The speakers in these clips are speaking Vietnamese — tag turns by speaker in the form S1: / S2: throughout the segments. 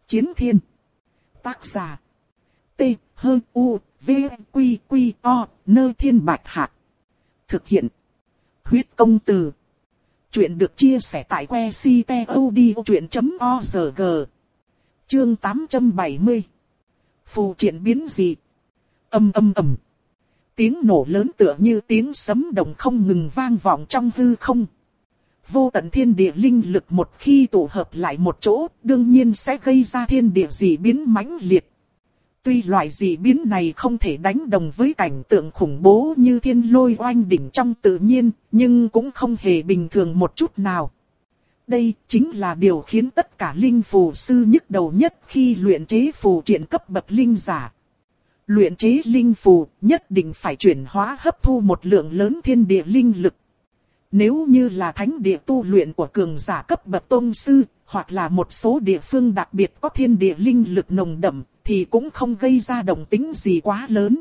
S1: Chiến thiên. Tác giả. T-H-U-V-Q-Q-O, Nơ Thiên Bạch Hạc. Thực hiện. Huyết Công Từ. Chuyện được chia sẻ tại que ctod.org. Chương 870. Phù triện biến dị. Ầm ầm ầm. Tiếng nổ lớn tựa như tiếng sấm động không ngừng vang vọng trong hư không. Vô tận thiên địa linh lực một khi tụ hợp lại một chỗ, đương nhiên sẽ gây ra thiên địa dị biến mãnh liệt. Tuy loại dị biến này không thể đánh đồng với cảnh tượng khủng bố như thiên lôi oanh đỉnh trong tự nhiên, nhưng cũng không hề bình thường một chút nào. Đây chính là điều khiến tất cả linh phù sư nhức đầu nhất khi luyện chế phù triện cấp bậc linh giả. Luyện chế linh phù nhất định phải chuyển hóa hấp thu một lượng lớn thiên địa linh lực. Nếu như là thánh địa tu luyện của cường giả cấp bậc tôn sư, hoặc là một số địa phương đặc biệt có thiên địa linh lực nồng đậm, thì cũng không gây ra động tĩnh gì quá lớn.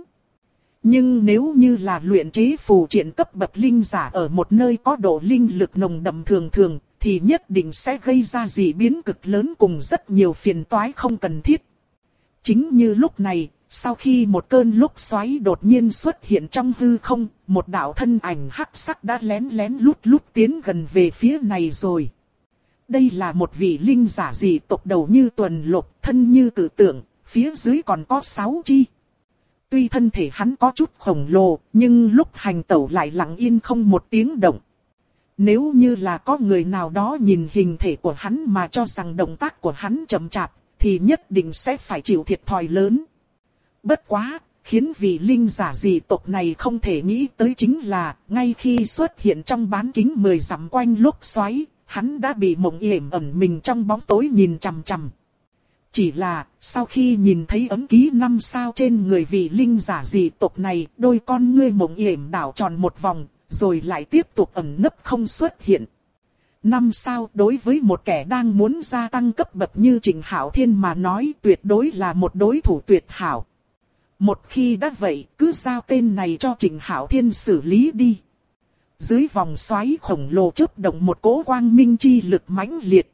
S1: Nhưng nếu như là luyện chế phù triện cấp bậc linh giả ở một nơi có độ linh lực nồng đậm thường thường, thì nhất định sẽ gây ra dị biến cực lớn cùng rất nhiều phiền toái không cần thiết. Chính như lúc này, sau khi một cơn lốc xoáy đột nhiên xuất hiện trong hư không, một đạo thân ảnh hắc sắc đã lén lén lút lút tiến gần về phía này rồi. Đây là một vị linh giả dị tộc đầu như tuần lộc, thân như cự tượng, phía dưới còn có 6 chi. Tuy thân thể hắn có chút khổng lồ, nhưng lúc hành tẩu lại lặng yên không một tiếng động. Nếu như là có người nào đó nhìn hình thể của hắn mà cho rằng động tác của hắn chậm chạp, thì nhất định sẽ phải chịu thiệt thòi lớn. Bất quá, khiến vị linh giả dị tộc này không thể nghĩ tới chính là, ngay khi xuất hiện trong bán kính 10 dặm quanh lốc xoáy, hắn đã bị mộng yểm ẩn mình trong bóng tối nhìn chằm chằm. Chỉ là, sau khi nhìn thấy ấm ký 5 sao trên người vị linh giả dị tộc này, đôi con ngươi mộng yểm đảo tròn một vòng, rồi lại tiếp tục ẩn nấp không xuất hiện. 5 sao đối với một kẻ đang muốn gia tăng cấp bậc như Trịnh Hạo Thiên mà nói tuyệt đối là một đối thủ tuyệt hảo. Một khi đã vậy, cứ giao tên này cho Trịnh Hạo Thiên xử lý đi. Dưới vòng xoáy khổng lồ chớp động một cỗ quang minh chi lực mãnh liệt.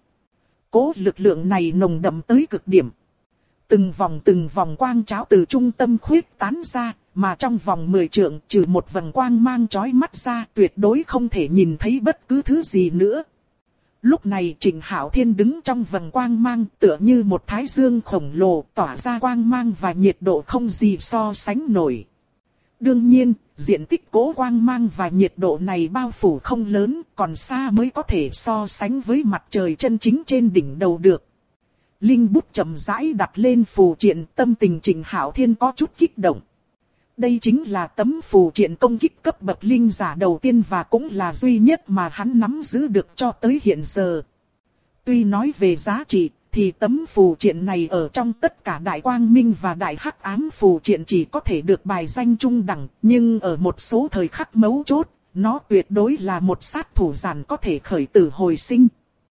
S1: Cỗ lực lượng này nồng đậm tới cực điểm. Từng vòng quang cháo từ trung tâm khuyết tán ra, mà trong vòng 10 trượng trừ một vầng quang mang chói mắt ra tuyệt đối không thể nhìn thấy bất cứ thứ gì nữa. Lúc này Trịnh Hạo Thiên đứng trong vầng quang mang tựa như một thái dương khổng lồ tỏa ra quang mang và nhiệt độ không gì so sánh nổi. Đương nhiên, diện tích cố quang mang và nhiệt độ này bao phủ không lớn, còn xa mới có thể so sánh với mặt trời chân chính trên đỉnh đầu được. Linh bút chậm rãi đặt lên phù triện, tâm tình Trịnh Hạo Thiên có chút kích động. Đây chính là tấm phù triện công kích cấp bậc linh giả đầu tiên và cũng là duy nhất mà hắn nắm giữ được cho tới hiện giờ. Tuy nói về giá trị, thì tấm phù triện này ở trong tất cả Đại Quang Minh và Đại Hắc Ám phù triện chỉ có thể được bài danh trung đẳng, nhưng ở một số thời khắc mấu chốt, nó tuyệt đối là một sát thủ giản có thể khởi tử hồi sinh.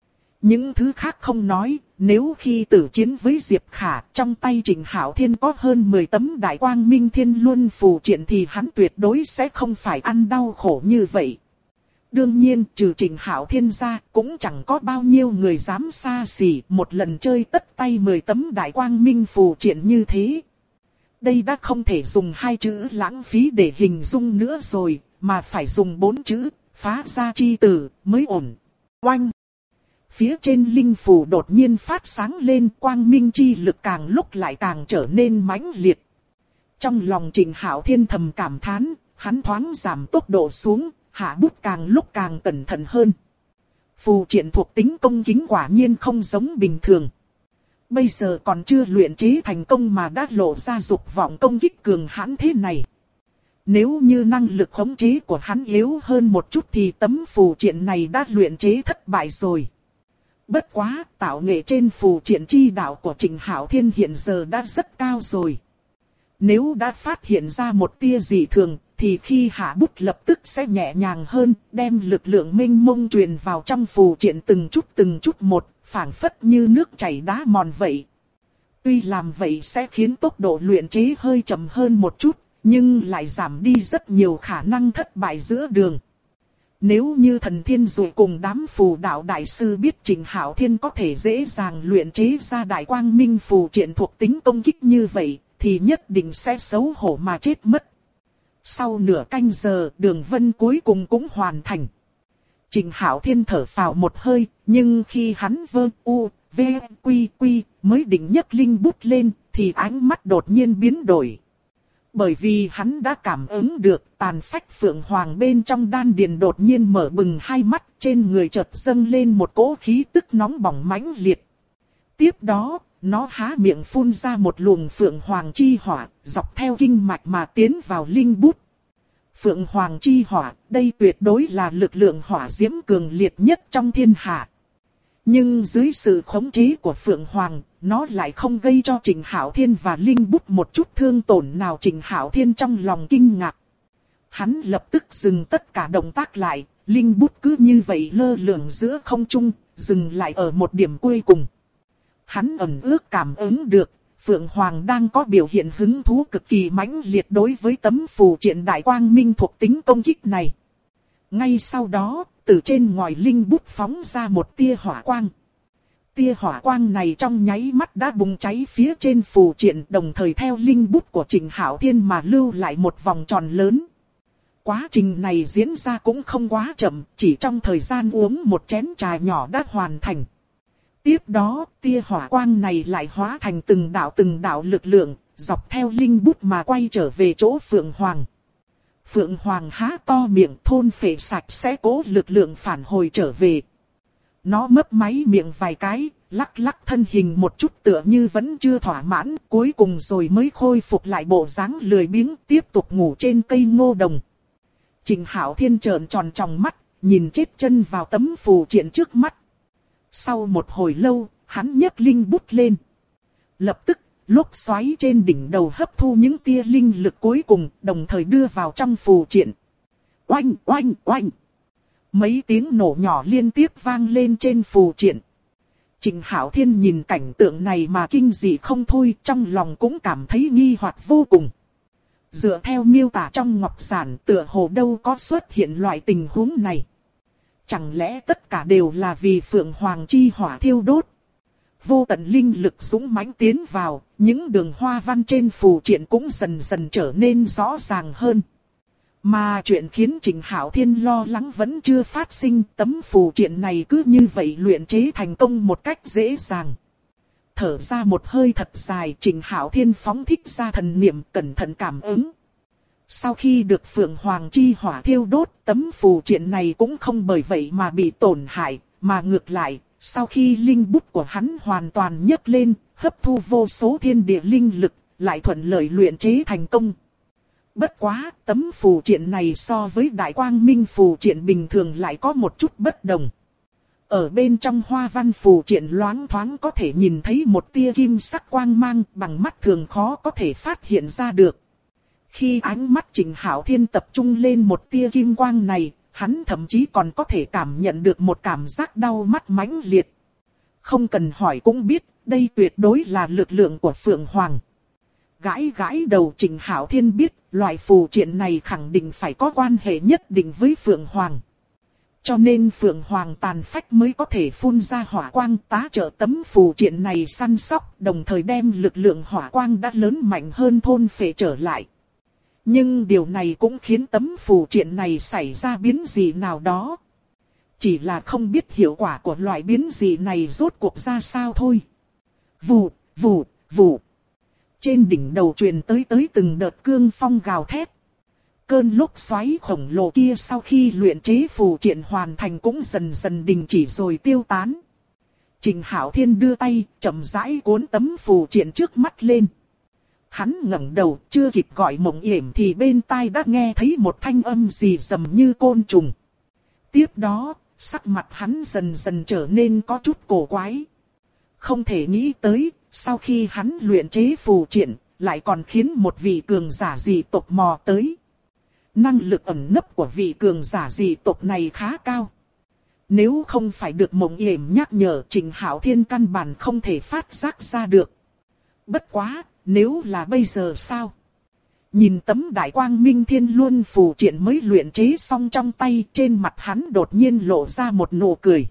S1: Những thứ khác không nói, nếu khi tử chiến với Diệp Khả, trong tay Trịnh Hạo Thiên có hơn 10 tấm Đại Quang Minh Thiên Luân phù triện thì hắn tuyệt đối sẽ không phải ăn đau khổ như vậy. Đương nhiên, trừ Trịnh Hạo Thiên ra, cũng chẳng có bao nhiêu người dám xa xỉ một lần chơi tất tay 10 tấm Đại Quang Minh phù triện như thế. Đây đã không thể dùng 2 chữ lãng phí để hình dung nữa rồi, mà phải dùng 4 chữ, phá ra chi tử, mới ổn. Oanh! Phía trên linh phù đột nhiên phát sáng lên, quang minh chi lực càng lúc lại càng trở nên mãnh liệt. Trong lòng Trịnh Hạo Thiên thầm cảm thán, hắn thoáng giảm tốc độ xuống, hạ bút càng lúc càng cẩn thận hơn. Phù triện thuộc tính công kính quả nhiên không giống bình thường. Bây giờ còn chưa luyện chế thành công mà đã lộ ra dục vọng công kích cường hãn thế này. Nếu như năng lực khống chế của hắn yếu hơn một chút thì tấm phù triện này đã luyện chế thất bại rồi. Bất quá, tạo nghệ trên phù triện chi đạo của Trịnh Hạo Thiên hiện giờ đã rất cao rồi. Nếu đã phát hiện ra một tia dị thường, thì khi hạ bút lập tức sẽ nhẹ nhàng hơn, đem lực lượng mênh mông truyền vào trong phù triện từng chút một, phảng phất như nước chảy đá mòn vậy. Tuy làm vậy sẽ khiến tốc độ luyện chế hơi chậm hơn một chút, nhưng lại giảm đi rất nhiều khả năng thất bại giữa đường. Nếu như Thần Thiên Dụ cùng đám phù đạo đại sư biết Trình Hạo Thiên có thể dễ dàng luyện chế ra đại quang minh phù triện thuộc tính công kích như vậy, thì nhất định sẽ xấu hổ mà chết mất. Sau nửa canh giờ, đường vân cuối cùng cũng hoàn thành. Trình Hạo Thiên thở phào một hơi, nhưng khi hắn mới định nhấc linh bút lên, thì ánh mắt đột nhiên biến đổi. Bởi vì hắn đã cảm ứng được tàn phách phượng hoàng bên trong đan điền đột nhiên mở bừng hai mắt, trên người chợt dâng lên một cỗ khí tức nóng bỏng mãnh liệt. Tiếp đó, nó há miệng phun ra một luồng phượng hoàng chi hỏa, dọc theo kinh mạch mà tiến vào linh bút. Phượng hoàng chi hỏa, đây tuyệt đối là lực lượng hỏa diễm cường liệt nhất trong thiên hạ. Nhưng dưới sự khống chế của Phượng Hoàng, nó lại không gây cho Trình Hạo Thiên và linh bút một chút thương tổn nào. Trình Hạo Thiên trong lòng kinh ngạc. Hắn lập tức dừng tất cả động tác lại, linh bút cứ như vậy lơ lửng giữa không trung, dừng lại ở một điểm cuối cùng. Hắn ẩn ước cảm ứng được, Phượng Hoàng đang có biểu hiện hứng thú cực kỳ mãnh liệt đối với tấm phù triện đại quang minh thuộc tính công kích này. Ngay sau đó, từ trên ngòi linh bút phóng ra một tia hỏa quang. Tia hỏa quang này trong nháy mắt đã bùng cháy phía trên phù triện, đồng thời theo linh bút của Trình Hạo Thiên mà lưu lại một vòng tròn lớn. Quá trình này diễn ra cũng không quá chậm, chỉ trong thời gian uống một chén trà nhỏ đã hoàn thành. Tiếp đó, tia hỏa quang này lại hóa thành từng đạo lực lượng, dọc theo linh bút mà quay trở về chỗ Phượng Hoàng. Phượng Hoàng há to miệng thôn phệ sạch sẽ cố lực lượng phản hồi trở về. Nó mấp máy miệng vài cái, lắc lắc thân hình một chút tựa như vẫn chưa thỏa mãn, cuối cùng rồi mới khôi phục lại bộ dáng lười biếng tiếp tục ngủ trên cây ngô đồng. Trình Hạo Thiên trợn tròn tròng mắt, nhìn chết chân vào tấm phù triện trước mắt. Sau một hồi lâu, hắn nhấc linh bút lên. Lập tức, lốc xoáy trên đỉnh đầu hấp thu những tia linh lực cuối cùng, đồng thời đưa vào trong phù triện. Oanh, oanh, oanh. Mấy tiếng nổ nhỏ liên tiếp vang lên trên phù triện. Trình Hạo Thiên nhìn cảnh tượng này mà kinh dị không thôi, trong lòng cũng cảm thấy nghi hoặc vô cùng. Dựa theo miêu tả trong ngọc giản, tựa hồ đâu có xuất hiện loại tình huống này. Chẳng lẽ tất cả đều là vì Phượng Hoàng chi hỏa thiêu đốt? Vô tận linh lực dũng mãnh tiến vào, những đường hoa văn trên phù triện cũng dần dần trở nên rõ ràng hơn. Mà chuyện khiến Trình Hạo Thiên lo lắng vẫn chưa phát sinh, tấm phù triện này cứ như vậy luyện chế thành công một cách dễ dàng. Thở ra một hơi thật dài, Trình Hạo Thiên phóng thích ra thần niệm cẩn thận cảm ứng. Sau khi được Phượng Hoàng chi hỏa thiêu đốt, tấm phù triện này cũng không bởi vậy mà bị tổn hại, mà ngược lại, sau khi linh bút của hắn hoàn toàn nhấc lên, hấp thu vô số thiên địa linh lực, lại thuận lợi luyện chế thành công. Bất quá, tấm phù triện này so với đại quang minh phù triện bình thường lại có một chút bất đồng. Ở bên trong hoa văn phù triện loáng thoáng có thể nhìn thấy một tia kim sắc quang mang, bằng mắt thường khó có thể phát hiện ra được. Khi ánh mắt Trình Hạo Thiên tập trung lên một tia kim quang này, hắn thậm chí còn có thể cảm nhận được một cảm giác đau mắt mãnh liệt. Không cần hỏi cũng biết, đây tuyệt đối là lực lượng của Phượng Hoàng. Gãi gãi đầu, Trình Hạo Thiên biết, loại phù triện này khẳng định phải có quan hệ nhất định với Phượng Hoàng. Cho nên Phượng Hoàng tàn phách mới có thể phun ra hỏa quang tá trợ tấm phù triện này săn sóc, đồng thời đem lực lượng hỏa quang đã lớn mạnh hơn thôn phệ trở lại. Nhưng điều này cũng khiến tấm phù triện này xảy ra biến dị nào đó. Chỉ là không biết hiệu quả của loại biến dị này rốt cuộc ra sao thôi. Vù, vù, vù. Trên đỉnh đầu truyền tới từng đợt cương phong gào thét. Cơn lốc xoáy khổng lồ kia sau khi luyện chế phù triện hoàn thành cũng dần dần đình chỉ rồi tiêu tán. Trình Hạo Thiên đưa tay, chậm rãi cuốn tấm phù triện trước mắt lên. Hắn ngẩng đầu, chưa kịp gọi Mộng Yểm thì bên tai đã nghe thấy một thanh âm rì rầm như côn trùng. Tiếp đó, sắc mặt hắn dần dần trở nên có chút cổ quái. Không thể nghĩ tới, sau khi hắn luyện chế phù triện, lại còn khiến một vị cường giả dị tộc mò tới. Năng lực ẩn nấp của vị cường giả dị tộc này khá cao. Nếu không phải được Mộng Yểm nhắc nhở, Trình Hạo Thiên căn bản không thể phát giác ra được. Bất quá, nếu là bây giờ sao? Nhìn tấm đại quang minh thiên luân phù triện mới luyện chế xong trong tay, trên mặt hắn đột nhiên lộ ra một nụ cười.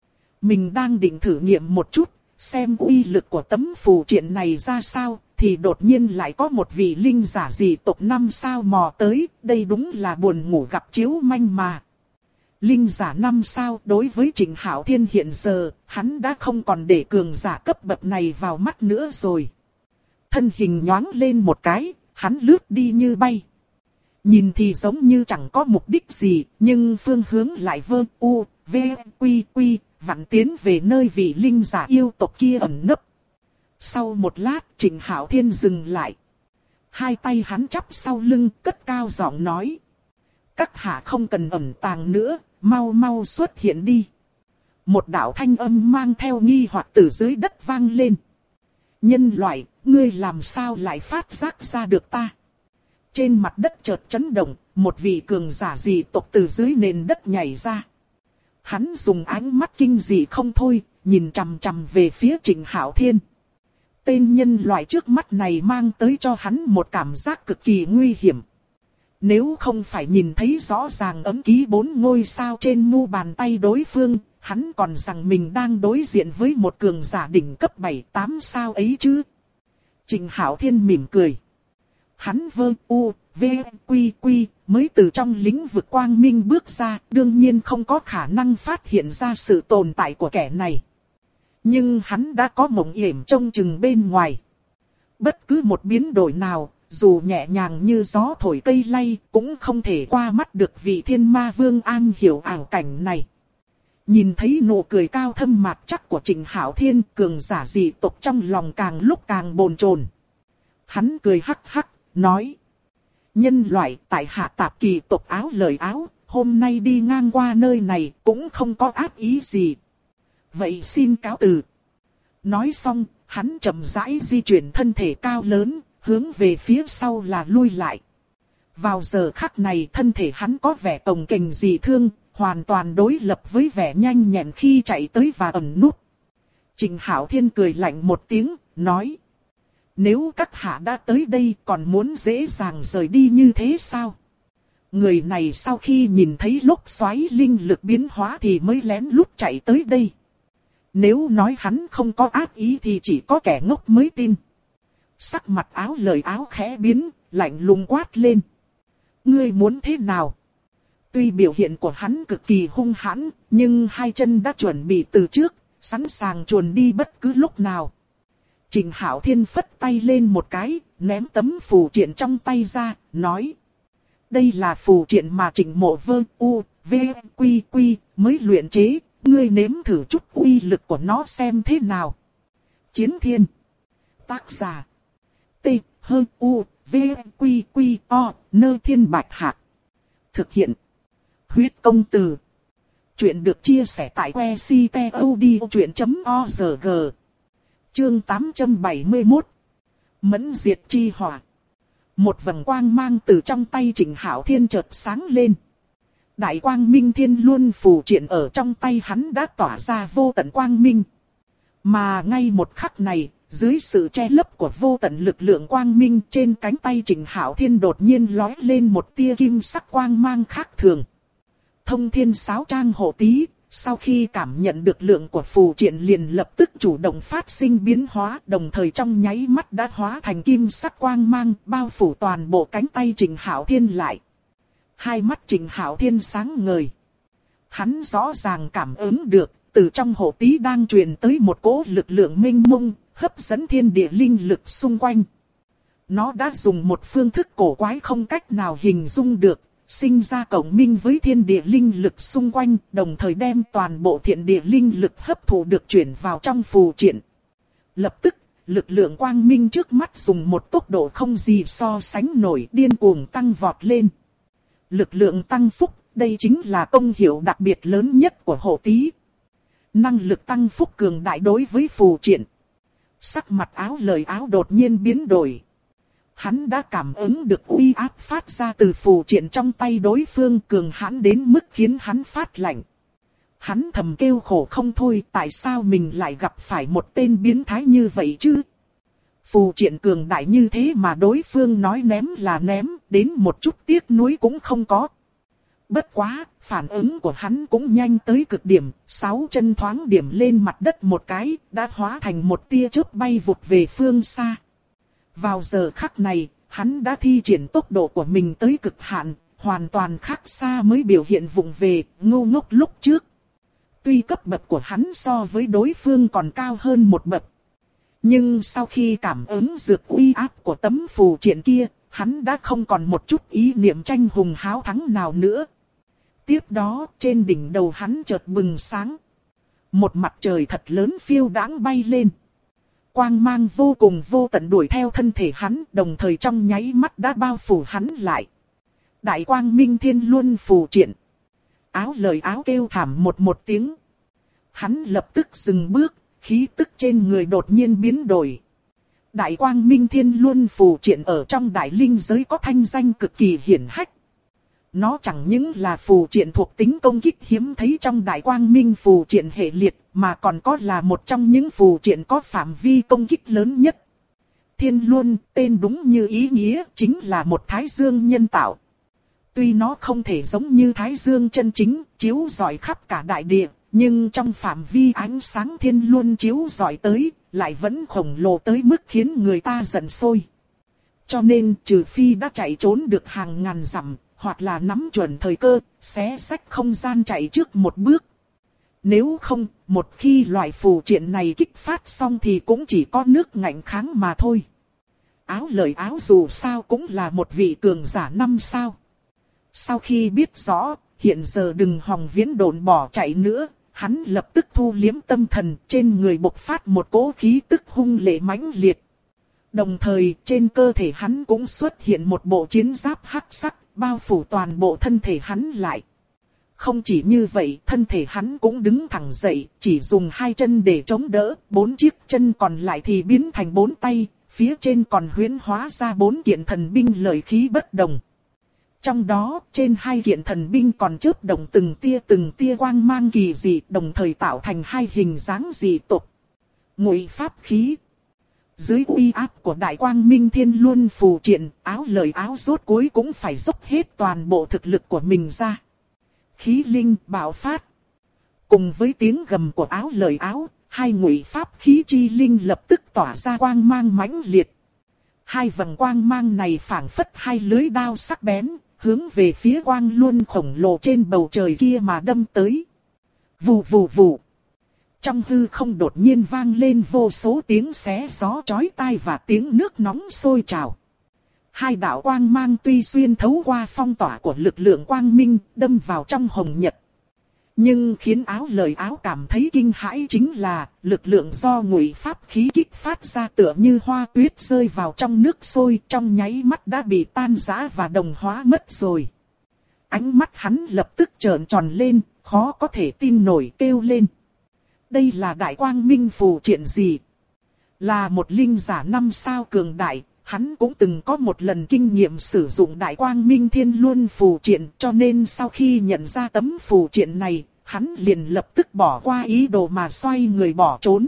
S1: Mình đang định thử nghiệm một chút, xem uy lực của tấm phù triện này ra sao, thì đột nhiên lại có một vị linh giả dị tộc 5 sao mò tới, đây đúng là buồn ngủ gặp chiếu manh mà. Linh giả 5 sao đối với Trịnh Hạo Thiên hiện giờ, hắn đã không còn để cường giả cấp bậc này vào mắt nữa rồi. Thân hình nhoáng lên một cái, hắn lướt đi như bay. Nhìn thì giống như chẳng có mục đích gì, nhưng phương hướng lại vơ u, v, quy quy, vặn tiến về nơi vị linh giả yêu tộc kia ẩn nấp. Sau một lát, Trịnh Hạo Thiên dừng lại. Hai tay hắn chắp sau lưng, cất cao giọng nói. Các hạ không cần ẩn tàng nữa, mau mau xuất hiện đi. Một đạo thanh âm mang theo nghi hoặc từ dưới đất vang lên. Nhân loại, ngươi làm sao lại phát giác ra được ta? Trên mặt đất chợt chấn động, một vị cường giả dị tộc từ dưới nền đất nhảy ra. Hắn dùng ánh mắt kinh dị không thôi, nhìn chằm chằm về phía Trịnh Hạo Thiên. Tên nhân loại trước mắt này mang tới cho hắn một cảm giác cực kỳ nguy hiểm. Nếu không phải nhìn thấy rõ ràng ấm ký 4 ngôi sao trên mu bàn tay đối phương, hắn còn rằng mình đang đối diện với một cường giả đỉnh cấp 7-8 sao ấy chứ. Trịnh Hạo Thiên mỉm cười. Hắn vơ u, v, quy quy, mới từ trong lĩnh vực quang minh bước ra, đương nhiên không có khả năng phát hiện ra sự tồn tại của kẻ này. Nhưng hắn đã có mộng yểm trông chừng bên ngoài. Bất cứ một biến đổi nào, dù nhẹ nhàng như gió thổi cây lay, cũng không thể qua mắt được vị thiên ma vương an hiểu ảo cảnh này. Nhìn thấy nụ cười cao thâm mạt chắc của Trịnh Hạo Thiên, cường giả dị tộc trong lòng càng lúc càng bồn chồn. Hắn cười hắc hắc, nói. Nhân loại tại hạ tạp kỳ tộc áo lời áo, hôm nay đi ngang qua nơi này cũng không có ác ý gì. Vậy xin cáo từ. Nói xong, hắn chậm rãi di chuyển thân thể cao lớn, hướng về phía sau là lui lại. Vào giờ khắc này thân thể hắn có vẻ cồng kềnh dị thương, hoàn toàn đối lập với vẻ nhanh nhẹn khi chạy tới và ẩn núp. Trịnh Hạo Thiên cười lạnh một tiếng, nói. Nếu các hạ đã tới đây còn muốn dễ dàng rời đi như thế sao? Người này sau khi nhìn thấy lốc xoáy linh lực biến hóa thì mới lén lút chạy tới đây. Nếu nói hắn không có ác ý thì chỉ có kẻ ngốc mới tin. Sắc mặt áo lời áo khẽ biến, lạnh lùng quát lên. Ngươi muốn thế nào? Tuy biểu hiện của hắn cực kỳ hung hãn, nhưng hai chân đã chuẩn bị từ trước, sẵn sàng chuồn đi bất cứ lúc nào. Trịnh Hạo Thiên phất tay lên một cái, ném tấm phù triện trong tay ra, nói. Đây là phù triện mà Trịnh Mộ Vơ U, V, Quy Quy mới luyện chế, ngươi nếm thử chút uy lực của nó xem thế nào. Chiến Thiên. Tác giả. T, H, U, V, Quy Quy, O, Nơ Thiên Bạch Hạc. Thực hiện. Huyết Công Từ. Chuyện được chia sẻ tại que ctod.org. Chương 871. Mẫn diệt chi hỏa. Một vầng quang mang từ trong tay Trịnh Hạo Thiên chợt sáng lên. Đại quang minh thiên luân phù triện ở trong tay hắn đã tỏa ra vô tận quang minh. Mà ngay một khắc này, dưới sự che lấp của vô tận lực lượng quang minh trên cánh tay Trịnh Hạo Thiên đột nhiên lóe lên một tia kim sắc quang mang khác thường. Thông thiên sáo trang hộ tí, sau khi cảm nhận được lượng của phù triện liền lập tức chủ động phát sinh biến hóa, đồng thời trong nháy mắt đã hóa thành kim sắc quang mang bao phủ toàn bộ cánh tay Trịnh Hạo Thiên lại. Hai mắt Trịnh Hạo Thiên sáng ngời. Hắn rõ ràng cảm ứng được, từ trong hộ tí đang truyền tới một cỗ lực lượng mênh mông, hấp dẫn thiên địa linh lực xung quanh. Nó đã dùng một phương thức cổ quái không cách nào hình dung được, sinh ra cộng minh với thiên địa linh lực xung quanh, đồng thời đem toàn bộ thiên địa linh lực hấp thụ được chuyển vào trong phù triện. Lập tức, lực lượng quang minh trước mắt dùng một tốc độ không gì so sánh nổi điên cuồng tăng vọt lên. Lực lượng tăng phúc, đây chính là công hiệu đặc biệt lớn nhất của hộ tí. Năng lực tăng phúc cường đại đối với phù triện. Sắc mặt áo lời áo đột nhiên biến đổi. Hắn đã cảm ứng được uy áp phát ra từ phù triện trong tay đối phương cường hãn đến mức khiến hắn phát lạnh. Hắn thầm kêu khổ không thôi, tại sao mình lại gặp phải một tên biến thái như vậy chứ? Phù triện cường đại như thế mà đối phương nói ném là ném, đến một chút tiếc nuối cũng không có. Bất quá, phản ứng của hắn cũng nhanh tới cực điểm, 6 chân thoáng điểm lên mặt đất một cái, đã hóa thành một tia chớp bay vụt về phương xa. Vào giờ khắc này, hắn đã thi triển tốc độ của mình tới cực hạn, hoàn toàn khác xa mới biểu hiện vụng về, ngu ngốc lúc trước. Tuy cấp bậc của hắn so với đối phương còn cao hơn một bậc. Nhưng sau khi cảm ứng dược uy áp của tấm phù triện kia, hắn đã không còn một chút ý niệm tranh hùng háo thắng nào nữa. Tiếp đó, trên đỉnh đầu hắn chợt bừng sáng. Một mặt trời thật lớn phiêu đãng bay lên. Quang mang vô cùng vô tận đuổi theo thân thể hắn, đồng thời trong nháy mắt đã bao phủ hắn lại. Đại quang minh thiên luân phù triện. Áo lời áo kêu thảm một tiếng. Hắn lập tức dừng bước, khí tức trên người đột nhiên biến đổi. Đại quang minh thiên luân phù triện ở trong đại linh giới có thanh danh cực kỳ hiển hách. Nó chẳng những là phù triện thuộc tính công kích hiếm thấy trong đại quang minh phù triện hệ liệt, mà còn có là một trong những phù triện có phạm vi công kích lớn nhất. Thiên luân, tên đúng như ý nghĩa, chính là một thái dương nhân tạo. Tuy nó không thể giống như thái dương chân chính, chiếu rọi khắp cả đại địa, nhưng trong phạm vi ánh sáng thiên luân chiếu rọi tới, lại vẫn khổng lồ tới mức khiến người ta giận sôi. Cho nên trừ phi đã chạy trốn được hàng ngàn dặm, hoặc là nắm chuẩn thời cơ, xé xách không gian chạy trước một bước. Nếu không, một khi loại phù triện này kích phát xong thì cũng chỉ có nước ngạnh kháng mà thôi. Áo lời áo dù sao cũng là một vị cường giả 5 sao. Sau khi biết rõ, hiện giờ đừng hòng viễn đồn bỏ chạy nữa, hắn lập tức thu liếm tâm thần, trên người bộc phát một cỗ khí tức hung lệ mãnh liệt. Đồng thời, trên cơ thể hắn cũng xuất hiện một bộ chiến giáp hắc sắc, bao phủ toàn bộ thân thể hắn lại. Không chỉ như vậy, thân thể hắn cũng đứng thẳng dậy, chỉ dùng 2 chân để chống đỡ, 4 chiếc chân còn lại thì biến thành 4 tay, phía trên còn huyễn hóa ra 4 kiện thần binh lợi khí bất đồng. Trong đó, trên 2 kiện thần binh còn chớp động từng tia quang mang kỳ dị, đồng thời tạo thành 2 hình dáng dị tộc. Ngụy pháp khí. Dưới uy áp của đại quang minh thiên luân phù triện, áo lời áo rốt cuối cũng phải dốc hết toàn bộ thực lực của mình ra. Khí linh bạo phát. Cùng với tiếng gầm của áo lời áo, 2 ngụy pháp khí chi linh lập tức tỏa ra quang mang mãnh liệt. 2 vầng quang mang này phảng phất 2 lưới đao sắc bén, hướng về phía quang luân khổng lồ trên bầu trời kia mà đâm tới. Vù vù vù. Trong hư không đột nhiên vang lên vô số tiếng xé gió chói tai và tiếng nước nóng sôi trào. 2 đạo quang mang tuy xuyên thấu qua phong tỏa của lực lượng quang minh, đâm vào trong hồng nhật. Nhưng khiến áo lời áo cảm thấy kinh hãi chính là, lực lượng do ngụy pháp khí kích phát ra tựa như hoa tuyết rơi vào trong nước sôi, trong nháy mắt đã bị tan rã và đồng hóa mất rồi. Ánh mắt hắn lập tức trợn tròn lên, khó có thể tin nổi kêu lên. Đây là đại quang minh phù triện gì? Là một linh giả 5 sao cường đại, hắn cũng từng có một lần kinh nghiệm sử dụng đại quang minh thiên luân phù triện, cho nên sau khi nhận ra tấm phù triện này, hắn liền lập tức bỏ qua ý đồ mà xoay người bỏ trốn.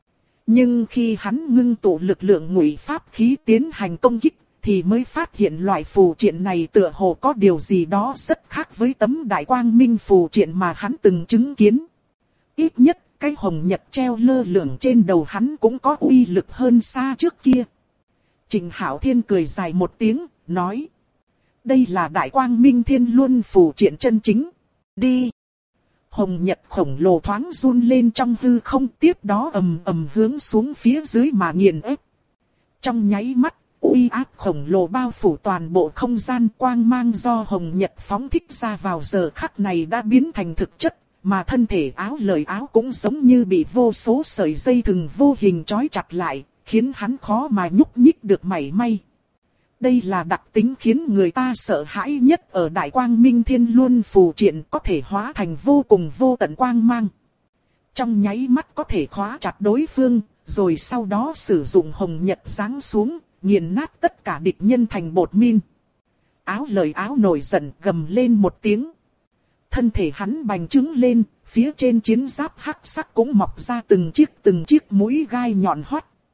S1: Nhưng khi hắn ngưng tụ lực lượng ngụy pháp khí tiến hành công kích, thì mới phát hiện loại phù triện này tựa hồ có điều gì đó rất khác với tấm đại quang minh phù triện mà hắn từng chứng kiến. Ít nhất, cái hồng nhật treo lơ lửng trên đầu hắn cũng có uy lực hơn xa trước kia. Trình Hạo Thiên cười dài một tiếng, nói. Đây là đại quang minh thiên luân phù triện chân chính. Đi! Hồng nhật khổng lồ thoáng run lên trong hư không, tiếp đó ầm ầm hướng xuống phía dưới mà nghiền ép. Trong nháy mắt, uy áp khổng lồ bao phủ toàn bộ không gian, quang mang do hồng nhật phóng thích ra vào giờ khắc này đã biến thành thực chất, mà thân thể áo lời áo cũng giống như bị vô số sợi dây thừng vô hình trói chặt lại, khiến hắn khó mà nhúc nhích được mảy may. Đây là đặc tính khiến người ta sợ hãi nhất ở đại quang minh thiên luân phù triện, có thể hóa thành vô cùng vô tận quang mang. Trong nháy mắt có thể khóa chặt đối phương, rồi sau đó sử dụng hồng nhật giáng xuống, nghiền nát tất cả địch nhân thành bột min. Áo lời áo nổi giận gầm lên một tiếng. Thân thể hắn bành trướng lên, phía trên chiến giáp hắc sắc cũng mọc ra từng chiếc mũi gai nhọn hoắt.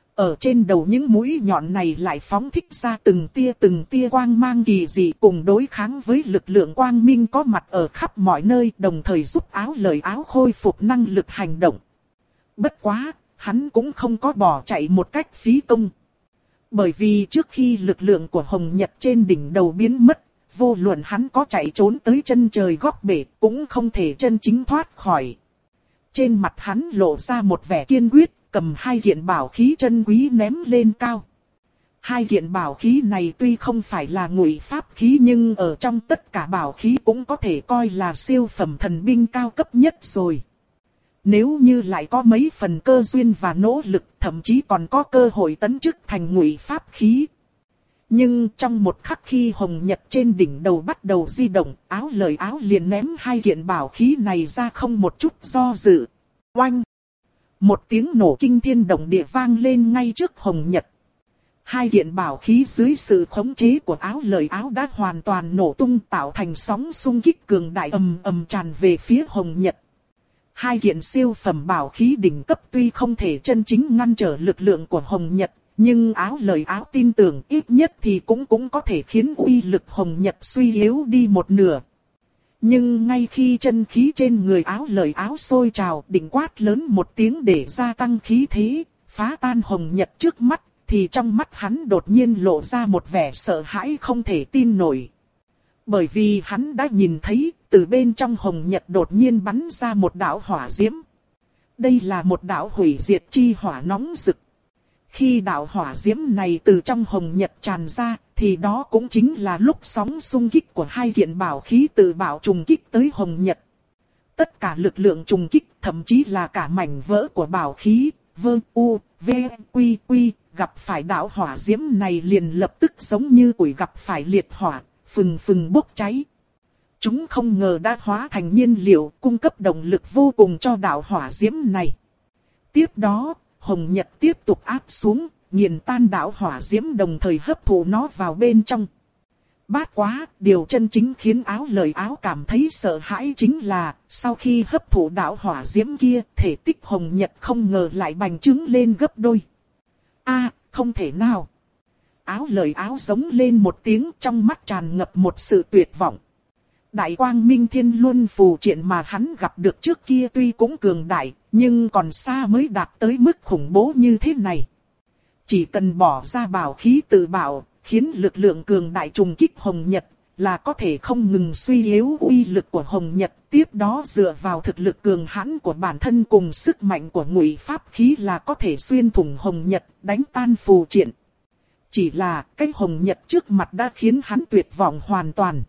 S1: Ở trên đầu những mũi nhọn này lại phóng thích ra từng tia quang mang kỳ dị cùng đối kháng với lực lượng quang minh có mặt ở khắp mọi nơi, đồng thời giúp áo lời áo khôi phục năng lực hành động. Bất quá, hắn cũng không có bỏ chạy một cách phí công. Bởi vì trước khi lực lượng của Hồng Nhật trên đỉnh đầu biến mất, vô luận hắn có chạy trốn tới chân trời góc bể cũng không thể chân chính thoát khỏi. Trên mặt hắn lộ ra một vẻ kiên quyết, cầm hai kiện bảo khí chân quý ném lên cao. Hai kiện bảo khí này tuy không phải là ngụy pháp khí nhưng ở trong tất cả bảo khí cũng có thể coi là siêu phẩm thần binh cao cấp nhất rồi. Nếu như lại có mấy phần cơ duyên và nỗ lực, thậm chí còn có cơ hội tấn chức thành ngụy pháp khí. Nhưng trong một khắc khi Hồng Nhật trên đỉnh đầu bắt đầu di động, áo lời áo liền ném hai kiện bảo khí này ra không một chút do dự. Oanh! Một tiếng nổ kinh thiên động địa vang lên ngay trước Hồng Nhật. Hai kiện bảo khí dưới sự khống chế của áo lời áo đã hoàn toàn nổ tung, tạo thành sóng xung kích cường đại ầm ầm tràn về phía Hồng Nhật. Hai kiện siêu phẩm bảo khí đỉnh cấp tuy không thể chân chính ngăn trở lực lượng của Hồng Nhật, nhưng áo lời áo tin tưởng ít nhất thì cũng có thể khiến uy lực Hồng Nhật suy yếu đi một nửa. Nhưng ngay khi chân khí trên người áo lời áo sôi trào, định quát lớn một tiếng để gia tăng khí thế, phá tan Hồng Nhật trước mắt, thì trong mắt hắn đột nhiên lộ ra một vẻ sợ hãi không thể tin nổi. Bởi vì hắn đã nhìn thấy, từ bên trong Hồng Nhật đột nhiên bắn ra một đạo hỏa diễm. Đây là một đạo hủy diệt chi hỏa nóng rực. Khi đạo hỏa diễm này từ trong Hồng Nhật tràn ra, thì đó cũng chính là lúc sóng xung kích của hai kiện bảo khí tự bạo trùng kích tới Hồng Nhật. Tất cả lực lượng trùng kích, thậm chí là cả mảnh vỡ của bảo khí, quy, gặp phải đạo hỏa diễm này liền lập tức giống như củi gặp phải liệt hỏa, phừng phừng bốc cháy. Chúng không ngờ đã hóa thành nhiên liệu, cung cấp động lực vô cùng cho đạo hỏa diễm này. Tiếp đó, Hồng Nhật tiếp tục áp xuống, nghiền tan đạo hỏa diễm đồng thời hấp thụ nó vào bên trong. Bát quá, điều chân chính khiến áo lời áo cảm thấy sợ hãi chính là, sau khi hấp thụ đạo hỏa diễm kia, thể tích Hồng Nhật không ngờ lại bành trướng lên gấp đôi. Không thể nào. Áo lời áo giống lên một tiếng, trong mắt tràn ngập một sự tuyệt vọng. Đại quang minh thiên luân phù triện mà hắn gặp được trước kia tuy cũng cường đại, nhưng còn xa mới đạt tới mức khủng bố như thế này. Chỉ cần bỏ ra bảo khí tự bảo, khiến lực lượng cường đại trùng kích Hồng Nhật, là có thể không ngừng suy yếu uy lực của Hồng Nhật. Tiếp đó dựa vào thực lực cường hãn của bản thân cùng sức mạnh của ngụy pháp khí là có thể xuyên thủng Hồng Nhật, đánh tan phù triện. Chỉ là cái Hồng Nhật trước mặt đã khiến hắn tuyệt vọng hoàn toàn.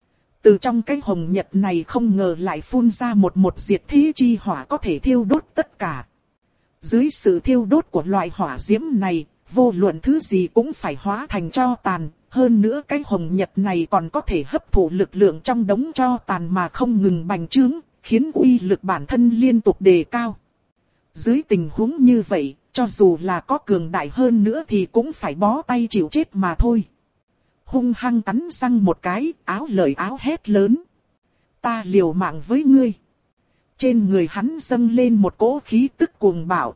S1: Từ trong cái Hồng Nhật này không ngờ lại phun ra một diệt thế chi hỏa có thể thiêu đốt tất cả. Dưới sự thiêu đốt của loại hỏa diễm này, vô luận thứ gì cũng phải hóa thành tro tàn. Hơn nữa cái Hồng Nhật này còn có thể hấp thụ lực lượng trong đống tro tàn mà không ngừng bành trướng, khiến uy lực bản thân liên tục đề cao. Dưới tình huống như vậy, cho dù là có cường đại hơn nữa thì cũng phải bó tay chịu chết mà thôi. Hung hăng cắn răng một cái, áo lời áo hét lớn. Ta liều mạng với ngươi. Trên người hắn dâng lên một cỗ khí tức cuồng bạo.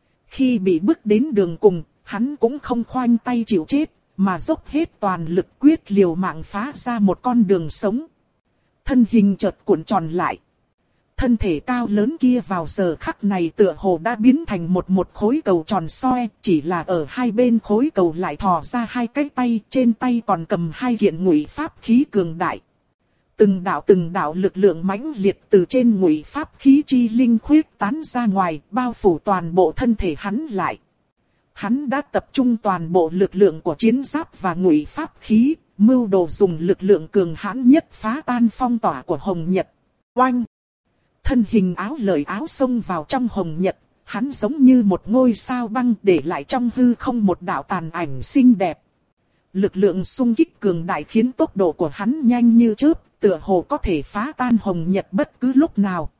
S1: Khi bị bước đến đường cùng, hắn cũng không khoanh tay chịu chết, mà dốc hết toàn lực quyết liều mạng phá ra một con đường sống. Thân hình chợt cuộn tròn lại. Thân thể cao lớn kia vào giờ khắc này tựa hồ đã biến thành một khối cầu tròn xoe, chỉ là ở hai bên khối cầu lại thò ra hai cái tay, trên tay còn cầm hai kiện ngụy pháp khí cường đại. Từng đạo lực lượng mãnh liệt từ trên ngụy pháp khí chi linh khuyết tán ra ngoài, bao phủ toàn bộ thân thể hắn lại. Hắn đã tập trung toàn bộ lực lượng của chiến giáp và ngụy pháp khí, mưu đồ dùng lực lượng cường hãn nhất phá tan phong tỏa của Hồng Nhật. Oanh! Thân hình áo lời áo xông vào trong Hồng Nhật, hắn giống như một ngôi sao băng để lại trong hư không một đạo tàn ảnh xinh đẹp. Lực lượng xung kích cường đại khiến tốc độ của hắn nhanh như chớp, tựa hồ có thể phá tan Hồng Nhật bất cứ lúc nào.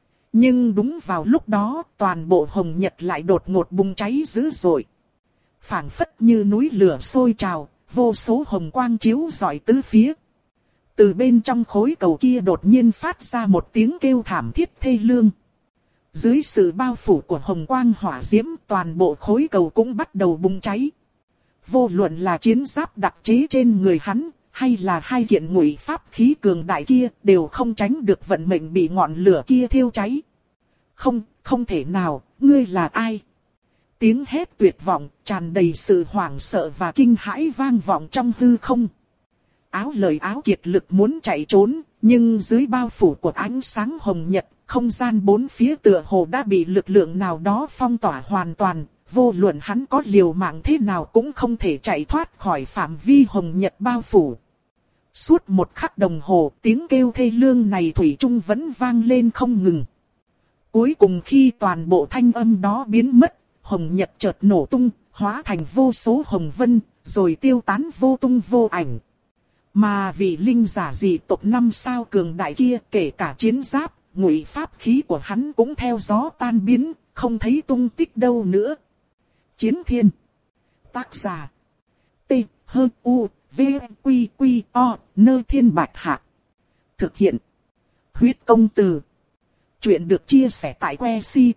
S1: Nhưng đúng vào lúc đó, toàn bộ Hồng Nhật lại đột ngột bùng cháy dữ dội. Phảng phất như núi lửa sôi trào, vô số hồng quang chiếu rọi tứ phía. Từ bên trong khối cầu kia đột nhiên phát ra một tiếng kêu thảm thiết thê lương. Dưới sự bao phủ của hồng quang hỏa diễm, toàn bộ khối cầu cũng bắt đầu bùng cháy. Vô luận là chiến giáp đặc chế trên người hắn, hay là hai kiện ngụy pháp khí cường đại kia, đều không tránh được vận mệnh bị ngọn lửa kia thiêu cháy. Không thể nào, ngươi là ai? Tiếng hét tuyệt vọng, tràn đầy sự hoảng sợ và kinh hãi vang vọng trong hư không. Áo lời áo kiệt lực muốn chạy trốn, nhưng dưới bao phủ của ánh sáng hồng nhật, không gian bốn phía tựa hồ đã bị lực lượng nào đó phong tỏa hoàn toàn. Vô luận hắn có liều mạng thế nào cũng không thể chạy thoát khỏi phạm vi hồng nhật bao phủ. Suốt một khắc đồng hồ, tiếng kêu thê lương này thủy chung vẫn vang lên không ngừng. Cuối cùng khi toàn bộ thanh âm đó biến mất, hồng nhật chợt nổ tung, hóa thành vô số hồng vân, rồi tiêu tán vô tung vô ảnh. Mà vị linh giả dị tộc 5 sao cường đại kia, kể cả chiến giáp, ngụy pháp khí của hắn cũng theo gió tan biến, không thấy tung tích đâu nữa. Chiến Thiên. Tác giả. T. H. U. V. Q. Q. O. Nơ Thiên Bạch Hạ. Thực hiện. Huyết công từ. Chuyện được chia sẻ tại que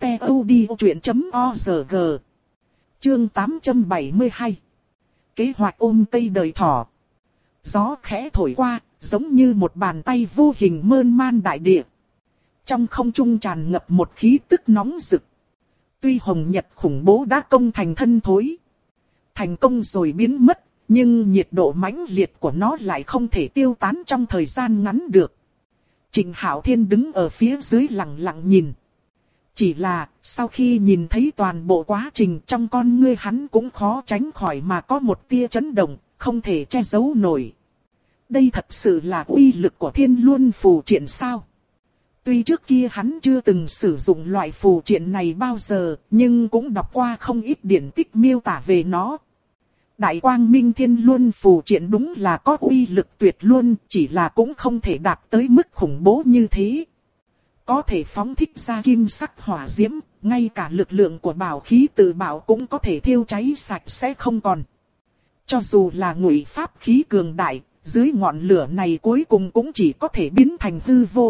S1: ctod.org. Chương 872. Kế hoạch ôm cây đời thỏ. Gió khẽ thổi qua, giống như một bàn tay vô hình mơn man đại địa. Trong không trung tràn ngập một khí tức nóng rực. Tuy hồng nhật khủng bố đã công thành thân thối, thành công rồi biến mất, nhưng nhiệt độ mãnh liệt của nó lại không thể tiêu tán trong thời gian ngắn được. Trịnh Hạo Thiên đứng ở phía dưới lặng lặng nhìn. Chỉ là, sau khi nhìn thấy toàn bộ quá trình, trong con ngươi hắn cũng khó tránh khỏi mà có một tia chấn động, không thể che giấu nổi. Đây thật sự là uy lực của Thiên Luân phù triện sao? Tuy trước kia hắn chưa từng sử dụng loại phù triện này bao giờ, nhưng cũng đọc qua không ít điển tích miêu tả về nó. Đại Quang Minh Thiên Luân phù triện đúng là có uy lực tuyệt luân, chỉ là cũng không thể đạt tới mức khủng bố như thế. Có thể phóng thích ra kim sắc hỏa diễm, ngay cả lực lượng của bảo khí tự bảo cũng có thể thiêu cháy sạch sẽ không còn. Cho dù là ngụy pháp khí cường đại, dưới ngọn lửa này cuối cùng cũng chỉ có thể biến thành hư vô.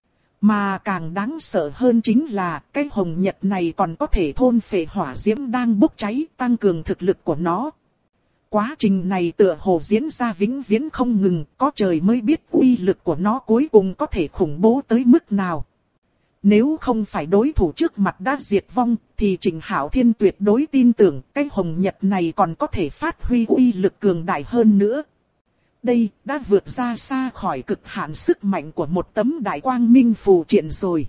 S1: Mà càng đáng sợ hơn chính là cái hồng nhật này còn có thể thôn phệ hỏa diễm đang bốc cháy, tăng cường thực lực của nó. Quá trình này tựa hồ diễn ra vĩnh viễn không ngừng, có trời mới biết uy lực của nó cuối cùng có thể khủng bố tới mức nào. Nếu không phải đối thủ trước mặt đã diệt vong, thì Trịnh Hạo Thiên tuyệt đối tin tưởng cái hồng nhật này còn có thể phát huy uy lực cường đại hơn nữa. Đây đã vượt ra xa khỏi cực hạn sức mạnh của một tấm đại quang minh phù triện rồi.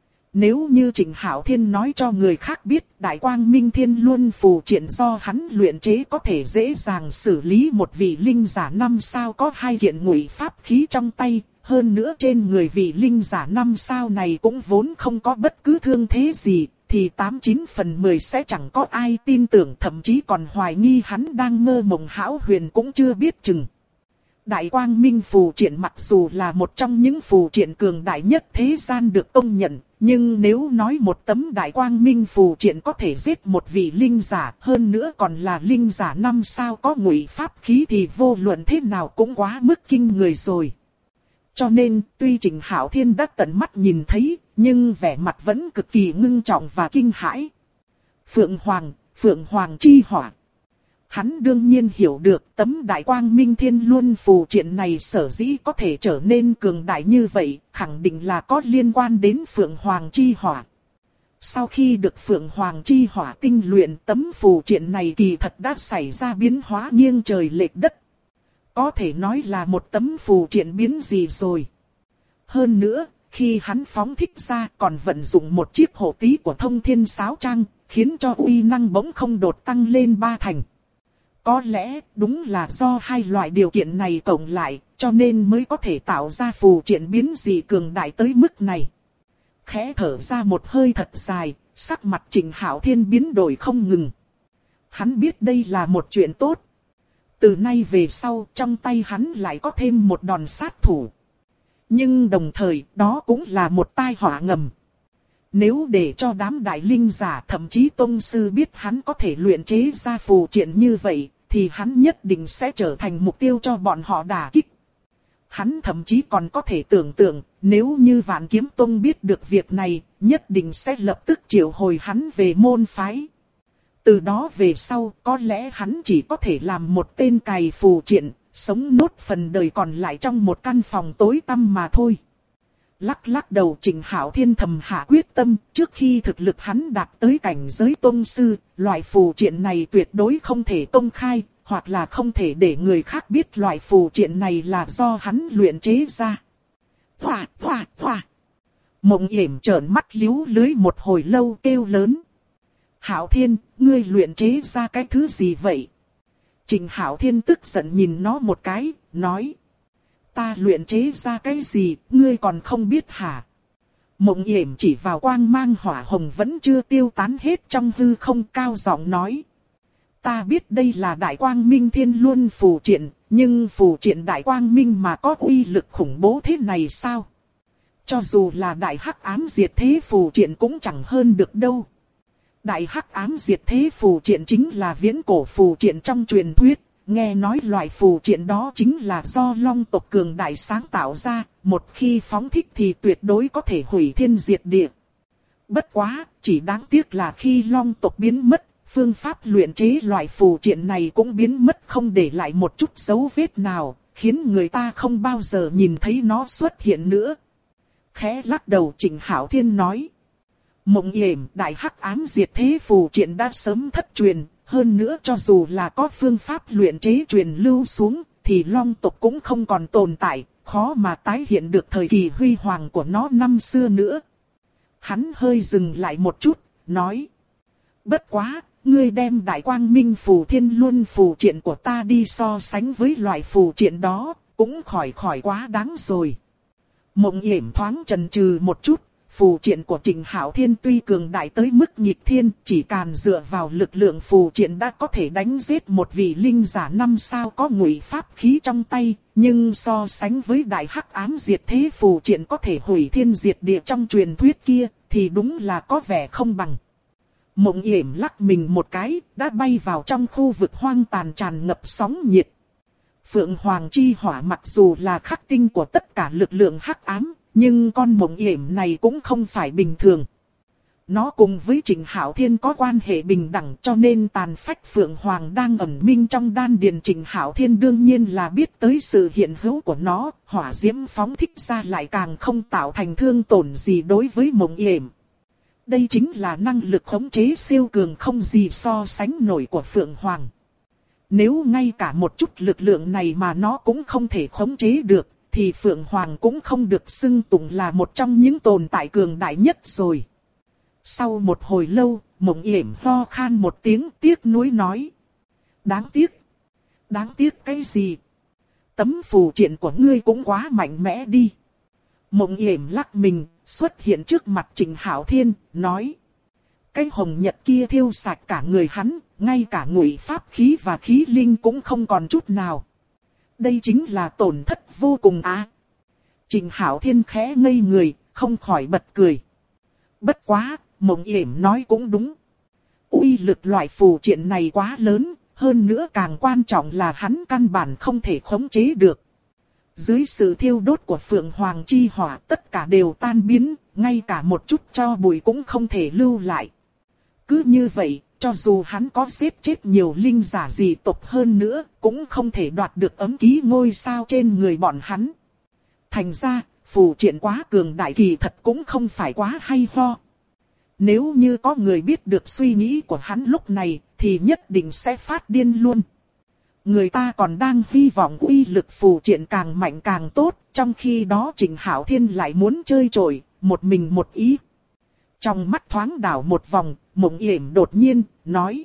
S1: Nếu như Trịnh Hạo Thiên nói cho người khác biết đại quang minh thiên luân phù triện do hắn luyện chế có thể dễ dàng xử lý một vị linh giả 5 sao có 2 kiện ngụy pháp khí trong tay, hơn nữa trên người vị linh giả 5 sao này cũng vốn không có bất cứ thương thế gì, thì 89 phần 10 sẽ chẳng có ai tin tưởng, thậm chí còn hoài nghi hắn đang mơ mộng hão huyền cũng chưa biết chừng. Đại Quang Minh phù triện mặc dù là một trong những phù triện cường đại nhất thế gian được công nhận, nhưng nếu nói một tấm Đại Quang Minh phù triện có thể giết một vị linh giả, hơn nữa còn là linh giả 5 sao có ngụy pháp khí thì vô luận thế nào cũng quá mức kinh người rồi. Cho nên, tuy Trịnh Hạo Thiên đã tận mắt nhìn thấy, nhưng vẻ mặt vẫn cực kỳ ngưng trọng và kinh hãi. Phượng Hoàng chi hỏa. Hắn đương nhiên hiểu được tấm Đại Quang Minh Thiên Luân phù triện này sở dĩ có thể trở nên cường đại như vậy, khẳng định là có liên quan đến Phượng Hoàng chi hỏa. Sau khi được Phượng Hoàng chi hỏa tinh luyện, tấm phù triện này kỳ thật đã xảy ra biến hóa nghiêng trời lệch đất. Có thể nói là một tấm phù triện biến gì rồi. Hơn nữa, khi hắn phóng thích ra còn vận dụng một chiếc hộ tí của Thông Thiên Sáo Trang, khiến cho uy năng bỗng không đột tăng lên 3 thành. Có lẽ đúng là do hai loại điều kiện này cộng lại, cho nên mới có thể tạo ra phù triện biến dị cường đại tới mức này. Khẽ thở ra một hơi thật dài, sắc mặt Trịnh Hạo Thiên biến đổi không ngừng. Hắn biết đây là một chuyện tốt. Từ nay về sau, trong tay hắn lại có thêm một đòn sát thủ. Nhưng đồng thời, đó cũng là một tai họa ngầm. Nếu để cho đám đại linh giả, thậm chí tông sư biết hắn có thể luyện chế ra phù triện như vậy, thì hắn nhất định sẽ trở thành mục tiêu cho bọn họ đả kích. Hắn thậm chí còn có thể tưởng tượng, nếu như Vạn Kiếm Tông biết được việc này, nhất định sẽ lập tức triệu hồi hắn về môn phái. Từ đó về sau, có lẽ hắn chỉ có thể làm một tên cày phù triện, sống nốt phần đời còn lại trong một căn phòng tối tăm mà thôi. Lắc lắc đầu, Trịnh Hạo Thiên thầm hạ quyết tâm, trước khi thực lực hắn đạt tới cảnh giới tông sư, loại phù triện này tuyệt đối không thể công khai, hoặc là không thể để người khác biết loại phù triện này là do hắn luyện chế ra. Hoa, hoa, hoa. Mộng Yểm trợn mắt líu lưới một hồi lâu kêu lớn. Hạo Thiên, ngươi luyện chế ra cái thứ gì vậy? Trịnh Hạo Thiên tức giận nhìn nó một cái, nói. Ta luyện chế ra cái gì, ngươi còn không biết hả? Mộng Yểm chỉ vào quang mang hỏa hồng vẫn chưa tiêu tán hết trong hư không, cao giọng nói. Ta biết đây là Đại Quang Minh Thiên Luân phù triện, nhưng phù triện Đại Quang Minh mà có uy lực khủng bố thế này sao? Cho dù là Đại Hắc Ám Diệt Thế phù triện cũng chẳng hơn được đâu. Đại Hắc Ám Diệt Thế phù triện chính là viễn cổ phù triện trong truyền thuyết, nghe nói loại phù triện đó chính là do Long tộc cường đại sáng tạo ra, một khi phóng thích thì tuyệt đối có thể hủy thiên diệt địa. Bất quá, chỉ đáng tiếc là khi Long tộc biến mất, phương pháp luyện chế loại phù triện này cũng biến mất không để lại một chút dấu vết nào, khiến người ta không bao giờ nhìn thấy nó xuất hiện nữa. Khẽ lắc đầu, Trịnh Hạo Thiên nói. Mộng Yểm, Đại Hắc Ám Diệt Thế phù triện đã sớm thất truyền, hơn nữa cho dù là có phương pháp luyện chế truyền lưu xuống, thì Long tộc cũng không còn tồn tại, khó mà tái hiện được thời kỳ huy hoàng của nó năm xưa nữa. Hắn hơi dừng lại một chút, nói. Bất quá, ngươi đem Đại Quang Minh phù Thiên Luân phù triện của ta đi so sánh với loại phù triện đó, cũng khỏi quá đáng rồi. Mộng Yểm thoáng chần chừ một chút. Phù triện của Trịnh Hạo Thiên tuy cường đại tới mức nghịch thiên, chỉ cần dựa vào lực lượng phù triện đã có thể đánh giết một vị linh giả 5 sao có ngụy pháp khí trong tay, nhưng so sánh với Đại Hắc Ám Diệt Thế phù triện có thể hủy thiên diệt địa trong truyền thuyết kia, thì đúng là có vẻ không bằng. Mộng Yểm lắc mình một cái, đã bay vào trong khu vực hoang tàn tràn ngập sóng nhiệt. Phượng Hoàng chi hỏa mặc dù là khắc tinh của tất cả lực lượng hắc ám, nhưng con Mộng Yểm này cũng không phải bình thường. Nó cùng với Trịnh Hạo Thiên có quan hệ bình đẳng, cho nên tàn phách Phượng Hoàng đang ẩn minh trong đan điền Trịnh Hạo Thiên đương nhiên là biết tới sự hiện hữu của nó, hỏa diễm phóng thích ra lại càng không tạo thành thương tổn gì đối với Mộng Yểm. Đây chính là năng lực khống chế siêu cường không gì so sánh nổi của Phượng Hoàng. Nếu ngay cả một chút lực lượng này mà nó cũng không thể khống chế được, thì Phượng Hoàng cũng không được xưng tụng là một trong những tồn tại cường đại nhất rồi. Sau một hồi lâu, Mộng Yểm ho khan một tiếng tiếc nuối nói. Đáng tiếc. Đáng tiếc cái gì? Tấm phù triện của ngươi cũng quá mạnh mẽ đi. Mộng Yểm lắc mình, xuất hiện trước mặt Trịnh Hạo Thiên, nói. Cái hồng nhật kia thiêu sạch cả người hắn, ngay cả ngụy pháp khí và khí linh cũng không còn chút nào. Đây chính là tổn thất vô cùng á. Trịnh Hạo Thiên khẽ ngây người, không khỏi bật cười. Bất quá, Mộng Yểm nói cũng đúng. Uy lực loại phù triện này quá lớn, hơn nữa càng quan trọng là hắn căn bản không thể khống chế được. Dưới sự thiêu đốt của Phượng Hoàng chi hỏa, tất cả đều tan biến, ngay cả một chút tro bụi cũng không thể lưu lại. Cứ như vậy, cho dù hắn có giết chết nhiều linh giả dị tộc hơn nữa, cũng không thể đoạt được ấm ký ngôi sao trên người bọn hắn. Thành ra, phù triện quá cường đại kỳ thật cũng không phải quá hay ho. Nếu như có người biết được suy nghĩ của hắn lúc này, thì nhất định sẽ phát điên luôn. Người ta còn đang hy vọng uy lực phù triện càng mạnh càng tốt, trong khi đó Trịnh Hạo Thiên lại muốn chơi trội, một mình một ý. Trong mắt thoáng đảo một vòng, Mộng Yểm đột nhiên, nói.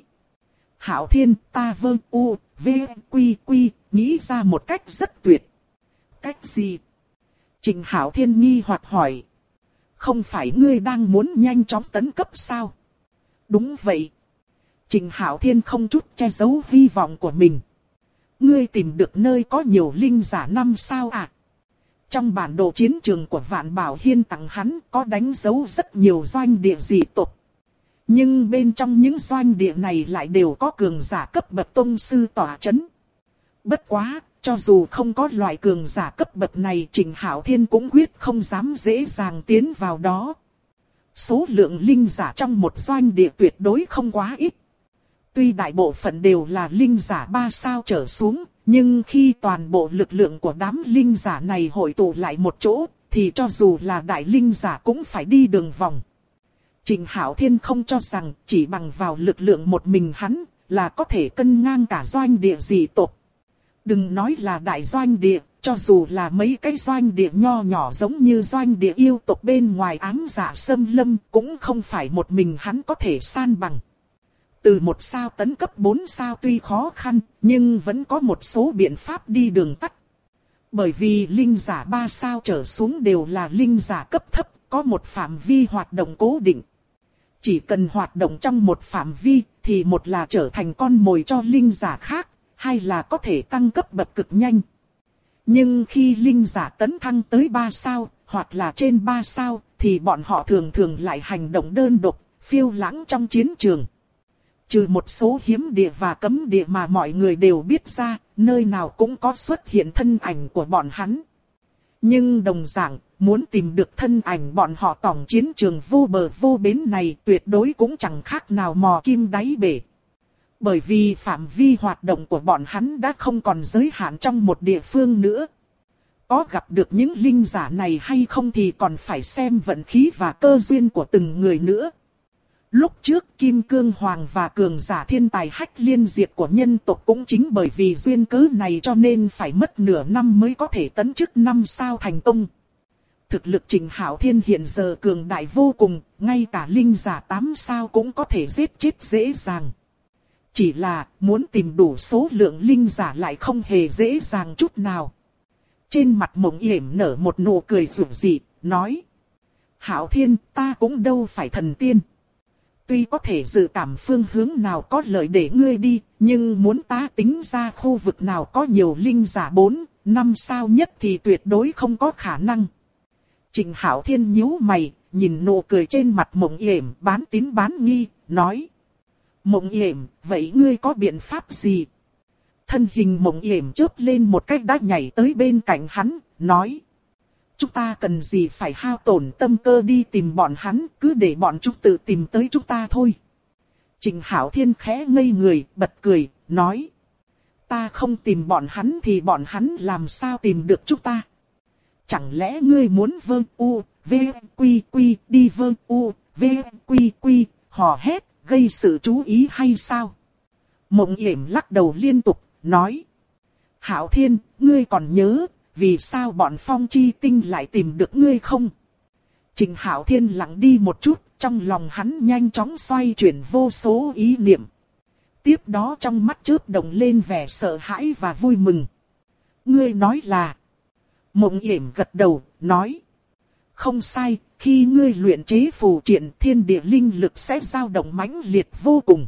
S1: Hạo Thiên, ta vơ u, v, quy quy, nghĩ ra một cách rất tuyệt. Cách gì? Trịnh Hạo Thiên nghi hoặc hỏi. Không phải ngươi đang muốn nhanh chóng tấn cấp sao? Đúng vậy. Trịnh Hạo Thiên không chút che giấu hy vọng của mình. Ngươi tìm được nơi có nhiều linh giả 5 sao à? Trong bản đồ chiến trường của Vạn Bảo Hiên tặng hắn có đánh dấu rất nhiều doanh địa dị tộc. Nhưng bên trong những doanh địa này lại đều có cường giả cấp bậc tông sư tỏa chấn. Bất quá, Cho dù không có loại cường giả cấp bậc này, Trịnh Hạo Thiên cũng quyết không dám dễ dàng tiến vào đó. Số lượng linh giả trong một doanh địa tuyệt đối không quá ít. Tuy đại bộ phận đều là linh giả 3 sao trở xuống, nhưng khi toàn bộ lực lượng của đám linh giả này hội tụ lại một chỗ, thì cho dù là đại linh giả cũng phải đi đường vòng. Trịnh Hạo Thiên không cho rằng chỉ bằng vào lực lượng một mình hắn là có thể cân ngang cả doanh địa dị tộc. Đừng nói là đại doanh địa, cho dù là mấy cái doanh địa nho nhỏ giống như doanh địa yêu tộc bên ngoài ám dạ xâm lâm cũng không phải một mình hắn có thể san bằng. Từ 1 sao tấn cấp 4 sao tuy khó khăn, nhưng vẫn có một số biện pháp đi đường tắt. Bởi vì linh giả 3 sao trở xuống đều là linh giả cấp thấp, có một phạm vi hoạt động cố định. Chỉ cần hoạt động trong một phạm vi, thì một là trở thành con mồi cho linh giả khác, hai là có thể tăng cấp bậc cực nhanh. Nhưng khi linh giả tấn thăng tới 3 sao, hoặc là trên 3 sao, thì bọn họ thường thường lại hành động đơn độc, phiêu lãng trong chiến trường. Trừ một số hiếm địa và cấm địa mà mọi người đều biết ra, nơi nào cũng có xuất hiện thân ảnh của bọn hắn. Nhưng đồng dạng, muốn tìm được thân ảnh bọn họ tòng chiến trường vô bờ vô bến này tuyệt đối cũng chẳng khác nào mò kim đáy bể. Bởi vì phạm vi hoạt động của bọn hắn đã không còn giới hạn trong một địa phương nữa. Có gặp được những linh giả này hay không thì còn phải xem vận khí và cơ duyên của từng người nữa. Lúc trước Kim Cương Hoàng và cường giả thiên tài hách liên diệt của nhân tộc cũng chính bởi vì duyên cớ này cho nên phải mất nửa năm mới có thể tấn chức 5 sao thành công. Thực lực Trịnh Hạo Thiên hiện giờ cường đại vô cùng, ngay cả linh giả 8 sao cũng có thể giết chết dễ dàng. Chỉ là muốn tìm đủ số lượng linh giả lại không hề dễ dàng chút nào. Trên mặt Mộng Yểm nở một nụ cười rủ dị, nói: Hạo Thiên, ta cũng đâu phải thần tiên. Tuy có thể dự cảm phương hướng nào có lợi để ngươi đi, nhưng muốn ta tính ra khu vực nào có nhiều linh giả 4, 5 sao nhất thì tuyệt đối không có khả năng. Trịnh Hạo Thiên nhíu mày, nhìn nụ cười trên mặt Mộng Yểm bán tín bán nghi, nói: Mộng Yểm, vậy ngươi có biện pháp gì? Thân hình Mộng Yểm chớp lên một cách đã nhảy tới bên cạnh hắn, nói: Chúng ta cần gì phải hao tổn tâm cơ đi tìm bọn hắn, cứ để bọn chúng tự tìm tới chúng ta thôi. Trịnh Hạo Thiên khẽ ngây người, bật cười, nói: Ta không tìm bọn hắn thì bọn hắn làm sao tìm được chúng ta? Chẳng lẽ ngươi muốn vơ u, v, quy quy, đi vơ u, v, quy quy, hò hét, gây sự chú ý hay sao? Mộng Yểm lắc đầu liên tục, nói: Hạo Thiên, ngươi còn nhớ vì sao bọn Phong Chi Tinh lại tìm được ngươi không? Trịnh Hạo Thiên lặng đi một chút, trong lòng hắn nhanh chóng xoay chuyển vô số ý niệm. Tiếp đó trong mắt chớp động lên vẻ sợ hãi và vui mừng. Ngươi nói là... Mộng Yểm gật đầu, nói: Không sai, khi ngươi luyện chế phù triện thiên địa linh lực sẽ dao động mãnh liệt vô cùng.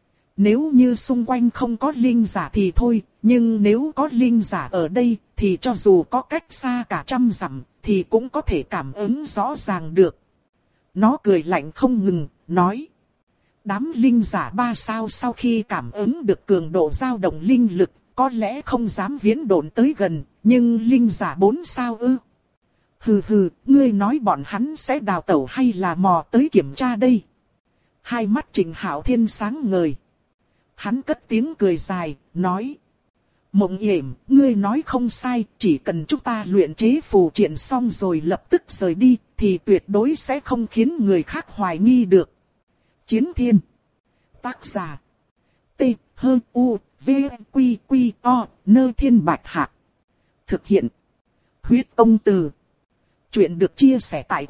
S1: Nếu như xung quanh không có linh giả thì thôi, nhưng nếu có linh giả ở đây thì cho dù có cách xa cả 100 dặm thì cũng có thể cảm ứng rõ ràng được. Nó cười lạnh không ngừng, nói: Đám linh giả 3 sao sau khi cảm ứng được cường độ dao động linh lực, có lẽ không dám viễn độn tới gần, nhưng linh giả 4 sao ư? Hừ hừ, ngươi nói bọn hắn sẽ đào tẩu hay là mò tới kiểm tra đây? Hai mắt Trịnh Hạo Thiên sáng ngời. Hắn cất tiếng cười dài, nói: Mộng Yểm, ngươi nói không sai, chỉ cần chúng ta luyện chế phù triện xong rồi lập tức rời đi, thì tuyệt đối sẽ không khiến người khác hoài nghi được. Chiến Thiên. Tác giả: T, H, U, V, Quy, Quy, O, Nơ Thiên Bạch Hạc. Thực hiện: Huyết Công Từ. Chuyện được chia sẻ tại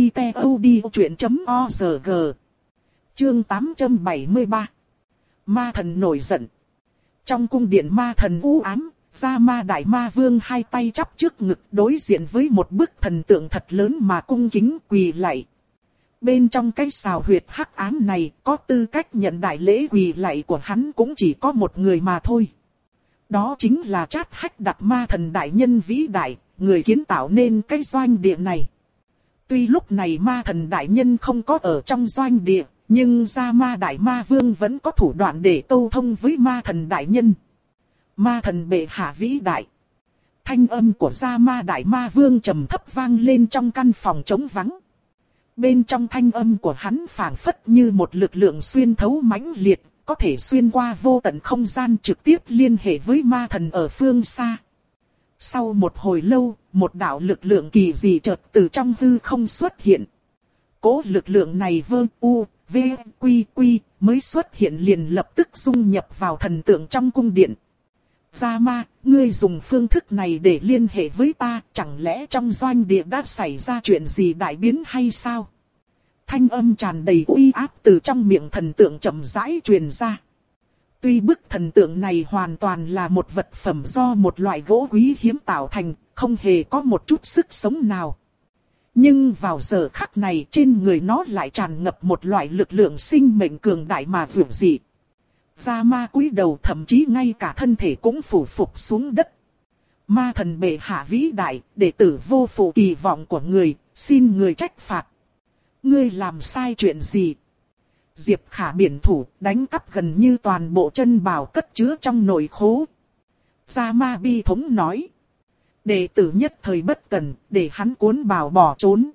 S1: website.odchuyện.org. Chương 873. Ma thần nổi giận. Trong cung điện ma thần u ám, Gia Ma Đại Ma Vương hai tay chắp trước ngực đối diện với một bức thần tượng thật lớn mà cung kính quỳ lạy. Bên trong cái sào huyệt hắc ám này, có tư cách nhận đại lễ quỳ lạy của hắn cũng chỉ có một người mà thôi. Đó chính là Trát Hách Đặc Ma thần đại nhân vĩ đại, người kiến tạo nên cái doanh địa này. Tuy lúc này ma thần đại nhân không có ở trong doanh địa, nhưng Gia Ma Đại Ma Vương vẫn có thủ đoạn để câu thông với ma thần đại nhân. Ma thần bệ hạ vĩ đại. Thanh âm của Gia Ma Đại Ma Vương trầm thấp vang lên trong căn phòng trống vắng. Bên trong thanh âm của hắn phảng phất như một lực lượng xuyên thấu mãnh liệt, có thể xuyên qua vô tận không gian trực tiếp liên hệ với ma thần ở phương xa. Sau một hồi lâu, một đạo lực lượng kỳ dị chợt từ trong hư không xuất hiện. Cố lực lượng này mới xuất hiện liền lập tức dung nhập vào thần tượng trong cung điện. Gia Ma, ngươi dùng phương thức này để liên hệ với ta, chẳng lẽ trong doanh địa đã xảy ra chuyện gì đại biến hay sao? Thanh âm tràn đầy uy áp từ trong miệng thần tượng chậm rãi truyền ra. Tuy bức thần tượng này hoàn toàn là một vật phẩm do một loại gỗ quý hiếm tạo thành, không hề có một chút sức sống nào. Nhưng vào giờ khắc này trên người nó lại tràn ngập một loại lực lượng sinh mệnh cường đại mà vượt dị. Gia Ma cúi đầu, thậm chí ngay cả thân thể cũng phủ phục xuống đất. Ma thần bệ hạ vĩ đại, đệ tử vô phụ kỳ vọng của người, xin người trách phạt. Ngươi làm sai chuyện gì? Diệp Khả biển thủ, đánh cắp gần như toàn bộ chân bào cất chứa trong nội khố. Gia Ma bi thống nói. Đệ tử nhất thời bất cẩn, để hắn cuốn bào bỏ trốn.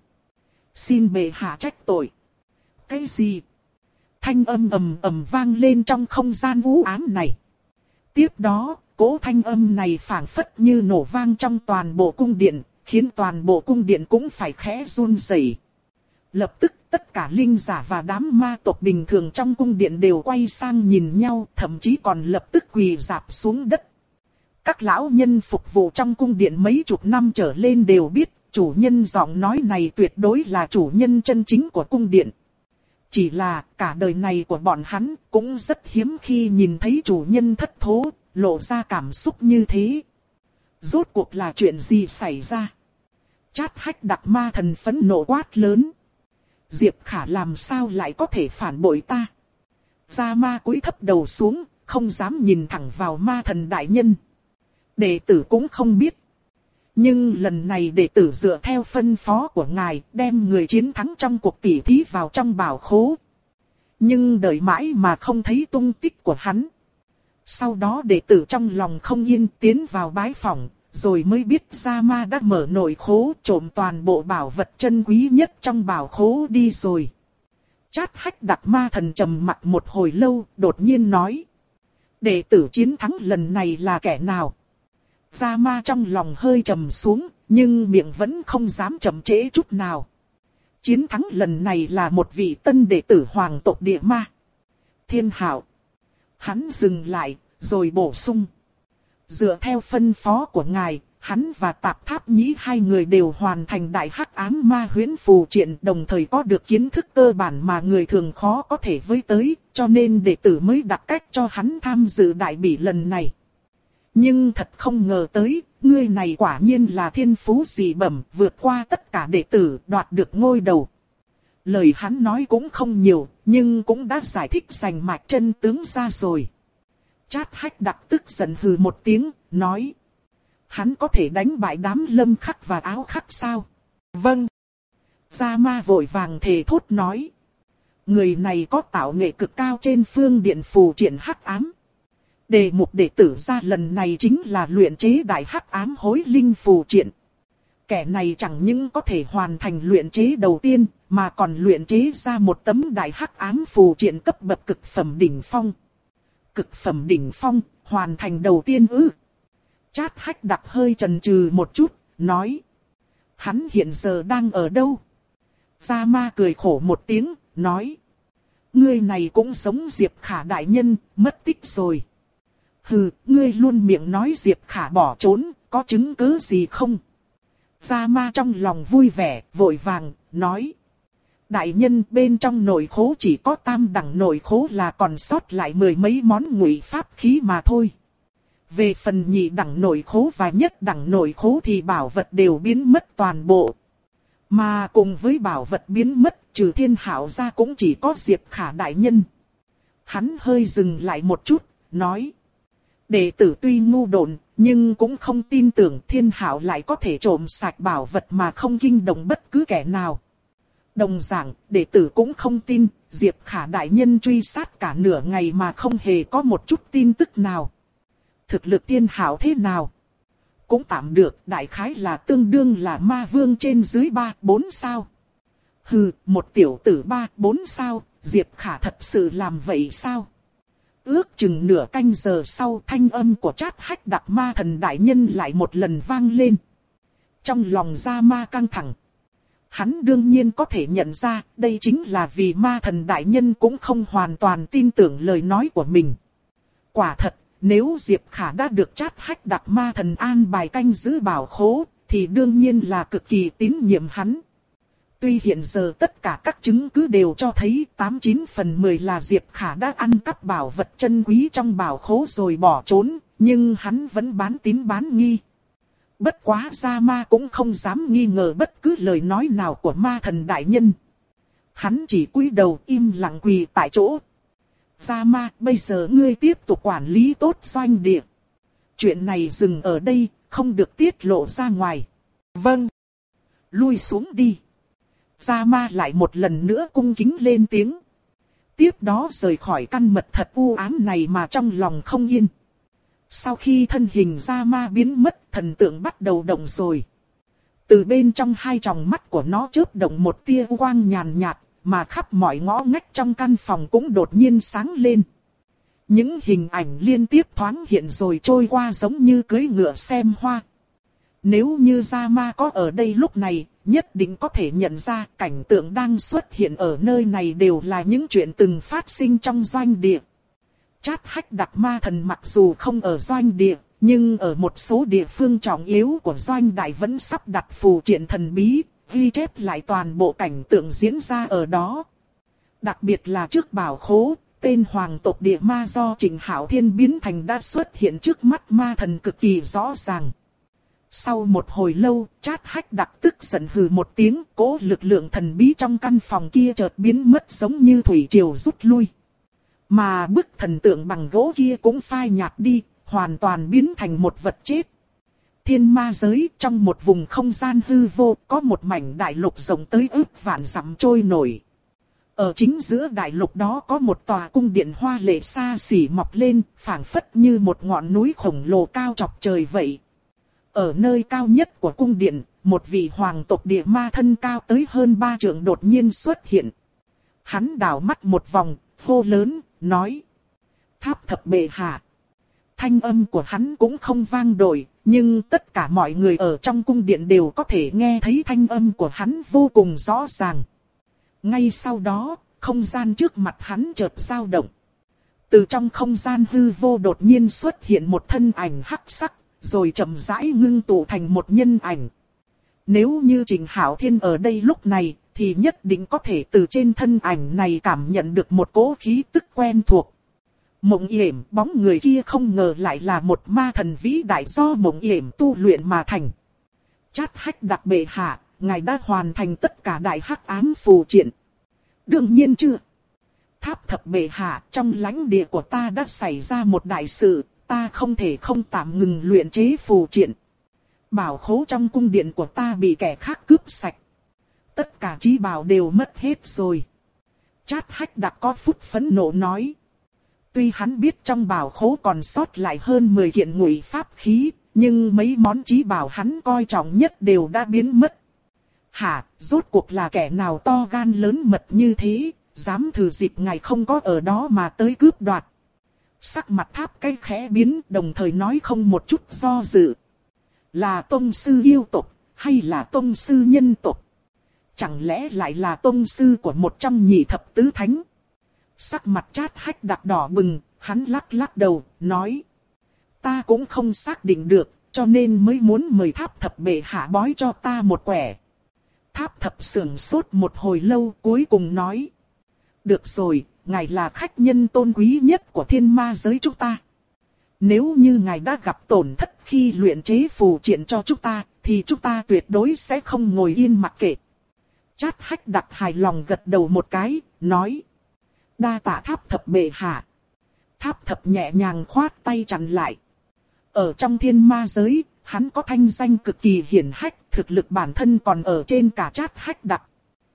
S1: Xin bệ hạ trách tội. Cái gì? Thanh âm ầm ầm vang lên trong không gian u ám này. Tiếp đó, cỗ thanh âm này phảng phất như nổ vang trong toàn bộ cung điện, khiến toàn bộ cung điện cũng phải khẽ run rẩy. Lập tức tất cả linh giả và đám ma tộc bình thường trong cung điện đều quay sang nhìn nhau, thậm chí còn lập tức quỳ rạp xuống đất. Các lão nhân phục vụ trong cung điện mấy chục năm trở lên đều biết, chủ nhân giọng nói này tuyệt đối là chủ nhân chân chính của cung điện. Chỉ là cả đời này của bọn hắn cũng rất hiếm khi nhìn thấy chủ nhân thất thố, lộ ra cảm xúc như thế. Rốt cuộc là chuyện gì xảy ra? Chát Hách Đặc Ma thần phẫn nộ quát lớn. Diệp Khả làm sao lại có thể phản bội ta? Gia Ma cúi thấp đầu xuống, không dám nhìn thẳng vào ma thần đại nhân. Đệ tử cũng không biết. Nhưng lần này đệ tử dựa theo phân phó của ngài, đem người chiến thắng trong cuộc tỉ thí vào trong bảo khố. Nhưng đợi mãi mà không thấy tung tích của hắn. Sau đó đệ tử trong lòng không yên tiến vào bái phỏng, rồi mới biết Gia Ma đã mở nội khố trộm toàn bộ bảo vật chân quý nhất trong bảo khố đi rồi. Chát Hách Đặc Ma thần trầm mặt một hồi lâu, đột nhiên nói. Đệ tử chiến thắng lần này là kẻ nào? Gia Ma trong lòng hơi trầm xuống, nhưng miệng vẫn không dám chậm trễ chút nào. Chiến thắng lần này là một vị tân đệ tử hoàng tộc địa ma. Thiên Hạo. Hắn dừng lại, rồi bổ sung. Dựa theo phân phó của ngài, hắn và Tạp Tháp Nhĩ hai người đều hoàn thành đại hắc ám ma huyễn phù triện, đồng thời có được kiến thức cơ bản mà người thường khó có thể với tới, cho nên đệ tử mới đặt cách cho hắn tham dự đại bỉ lần này. Nhưng thật không ngờ tới, ngươi này quả nhiên là thiên phú dị bẩm, vượt qua tất cả đệ tử, đoạt được ngôi đầu. Lời hắn nói cũng không nhiều, nhưng cũng đã giải thích rành mạch chân tướng ra rồi. Chát Hách Đặc tức giận hừ một tiếng, nói. Hắn có thể đánh bại đám Lâm Khắc và Áo Khắc sao? Vâng. Gia Ma vội vàng thề thốt nói. Người này có tạo nghệ cực cao trên phương điện phù triện hắc ám. Đề mục đệ tử ra lần này chính là luyện chế đại hắc ám hối linh phù triện. Kẻ này chẳng những có thể hoàn thành luyện chế đầu tiên, mà còn luyện chế ra một tấm đại hắc ám phù triện cấp bậc cực phẩm đỉnh phong. Cực phẩm đỉnh phong, hoàn thành đầu tiên ư? Chát Hách Đặc hơi chần chừ một chút, nói. Hắn hiện giờ đang ở đâu? Gia Ma cười khổ một tiếng, nói. Ngươi này cũng giống Diệp Khả đại nhân, mất tích rồi. Hừ, ngươi luôn miệng nói Diệp Khả bỏ trốn, có chứng cứ gì không? Gia Ma trong lòng vui vẻ, vội vàng, nói. Đại nhân, bên trong nội khố chỉ có tam đẳng nội khố là còn sót lại mười mấy món ngụy pháp khí mà thôi. Về phần nhị đẳng nội khố và nhất đẳng nội khố thì bảo vật đều biến mất toàn bộ. Mà cùng với bảo vật biến mất, trừ Thiên Hạo ra cũng chỉ có Diệp Khả đại nhân. Hắn hơi dừng lại một chút, nói. Đệ tử tuy ngu độn, nhưng cũng không tin tưởng Thiên Hạo lại có thể trộm sạch bảo vật mà không kinh động bất cứ kẻ nào. Đồng dạng, đệ tử cũng không tin, Diệp Khả đại nhân truy sát cả nửa ngày mà không hề có một chút tin tức nào. Thực lực Tiên Hảo thế nào? Cũng tạm được, đại khái là tương đương là ma vương trên dưới 3-4 sao. Hừ, một tiểu tử 3-4 sao, Diệp Khả thật sự làm vậy sao? Ước chừng nửa canh giờ sau, thanh âm của Trát Hách Đặc Ma Thần đại nhân lại một lần vang lên. Trong lòng Gia Ma căng thẳng. Hắn đương nhiên có thể nhận ra, đây chính là vì Ma Thần đại nhân cũng không hoàn toàn tin tưởng lời nói của mình. Quả thật, nếu Diệp Khả đã được Trát Hách Đặc Ma Thần an bài canh giữ bảo khố, thì đương nhiên là cực kỳ tín nhiệm hắn. Tuy hiện giờ tất cả các chứng cứ đều cho thấy 89 phần 10 là Diệp Khả đã ăn cắp bảo vật chân quý trong bảo khố rồi bỏ trốn, nhưng hắn vẫn bán tín bán nghi. Bất quá Gia Ma cũng không dám nghi ngờ bất cứ lời nói nào của Ma Thần đại nhân. Hắn chỉ cúi đầu im lặng quỳ tại chỗ. Gia Ma, bây giờ ngươi tiếp tục quản lý tốt doanh địa. Chuyện này dừng ở đây, không được tiết lộ ra ngoài. Vâng. Lui xuống đi. Gia Ma lại một lần nữa cung kính lên tiếng. Tiếp đó rời khỏi căn mật thật u ám này mà trong lòng không yên. Sau khi thân hình Gia Ma biến mất, thần tượng bắt đầu động rồi. Từ bên trong hai tròng mắt của nó chớp động một tia quang nhàn nhạt, mà khắp mọi ngõ ngách trong căn phòng cũng đột nhiên sáng lên. Những hình ảnh liên tiếp thoáng hiện rồi trôi qua giống như cưỡi ngựa xem hoa. Nếu như Gia Ma có ở đây lúc này, nhất định có thể nhận ra cảnh tượng đang xuất hiện ở nơi này đều là những chuyện từng phát sinh trong doanh địa. Trát Hách Đặc Ma Thần mặc dù không ở doanh địa, nhưng ở một số địa phương trọng yếu của doanh đại vẫn sắp đặt phù triện thần bí, ghi chép lại toàn bộ cảnh tượng diễn ra ở đó. Đặc biệt là trước bảo khố, tên hoàng tộc địa ma do Trịnh Hạo Thiên biến thành đã xuất hiện trước mắt Ma Thần cực kỳ rõ ràng. Sau một hồi lâu, Trát Hách Đặc tức giận hừ một tiếng, cỗ lực lượng thần bí trong căn phòng kia chợt biến mất giống như thủy triều rút lui. Mà bức thần tượng bằng gỗ kia cũng phai nhạt đi, hoàn toàn biến thành một vật chết. Thiên ma giới, trong một vùng không gian hư vô, có một mảnh đại lục rộng tới ước vạn dặm trôi nổi. Ở chính giữa đại lục đó có một tòa cung điện hoa lệ xa xỉ mọc lên, phảng phất như một ngọn núi khổng lồ cao chọc trời vậy. Ở nơi cao nhất của cung điện, một vị hoàng tộc địa ma thân cao tới hơn 3 trượng đột nhiên xuất hiện. Hắn đảo mắt một vòng, hô lớn, nói: Tháp thập bệ hạ. Thanh âm của hắn cũng không vang dội, nhưng tất cả mọi người ở trong cung điện đều có thể nghe thấy thanh âm của hắn vô cùng rõ ràng. Ngay sau đó, không gian trước mặt hắn chợt dao động. Từ trong không gian hư vô đột nhiên xuất hiện một thân ảnh hắc sắc, rồi chậm rãi ngưng tụ thành một nhân ảnh. Nếu như Trịnh Hạo Thiên ở đây lúc này, thì nhất định có thể từ trên thân ảnh này cảm nhận được một cỗ khí tức quen thuộc. Mộng Yểm, bóng người kia không ngờ lại là một ma thần vĩ đại do Mộng Yểm tu luyện mà thành. Trát Hách Đặc bệ hạ, ngài đã hoàn thành tất cả đại hắc ám phù triện. Đương nhiên chưa. Tháp thập bệ hạ, trong lãnh địa của ta đã xảy ra một đại sự, ta không thể không tạm ngừng luyện chế phù triện. Bảo khố trong cung điện của ta bị kẻ khác cướp sạch. Tất cả trí bảo đều mất hết rồi. Trát Hách Đặc có phút phẫn nộ nói. Tuy hắn biết trong bảo khố còn sót lại hơn 10 kiện ngụy pháp khí, nhưng mấy món trí bảo hắn coi trọng nhất đều đã biến mất. Hả, rốt cuộc là kẻ nào to gan lớn mật như thế, dám thử dịp ngài không có ở đó mà tới cướp đoạt. Sắc mặt Tháp cái khẽ biến, đồng thời nói không một chút do dự. Là tông sư yêu tộc, hay là tông sư nhân tộc? Chẳng lẽ lại là tông sư của một trong nhị thập tứ thánh? Sắc mặt Trát Hách Đặc đỏ bừng, hắn lắc lắc đầu, nói. Ta cũng không xác định được, cho nên mới muốn mời Tháp thập bệ hạ bói cho ta một quẻ. Tháp thập sưởng sốt một hồi lâu, cuối cùng nói. Được rồi, ngài là khách nhân tôn quý nhất của thiên ma giới chúng ta. Nếu như ngài đã gặp tổn thất khi luyện chế phù triện cho chúng ta, thì chúng ta tuyệt đối sẽ không ngồi yên mặc kệ. Trát Hách Đặc hài lòng gật đầu một cái, nói. Đa tạ Tháp thập bệ hạ. Tháp thập nhẹ nhàng khoát tay chặn lại. Ở trong thiên ma giới, hắn có thanh danh cực kỳ hiển hách, thực lực bản thân còn ở trên cả Trát Hách Đặc.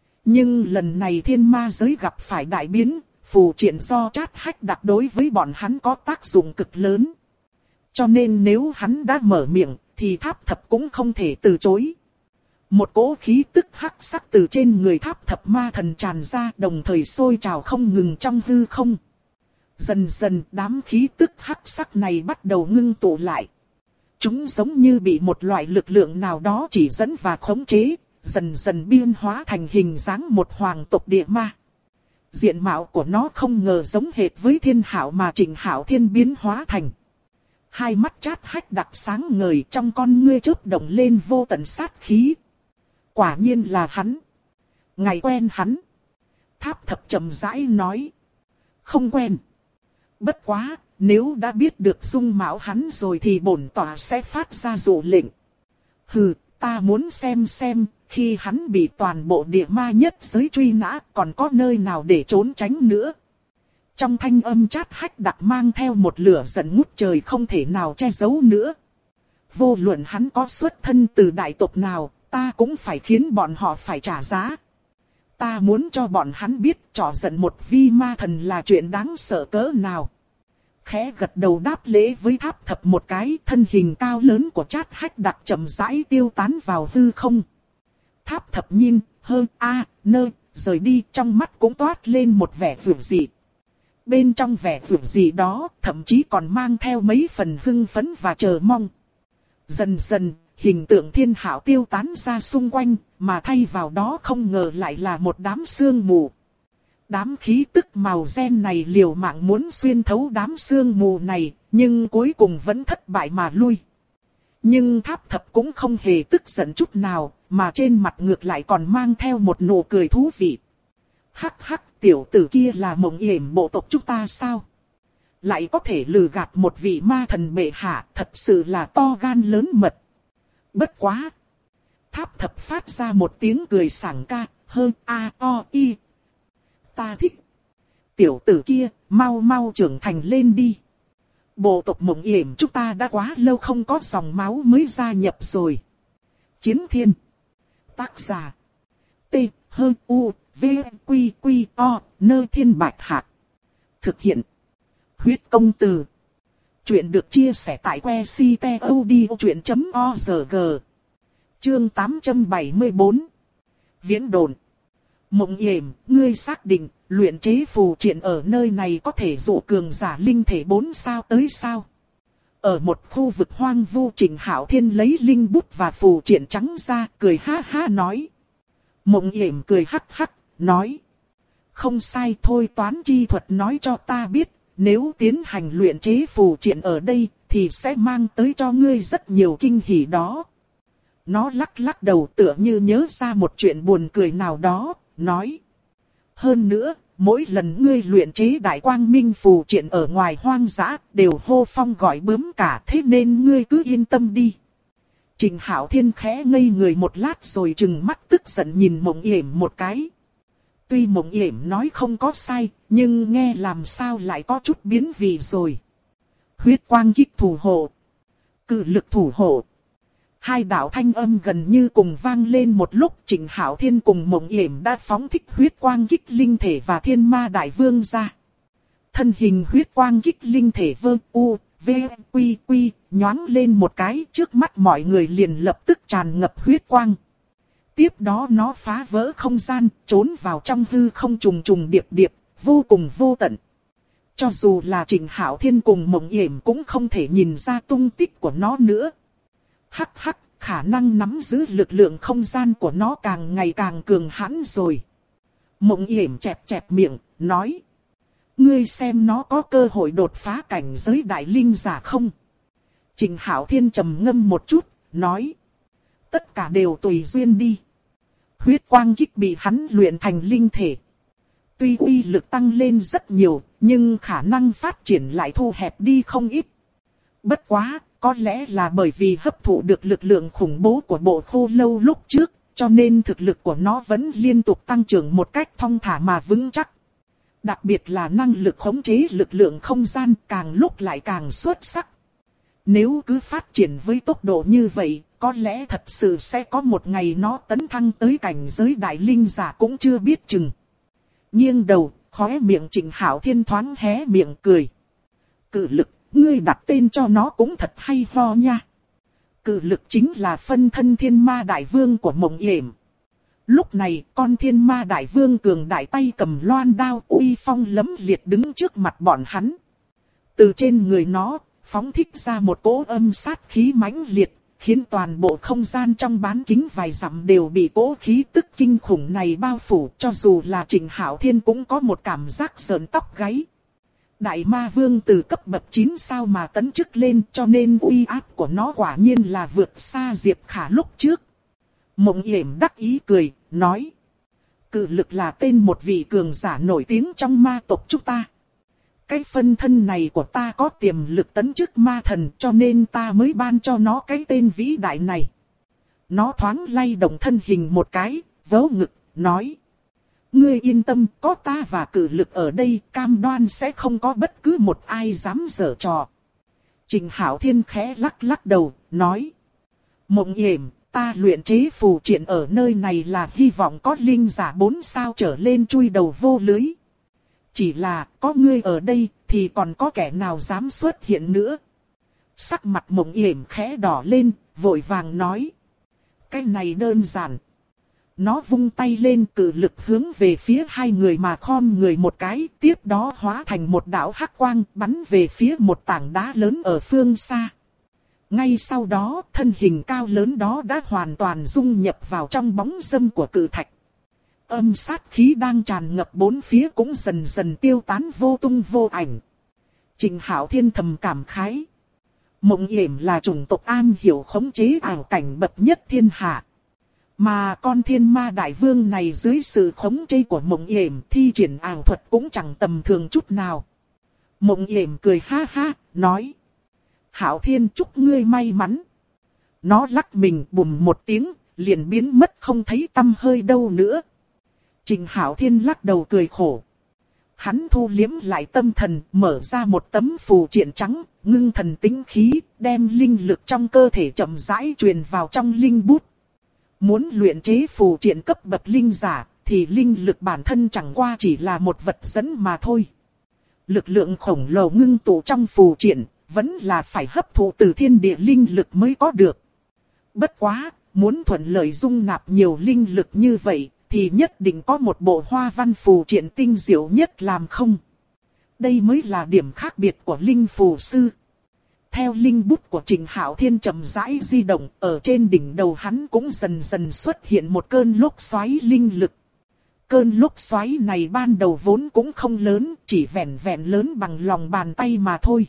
S1: Nhưng lần này thiên ma giới gặp phải đại biến, phù triện do Trát Hách Đặc đối với bọn hắn có tác dụng cực lớn. Cho nên nếu hắn đã mở miệng, thì Tháp Thập cũng không thể từ chối. Một cỗ khí tức hắc sắc từ trên người Tháp Thập ma thần tràn ra, đồng thời sôi trào không ngừng trong hư không. Dần dần đám khí tức hắc sắc này bắt đầu ngưng tụ lại. Chúng giống như bị một loại lực lượng nào đó chỉ dẫn và khống chế, dần dần biến hóa thành hình dáng một hoàng tộc địa ma. Diện mạo của nó không ngờ giống hệt với Thiên Hạo mà Trịnh Hạo Thiên biến hóa thành. Hai mắt Chát Hách Đặc sáng ngời, trong con ngươi chớp động lên vô tận sát khí. Quả nhiên là hắn. Ngài quen hắn. Tháp Thập trầm rãi nói. Không quen. Bất quá, nếu đã biết được dung mạo hắn rồi thì bổn tòa sẽ phát ra dụ lệnh. Hừ, ta muốn xem, khi hắn bị toàn bộ địa ma nhất giới truy nã, còn có nơi nào để trốn tránh nữa. Trong thanh âm Chát Hách Đặc mang theo một lửa giận ngút trời không thể nào che giấu nữa. Vô luận hắn có xuất thân từ đại tộc nào, ta cũng phải khiến bọn họ phải trả giá. Ta muốn cho bọn hắn biết trò giận một vi ma thần là chuyện đáng sợ cỡ nào. Khẽ gật đầu đáp lễ với Tháp Thập một cái, thân hình cao lớn của Chát Hách Đặc chậm rãi tiêu tán vào hư không. Tháp Thập nhìn, rời đi, trong mắt cũng toát lên một vẻ vượng dị. Bên trong vẻ vượng dị đó, thậm chí còn mang theo mấy phần hưng phấn và chờ mong. Dần dần, hình tượng Thiên Hạo tiêu tán ra xung quanh, mà thay vào đó không ngờ lại là một đám sương mù. Đám khí tức màu đen này liều mạng muốn xuyên thấu đám sương mù này, nhưng cuối cùng vẫn thất bại mà lui. Nhưng Tháp Thập cũng không hề tức giận chút nào, mà trên mặt ngược lại còn mang theo một nụ cười thú vị. Hắc hắc, tiểu tử kia là Mộng Yểm bộ tộc chúng ta sao? Lại có thể lừa gạt một vị ma thần bệ hạ, thật sự là to gan lớn mật. Bất quá. Tháp Thập phát ra một tiếng cười sảng ca, i. Ta thích. Tiểu tử kia, mau trưởng thành lên đi. Bộ tộc Mộng Yểm chúng ta đã quá lâu không có dòng máu mới gia nhập rồi. Chiến Thiên. Tác giả. T-H-U-V-Q-Q-O, Nơ Thiên Bạch Hạc. Thực hiện. Huyết Công Từ. Chuyện được chia sẻ tại que ctod.org. Chương 874. Viễn đồn. Mộng Yểm, ngươi xác định, luyện chế phù triện ở nơi này có thể dụ cường giả linh thể 4 sao tới sao? Ở một khu vực hoang vu, Trịnh Hạo Thiên lấy linh bút và phù triện trắng ra, cười ha ha nói. Mộng Yểm cười hắc hắc, nói. Không sai thôi, toán chi thuật nói cho ta biết, nếu tiến hành luyện chế phù triện ở đây, thì sẽ mang tới cho ngươi rất nhiều kinh hỉ đó. Nó lắc đầu tựa như nhớ ra một chuyện buồn cười nào đó, nói. Hơn nữa, mỗi lần ngươi luyện chế đại quang minh phù triện ở ngoài hoang dã, đều hô phong gọi bướm cả, thế nên ngươi cứ yên tâm đi. Trịnh Hạo Thiên khẽ ngây người một lát rồi trừng mắt tức giận nhìn Mộng Yểm một cái. Tuy Mộng Yểm nói không có sai, nhưng nghe làm sao lại có chút biến vị rồi. Huyết quang kích thủ hộ. Cự lực thủ hộ. Hai đạo thanh âm gần như cùng vang lên một lúc. Trịnh Hạo Thiên cùng Mộng Yểm đã phóng thích huyết quang kích linh thể và thiên ma đại vương ra. Thân hình huyết quang kích linh thể nhoáng lên một cái, trước mắt mọi người liền lập tức tràn ngập huyết quang. Tiếp đó nó phá vỡ không gian, trốn vào trong hư không trùng điệp, vô cùng vô tận. Cho dù là Trịnh Hạo Thiên cùng Mộng Yểm cũng không thể nhìn ra tung tích của nó nữa. Hắc hắc, khả năng nắm giữ lực lượng không gian của nó càng ngày càng cường hãn rồi. Mộng Yểm chẹp miệng, nói. Ngươi xem nó có cơ hội đột phá cảnh giới đại linh giả không? Trịnh Hạo Thiên trầm ngâm một chút, nói. Tất cả đều tùy duyên đi. Huyết quang kích bị hắn luyện thành linh thể. Tuy uy lực tăng lên rất nhiều, nhưng khả năng phát triển lại thu hẹp đi không ít. Bất quá, có lẽ là bởi vì hấp thụ được lực lượng khủng bố của bộ khô lâu lúc trước, cho nên thực lực của nó vẫn liên tục tăng trưởng một cách thong thả mà vững chắc. Đặc biệt là năng lực khống chế lực lượng không gian càng lúc lại càng xuất sắc. Nếu cứ phát triển với tốc độ như vậy, có lẽ thật sự sẽ có một ngày nó tấn thăng tới cảnh giới đại linh giả cũng chưa biết chừng. Nghiêng đầu, khóe miệng Trịnh Hạo Thiên thoáng hé miệng cười. Cự lực, ngươi đặt tên cho nó cũng thật hay ho nha. Cự lực chính là phân thân thiên ma đại vương của Mộng Yểm. Lúc này, con thiên ma đại vương cường đại tay cầm loan đao uy phong lẫm liệt đứng trước mặt bọn hắn. Từ trên người nó, phóng thích ra một cỗ âm sát khí mãnh liệt, khiến toàn bộ không gian trong bán kính vài dặm đều bị cỗ khí tức kinh khủng này bao phủ, cho dù là Trịnh Hạo Thiên cũng có một cảm giác sởn tóc gáy. Đại ma vương từ cấp bậc 9 sao mà tấn chức lên, cho nên uy áp của nó quả nhiên là vượt xa Diệp Khả lúc trước. Mộng Yểm đắc ý cười, nói. Cự lực là tên một vị cường giả nổi tiếng trong ma tộc chúng ta. Cái phân thân này của ta có tiềm lực tấn chức ma thần, cho nên ta mới ban cho nó cái tên vĩ đại này. Nó thoáng lay động thân hình một cái, vớ ngực, nói. Ngươi yên tâm, có ta và cự lực ở đây, cam đoan sẽ không có bất cứ một ai dám giở trò. Trịnh Hạo Thiên khẽ lắc lắc đầu, nói. Mộng Yểm, ta luyện chế phù triện ở nơi này là hy vọng có linh giả 4 sao trở lên chui đầu vô lưới. Chỉ là, có ngươi ở đây, thì còn có kẻ nào dám xuất hiện nữa. Sắc mặt Mộng Yểm khẽ đỏ lên, vội vàng nói. Cái này đơn giản. Nó vung tay lên, cự lực hướng về phía hai người mà khom người một cái, tiếp đó hóa thành một đạo hắc quang bắn về phía một tảng đá lớn ở phương xa. Ngay sau đó, thân hình cao lớn đó đã hoàn toàn dung nhập vào trong bóng râm của cự thạch. Âm sát khí đang tràn ngập bốn phía cũng dần dần tiêu tán vô tung vô ảnh. Trịnh Hạo Thiên thầm cảm khái. Mộng Yểm là chủng tộc am hiểu khống chế ảo cảnh bậc nhất thiên hạ. Mà con thiên ma đại vương này dưới sự khống chế của Mộng Yểm thi triển ảo thuật cũng chẳng tầm thường chút nào. Mộng Yểm cười ha ha, nói. Hạo Thiên chúc ngươi may mắn. Nó lắc mình bùm một tiếng, liền biến mất không thấy tăm hơi đâu nữa. Trịnh Hạo Thiên lắc đầu cười khổ. Hắn thu liếm lại tâm thần, mở ra một tấm phù triện trắng, ngưng thần tĩnh khí, đem linh lực trong cơ thể chậm rãi truyền vào trong linh bút. Muốn luyện chế phù triện cấp bậc linh giả, thì linh lực bản thân chẳng qua chỉ là một vật dẫn mà thôi. Lực lượng khổng lồ ngưng tụ trong phù triện, vẫn là phải hấp thụ từ thiên địa linh lực mới có được. Bất quá, muốn thuận lợi dung nạp nhiều linh lực như vậy, thì nhất định có một bộ hoa văn phù triện tinh diệu nhất làm không. Đây mới là điểm khác biệt của linh phù sư. Theo linh bút của Trịnh Hạo Thiên chậm rãi di động, ở trên đỉnh đầu hắn cũng dần dần xuất hiện một cơn lốc xoáy linh lực. Cơn lốc xoáy này ban đầu vốn cũng không lớn, chỉ vẹn vẹn lớn bằng lòng bàn tay mà thôi.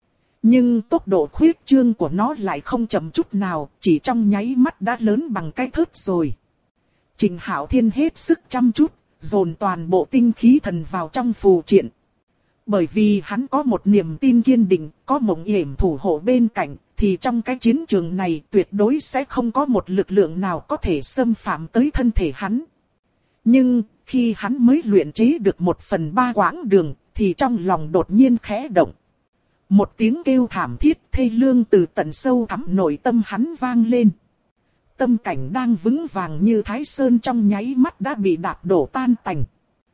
S1: Nhưng tốc độ khuyết trương của nó lại không chậm chút nào, chỉ trong nháy mắt đã lớn bằng cái thớt rồi. Trịnh Hạo Thiên hết sức chăm chút, dồn toàn bộ tinh khí thần vào trong phù triện. Bởi vì hắn có một niềm tin kiên định, có Mộng Yểm thủ hộ bên cạnh, thì trong cái chiến trường này tuyệt đối sẽ không có một lực lượng nào có thể xâm phạm tới thân thể hắn. Nhưng, khi hắn mới luyện chế được 1/3 quãng đường, thì trong lòng đột nhiên khẽ động. Một tiếng kêu thảm thiết thê lương từ tận sâu thẳm nội tâm hắn vang lên. Tâm cảnh đang vững vàng như Thái Sơn trong nháy mắt đã bị đạp đổ tan tành.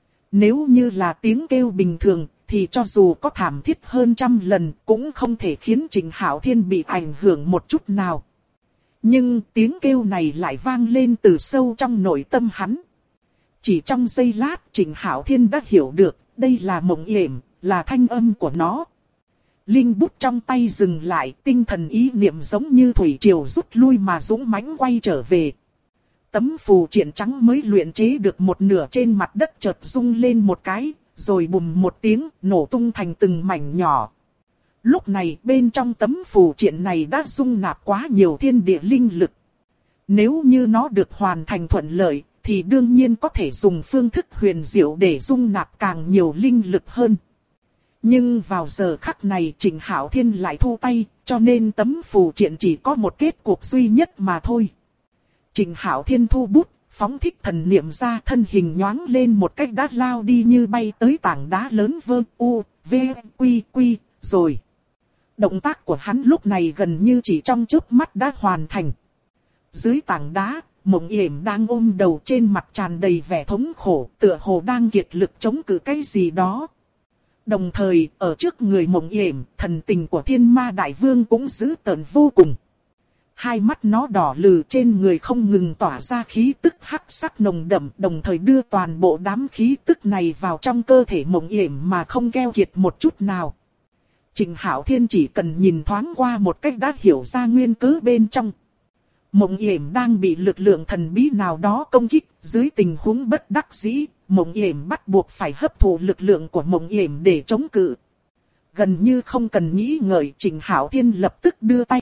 S1: Nếu như là tiếng kêu bình thường, thì cho dù có thảm thiết hơn 100 lần cũng không thể khiến Trịnh Hạo Thiên bị ảnh hưởng một chút nào. Nhưng tiếng kêu này lại vang lên từ sâu trong nội tâm hắn. Chỉ trong giây lát Trịnh Hạo Thiên đã hiểu được, đây là Mộng Yểm, là thanh âm của nó. Linh bút trong tay dừng lại, tinh thần ý niệm giống như thủy triều rút lui mà dũng mãnh quay trở về. Tấm phù triện trắng mới luyện chế được một nửa trên mặt đất chợt rung lên một cái, rồi bùm một tiếng nổ tung thành từng mảnh nhỏ. Lúc này bên trong tấm phù triện này đã dung nạp quá nhiều thiên địa linh lực. Nếu như nó được hoàn thành thuận lợi, thì đương nhiên có thể dùng phương thức huyền diệu để dung nạp càng nhiều linh lực hơn. Nhưng vào giờ khắc này Trịnh Hạo Thiên lại thu tay, cho nên tấm phù triện chỉ có một kết cục duy nhất mà thôi. Trịnh Hạo Thiên thu bút, phóng thích thần niệm ra, thân hình nhoáng lên một cách đã lao đi như bay tới tảng đá lớn vơ u, v, quy quy, rồi. Động tác của hắn lúc này gần như chỉ trong chớp mắt đã hoàn thành. Dưới tảng đá, Mộng Yểm đang ôm đầu, trên mặt tràn đầy vẻ thống khổ, tựa hồ đang kiệt lực chống cự cái gì đó. Đồng thời, ở trước người Mộng Yểm, thần tình của Thiên Ma Đại Vương cũng dữ tợn vô cùng. Hai mắt nó đỏ lừ, trên người không ngừng tỏa ra khí tức hắc sắc nồng đậm, đồng thời đưa toàn bộ đám khí tức này vào trong cơ thể Mộng Yểm mà không keo kiệt một chút nào. Trình Hạo Thiên chỉ cần nhìn thoáng qua một cách đã hiểu ra nguyên cớ bên trong. Mộng Yểm đang bị lực lượng thần bí nào đó công kích, dưới tình huống bất đắc dĩ, Mộng Yểm bắt buộc phải hấp thụ lực lượng của Mộng Yểm để chống cự. Gần như không cần nghĩ ngợi, Trình Hạo Thiên lập tức đưa tay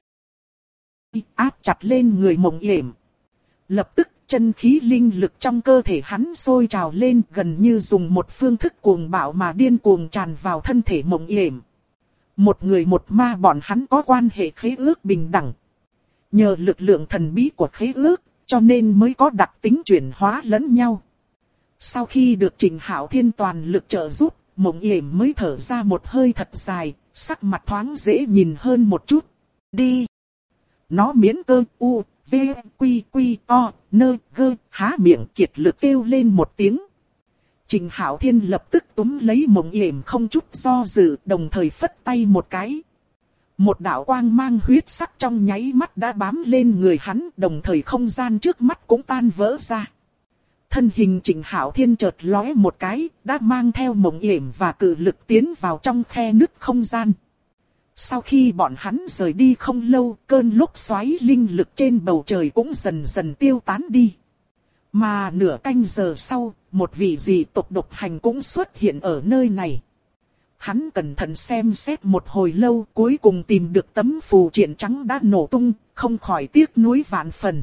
S1: áp chặt lên người Mộng Yểm. Lập tức chân khí linh lực trong cơ thể hắn sôi trào lên, gần như dùng một phương thức cuồng bạo mà điên cuồng tràn vào thân thể Mộng Yểm. Một người một ma bọn hắn có quan hệ khế ước bình đẳng. Nhờ lực lượng thần bí của khế ước, cho nên mới có đặc tính chuyển hóa lẫn nhau. Sau khi được Trình Hạo Thiên toàn lực trợ giúp, Mộng Yểm mới thở ra một hơi thật dài, sắc mặt thoáng dễ nhìn hơn một chút. Đi! Nó miễn cơ u, v, quy quy, o, nơ, gơ, há miệng kiệt lực kêu lên một tiếng. Trình Hạo Thiên lập tức túm lấy Mộng Yểm không chút do dự, đồng thời phất tay một cái. Một đạo quang mang huyết sắc trong nháy mắt đã bám lên người hắn, đồng thời không gian trước mắt cũng tan vỡ ra. Thân hình Trình Hạo Thiên chợt lóe một cái, đã mang theo Mộng Yểm và cự lực tiến vào trong khe nứt không gian. Sau khi bọn hắn rời đi không lâu, cơn lốc xoáy linh lực trên bầu trời cũng dần dần tiêu tán đi. Mà nửa canh giờ sau, một vị dị tộc độc hành cũng xuất hiện ở nơi này. Hắn cẩn thận xem xét một hồi lâu, cuối cùng tìm được tấm phù triện trắng đã nổ tung, không khỏi tiếc nuối vạn phần.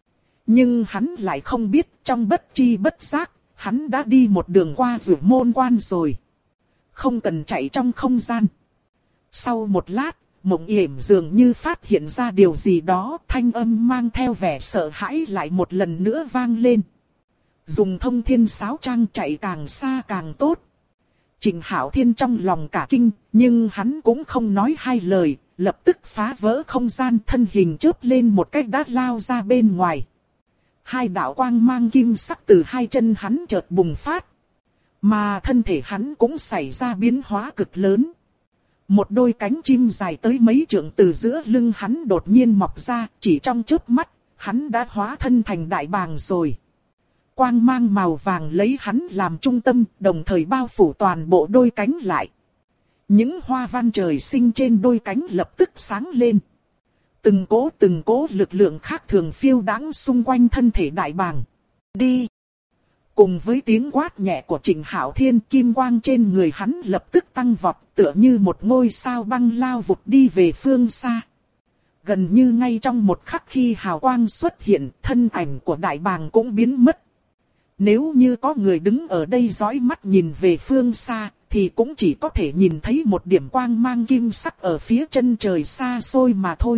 S1: Nhưng hắn lại không biết, trong bất chi bất giác, hắn đã đi một đường qua Dụ Môn Quan rồi. Không cần chạy trong không gian. Sau một lát, Mộng Yểm dường như phát hiện ra điều gì đó, thanh âm mang theo vẻ sợ hãi lại một lần nữa vang lên. Dùng thông thiên sáo trang chạy càng xa càng tốt. Trình Hạo Thiên trong lòng cả kinh, nhưng hắn cũng không nói hai lời, lập tức phá vỡ không gian, thân hình chớp lên một cách đã lao ra bên ngoài. Hai đạo quang mang kim sắc từ hai chân hắn chợt bùng phát. Mà thân thể hắn cũng xảy ra biến hóa cực lớn. Một đôi cánh chim dài tới mấy trượng từ giữa lưng hắn đột nhiên mọc ra, chỉ trong chớp mắt, hắn đã hóa thân thành đại bàng rồi. Quang mang màu vàng lấy hắn làm trung tâm, đồng thời bao phủ toàn bộ đôi cánh lại. Những hoa văn trời sinh trên đôi cánh lập tức sáng lên. Từng cỗ lực lượng khác thường phiêu đãng xung quanh thân thể đại bàng. Đi! Cùng với tiếng quát nhẹ của Trình Hạo Thiên, kim quang trên người hắn lập tức tăng vọt, tựa như một ngôi sao băng lao vụt đi về phương xa. Gần như ngay trong một khắc khi hào quang xuất hiện, thân ảnh của đại bàng cũng biến mất. Nếu như có người đứng ở đây dõi mắt nhìn về phương xa, thì cũng chỉ có thể nhìn thấy một điểm quang mang kim sắc ở phía chân trời xa xôi mà thôi.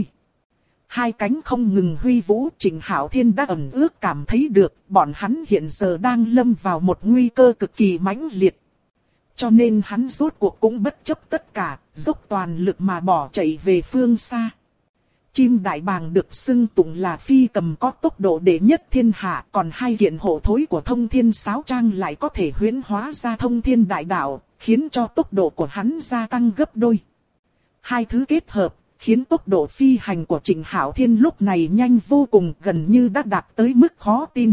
S1: Hai cánh không ngừng huy vũ, Trình Hạo Thiên đã ẩn ước cảm thấy được, bọn hắn hiện giờ đang lâm vào một nguy cơ cực kỳ mãnh liệt. Cho nên hắn rốt cuộc cũng bất chấp tất cả, dốc toàn lực mà bỏ chạy về phương xa. Chim đại bàng được xưng tụng là phi cầm có tốc độ đệ nhất thiên hạ, còn hai kiện hộ thối của thông thiên sáo trang lại có thể huyễn hóa ra thông thiên đại đạo, khiến cho tốc độ của hắn gia tăng gấp đôi. Hai thứ kết hợp, khiến tốc độ phi hành của Trình Hạo Thiên lúc này nhanh vô cùng, gần như đã đạt tới mức khó tin.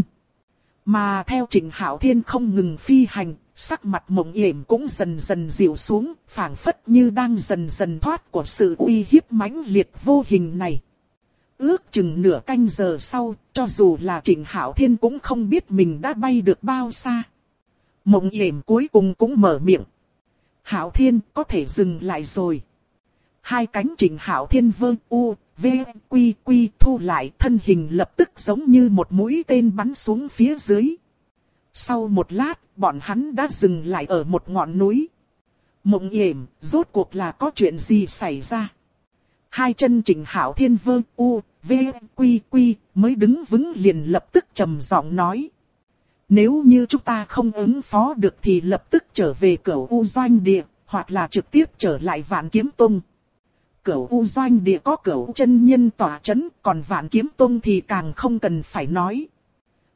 S1: Mà theo Trình Hạo Thiên không ngừng phi hành, sắc mặt Mộng Yểm cũng dần dần dịu xuống, phảng phất như đang dần dần thoát của sự uy hiếp mãnh liệt vô hình này. Ước chừng nửa canh giờ sau, cho dù là Trình Hạo Thiên cũng không biết mình đã bay được bao xa. Mộng Yểm cuối cùng cũng mở miệng. Hạo Thiên, có thể dừng lại rồi. Hai cánh Trình Hạo Thiên vơ u, v, quy quy thu lại, thân hình lập tức giống như một mũi tên bắn xuống phía dưới. Sau một lát, bọn hắn đã dừng lại ở một ngọn núi. Mộng Yểm, rốt cuộc là có chuyện gì xảy ra? Hai chân Trình Hạo Thiên vơ u, v, quy quy mới đứng vững liền lập tức trầm giọng nói. Nếu như chúng ta không ứng phó được thì lập tức trở về Cửu U Doanh Địa, hoặc là trực tiếp trở lại Vạn Kiếm Tông. Cửu U Doanh Địa có Cửu chân nhân tỏa chấn, còn Vạn Kiếm Tông thì càng không cần phải nói.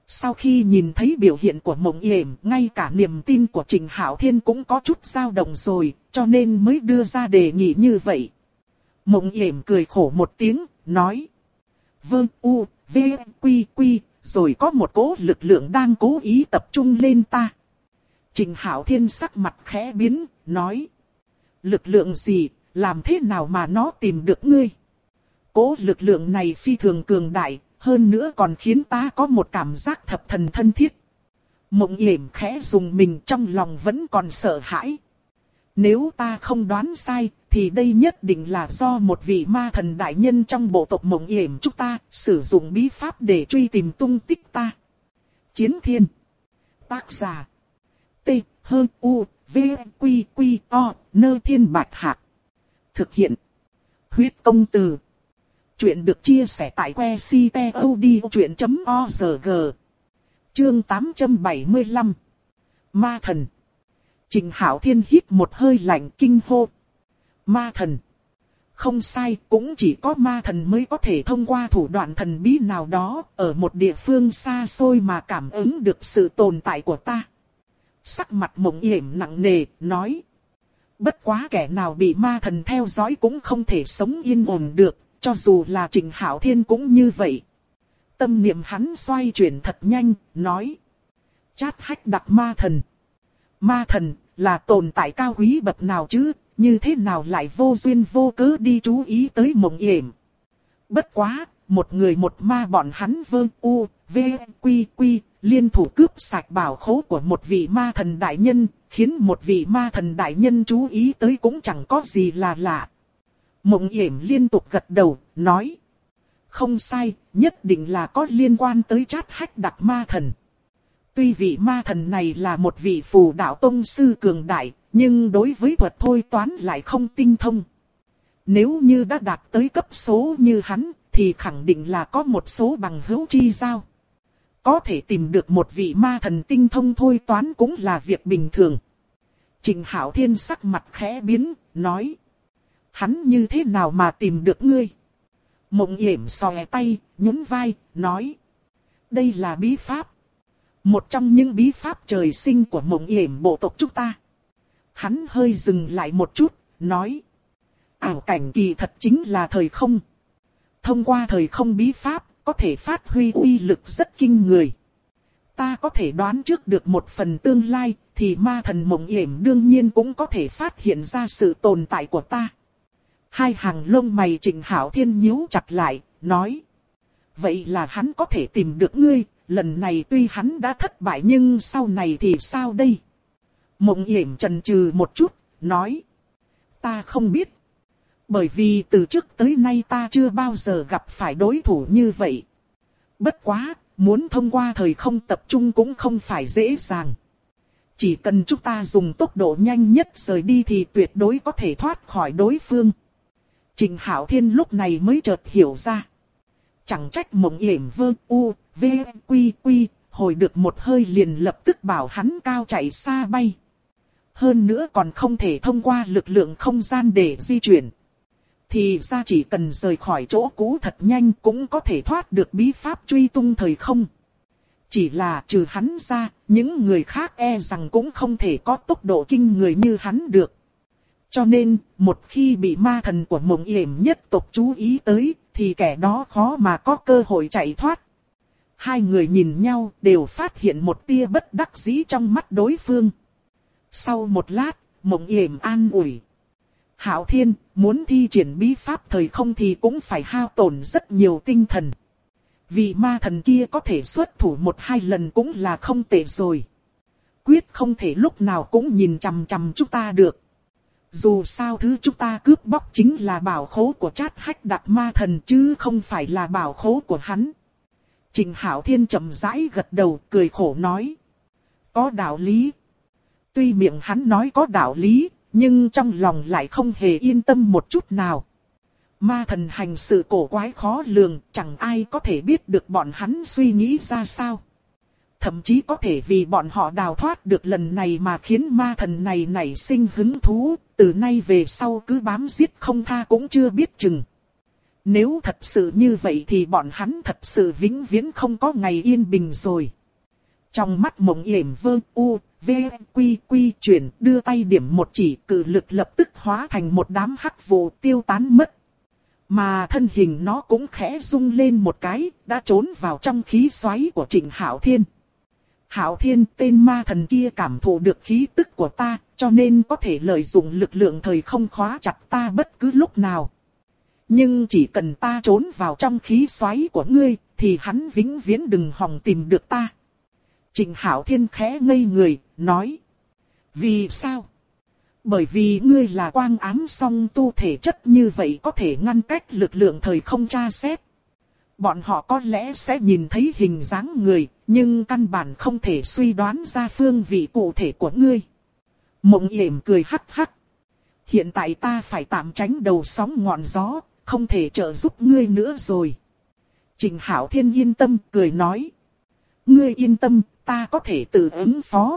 S1: Sau khi nhìn thấy biểu hiện của Mộng Yểm, ngay cả niềm tin của Trình Hạo Thiên cũng có chút dao động rồi, cho nên mới đưa ra đề nghị như vậy. Mộng Yểm cười khổ một tiếng, nói. Vâng, V, Quy, rồi có một cỗ lực lượng đang cố ý tập trung lên ta. Trình Hạo Thiên sắc mặt khẽ biến, nói. Lực lượng gì, làm thế nào mà nó tìm được ngươi? Cỗ lực lượng này phi thường cường đại, hơn nữa còn khiến ta có một cảm giác thập thần thân thiết. Mộng Yểm khẽ dùng mình, trong lòng vẫn còn sợ hãi. Nếu ta không đoán sai, thì đây nhất định là do một vị ma thần đại nhân trong bộ tộc Mộng Yểm chúng ta sử dụng bí pháp để truy tìm tung tích ta. Chiến Thiên. Tác giả. T, H, U, V, Q, O, Nơ Thiên Bạch Hạc. Thực hiện. Huyết Công Từ. Chuyện được chia sẻ tại website.odchuyện.org. Chương 875. Ma thần. Trình Hạo Thiên hít một hơi lạnh kinh hô. Ma thần. Không sai, cũng chỉ có ma thần mới có thể thông qua thủ đoạn thần bí nào đó, ở một địa phương xa xôi mà cảm ứng được sự tồn tại của ta. Sắc mặt Mộng Yểm nặng nề, nói. Bất quá kẻ nào bị ma thần theo dõi cũng không thể sống yên ổn được, cho dù là Trình Hạo Thiên cũng như vậy. Tâm niệm hắn xoay chuyển thật nhanh, nói. Chát Hách Đặc ma thần. Ma thần, là tồn tại cao quý bậc nào chứ, như thế nào lại vô duyên vô cớ đi chú ý tới Mộng Yểm. Bất quá, một người một ma bọn hắn liên thủ cướp sạch bảo khố của một vị ma thần đại nhân, khiến một vị ma thần đại nhân chú ý tới cũng chẳng có gì là lạ. Mộng Yểm liên tục gật đầu, nói. Không sai, nhất định là có liên quan tới Chát Hách Đặc ma thần. Tuy vị ma thần này là một vị phù đạo tông sư cường đại, nhưng đối với thuật thôi toán lại không tinh thông. Nếu như đã đạt tới cấp số như hắn, thì khẳng định là có một số bằng hữu chi giao. Có thể tìm được một vị ma thần tinh thông thôi toán cũng là việc bình thường. Trình Hạo Thiên sắc mặt khẽ biến, nói. Hắn như thế nào mà tìm được ngươi? Mộng Yểm xòe tay, nhún vai, nói. Đây là bí pháp. Một trong những bí pháp trời sinh của Mộng Yểm bộ tộc chúng ta. Hắn hơi dừng lại một chút, nói. Ảo cảnh kỳ thật chính là thời không. Thông qua thời không bí pháp, có thể phát huy uy lực rất kinh người. Ta có thể đoán trước được một phần tương lai, thì ma thần Mộng Yểm đương nhiên cũng có thể phát hiện ra sự tồn tại của ta. Hai hàng lông mày Trình Hạo Thiên nhíu chặt lại, nói. Vậy là hắn có thể tìm được ngươi, lần này tuy hắn đã thất bại nhưng sau này thì sao đây? Mộng Yểm chần chừ một chút, nói. Ta không biết. Bởi vì từ trước tới nay ta chưa bao giờ gặp phải đối thủ như vậy. Bất quá, muốn thông qua thời không tập trung cũng không phải dễ dàng. Chỉ cần chúng ta dùng tốc độ nhanh nhất rời đi thì tuyệt đối có thể thoát khỏi đối phương. Trình Hạo Thiên lúc này mới chợt hiểu ra. Chẳng trách Mộng Yểm hồi được một hơi liền lập tức bảo hắn cao chạy xa bay. Hơn nữa còn không thể thông qua lực lượng không gian để di chuyển. Thì ra chỉ cần rời khỏi chỗ cũ thật nhanh cũng có thể thoát được bí pháp truy tung thời không. Chỉ là trừ hắn ra, những người khác e rằng cũng không thể có tốc độ kinh người như hắn được. Cho nên, một khi bị ma thần của Mộng Yểm nhất tộc chú ý tới, thì kẻ đó khó mà có cơ hội chạy thoát. Hai người nhìn nhau đều phát hiện một tia bất đắc dĩ trong mắt đối phương. Sau một lát, Mộng Yểm an ủi. Hạo Thiên, muốn thi triển bí pháp thời không thì cũng phải hao tổn rất nhiều tinh thần. Vì ma thần kia có thể xuất thủ 1-2 lần cũng là không tệ rồi. Quyết không thể lúc nào cũng nhìn chằm chằm chúng ta được. Dù sao thứ chúng ta cướp bóc chính là bảo khố của Chát Hách Đặc ma thần chứ không phải là bảo khố của hắn. Trình Hạo Thiên chậm rãi gật đầu cười khổ nói. Có đạo lý. Tuy miệng hắn nói có đạo lý, nhưng trong lòng lại không hề yên tâm một chút nào. Ma thần hành sự cổ quái khó lường, chẳng ai có thể biết được bọn hắn suy nghĩ ra sao. Thậm chí có thể vì bọn họ đào thoát được lần này mà khiến ma thần này nảy sinh hứng thú, từ nay về sau cứ bám giết không tha cũng chưa biết chừng. Nếu thật sự như vậy thì bọn hắn thật sự vĩnh viễn không có ngày yên bình rồi. Trong mắt Mộng Yểm Vơ U, V, Quy Quy chuyển, đưa tay điểm một chỉ, cự lực lập tức hóa thành một đám hắc vụ tiêu tán mất. Mà thân hình nó cũng khẽ rung lên một cái, đã trốn vào trong khí xoáy của Trịnh Hạo Thiên. Hạo Thiên, tên ma thần kia cảm thụ được khí tức của ta, cho nên có thể lợi dụng lực lượng thời không khóa chặt ta bất cứ lúc nào. Nhưng chỉ cần ta trốn vào trong khí xoáy của ngươi, thì hắn vĩnh viễn đừng hòng tìm được ta. Trịnh Hạo Thiên khẽ ngây người, nói. Vì sao? Bởi vì ngươi là quang ám song tu thể chất như vậy có thể ngăn cách lực lượng thời không tra xét. Bọn họ có lẽ sẽ nhìn thấy hình dáng người, nhưng căn bản không thể suy đoán ra phương vị cụ thể của ngươi. Mộng Yểm cười hắc hắc. Hiện tại ta phải tạm tránh đầu sóng ngọn gió, không thể trợ giúp ngươi nữa rồi. Trịnh Hạo Thiên yên tâm cười nói. Ngươi yên tâm, ta có thể tự ứng phó.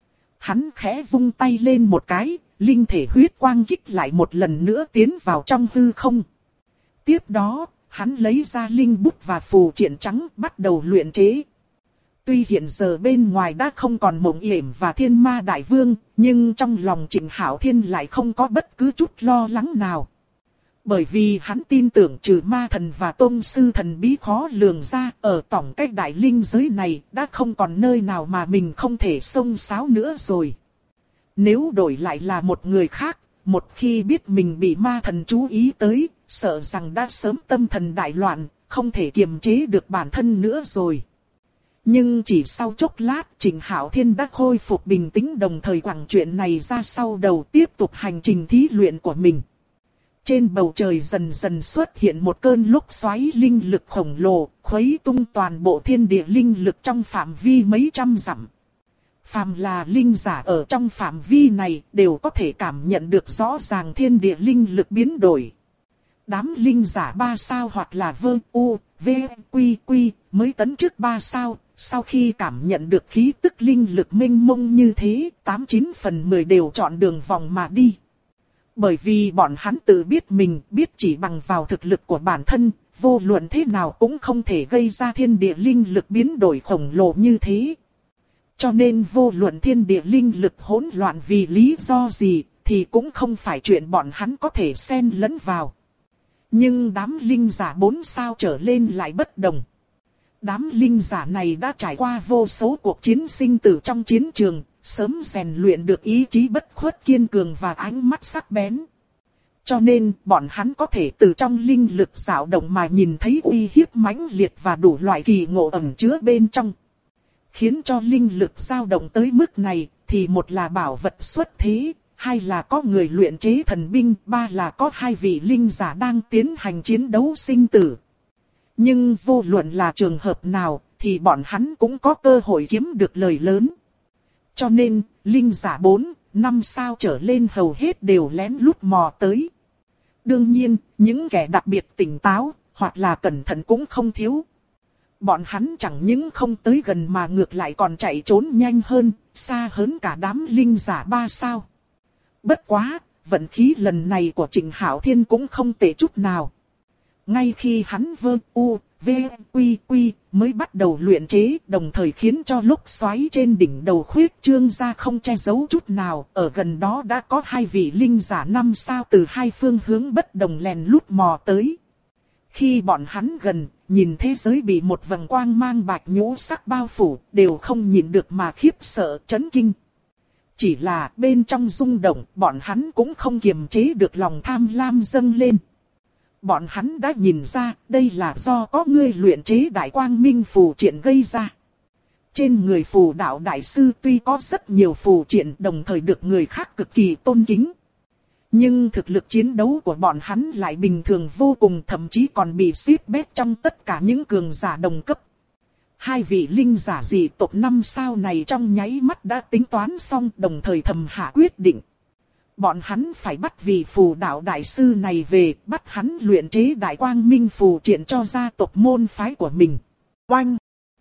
S1: Hắn khẽ vung tay lên một cái, linh thể huyết quang kích lại một lần nữa tiến vào trong hư không. Tiếp đó, hắn lấy ra linh bút và phù triện trắng bắt đầu luyện chế. Tuy hiện giờ bên ngoài đã không còn Mộng Yểm và Thiên Ma Đại Vương, nhưng trong lòng Trịnh Hạo Thiên lại không có bất cứ chút lo lắng nào. Bởi vì hắn tin tưởng trừ ma thần và tôn sư thần bí khó lường ra, ở tổng cách đại linh giới này đã không còn nơi nào mà mình không thể xông xáo nữa rồi. Nếu đổi lại là một người khác, một khi biết mình bị ma thần chú ý tới, sợ rằng đã sớm tâm thần đại loạn, không thể kiềm chế được bản thân nữa rồi. Nhưng chỉ sau chốc lát, Trịnh Hạo Thiên đã khôi phục bình tĩnh, đồng thời quẳng chuyện này ra sau đầu, tiếp tục hành trình thí luyện của mình. Trên bầu trời dần dần xuất hiện một cơn lốc xoáy linh lực khổng lồ, khuấy tung toàn bộ thiên địa linh lực trong phạm vi mấy trăm dặm. Phàm là linh giả ở trong phạm vi này đều có thể cảm nhận được rõ ràng thiên địa linh lực biến đổi. Đám linh giả 3 sao hoặc là Vơ U, V, Quy Quy mới tấn chức 3 sao, sau khi cảm nhận được khí tức linh lực mênh mông như thế, 89 phần 10 đều chọn đường vòng mà đi. Bởi vì bọn hắn tự biết mình biết chỉ bằng vào thực lực của bản thân, vô luận thế nào cũng không thể gây ra thiên địa linh lực biến đổi khổng lồ như thế. Cho nên vô luận thiên địa linh lực hỗn loạn vì lý do gì, thì cũng không phải chuyện bọn hắn có thể xen lẫn vào. Nhưng đám linh giả 4 sao trở lên lại bất đồng. Đám linh giả này đã trải qua vô số cuộc chiến sinh tử trong chiến trường, sớm rèn luyện được ý chí bất khuất kiên cường và ánh mắt sắc bén. Cho nên, bọn hắn có thể từ trong linh lực dao động mà nhìn thấy uy hiếp mãnh liệt và đủ loại kỳ ngộ ẩn chứa bên trong. Khiến cho linh lực dao động tới mức này, thì một là bảo vật xuất thế, hai là có người luyện chế thần binh, ba là có hai vị linh giả đang tiến hành chiến đấu sinh tử. Nhưng vô luận là trường hợp nào, thì bọn hắn cũng có cơ hội kiếm được lời lớn. Cho nên, linh giả 4, 5 sao trở lên hầu hết đều lén lút mò tới. Đương nhiên, những kẻ đặc biệt tỉnh táo, hoặc là cẩn thận cũng không thiếu. Bọn hắn chẳng những không tới gần mà ngược lại còn chạy trốn nhanh hơn, xa hơn cả đám linh giả 3 sao. Bất quá, vận khí lần này của Trịnh Hạo Thiên cũng không tệ chút nào. Ngay khi hắn Vơ U, V, Quy Quy mới bắt đầu luyện chế, đồng thời khiến cho lốc xoáy trên đỉnh đầu khuyết trương ra không che giấu chút nào. Ở gần đó đã có hai vị linh giả 5 sao từ hai phương hướng bất đồng lèn lút mò tới. Khi bọn hắn gần, nhìn thế giới bị một vầng quang mang bạch nhũ sắc bao phủ, đều không nhìn được mà khiếp sợ chấn kinh. Chỉ là bên trong rung động, bọn hắn cũng không kiềm chế được lòng tham lam dâng lên. Bọn hắn đã nhìn ra, đây là do có người luyện chế đại quang minh phù triện gây ra. Trên người phù đạo đại sư tuy có rất nhiều phù triện, đồng thời được người khác cực kỳ tôn kính. Nhưng thực lực chiến đấu của bọn hắn lại bình thường vô cùng, thậm chí còn bị xếp bét trong tất cả những cường giả đồng cấp. Hai vị linh giả dị tộc 5 sao này trong nháy mắt đã tính toán xong, đồng thời thầm hạ quyết định. Bọn hắn phải bắt vị phù đạo đại sư này về, bắt hắn luyện chế đại quang minh phù triện cho gia tộc môn phái của mình. Oanh!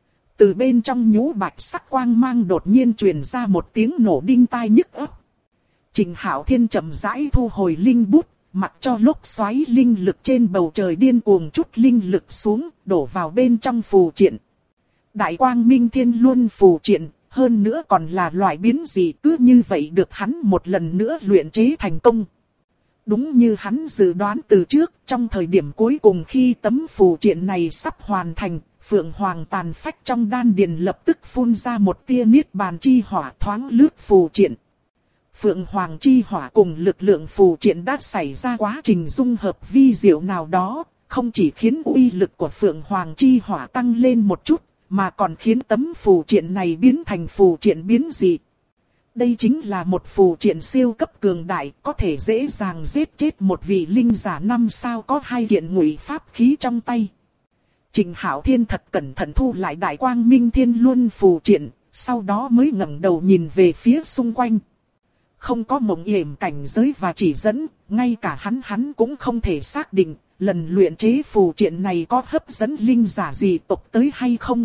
S1: Từ bên trong nhũ bạch sắc quang mang đột nhiên truyền ra một tiếng nổ đinh tai nhức óc. Trịnh Hạo Thiên chậm rãi thu hồi linh bút, mặc cho lốc xoáy linh lực trên bầu trời điên cuồng chút linh lực xuống, đổ vào bên trong phù triện. Đại Quang Minh Thiên Luân phù triện, hơn nữa còn là loại biến dị, cứ như vậy được hắn một lần nữa luyện chế thành công. Đúng như hắn dự đoán từ trước, trong thời điểm cuối cùng khi tấm phù triện này sắp hoàn thành, Phượng Hoàng tàn phách trong đan điền lập tức phun ra một tia niết bàn chi hỏa thoáng lướt phù triện. Phượng Hoàng chi hỏa cùng lực lượng phù triện đã xảy ra quá trình dung hợp vi diệu nào đó, không chỉ khiến uy lực của Phượng Hoàng chi hỏa tăng lên một chút, mà còn khiến tấm phù triện này biến thành phù triện biến dị. Đây chính là một phù triện siêu cấp cường đại, có thể dễ dàng giết chết một vị linh giả 5 sao có 2 kiện ngụy pháp khí trong tay. Trình Hạo Thiên thật cẩn thận thu lại Đại Quang Minh Thiên Luân phù triện, sau đó mới ngẩng đầu nhìn về phía xung quanh. Không có mộng yểm cảnh giới và chỉ dẫn, ngay cả hắn cũng không thể xác định, lần luyện chế phù triện này có hấp dẫn linh giả gì tộc tới hay không.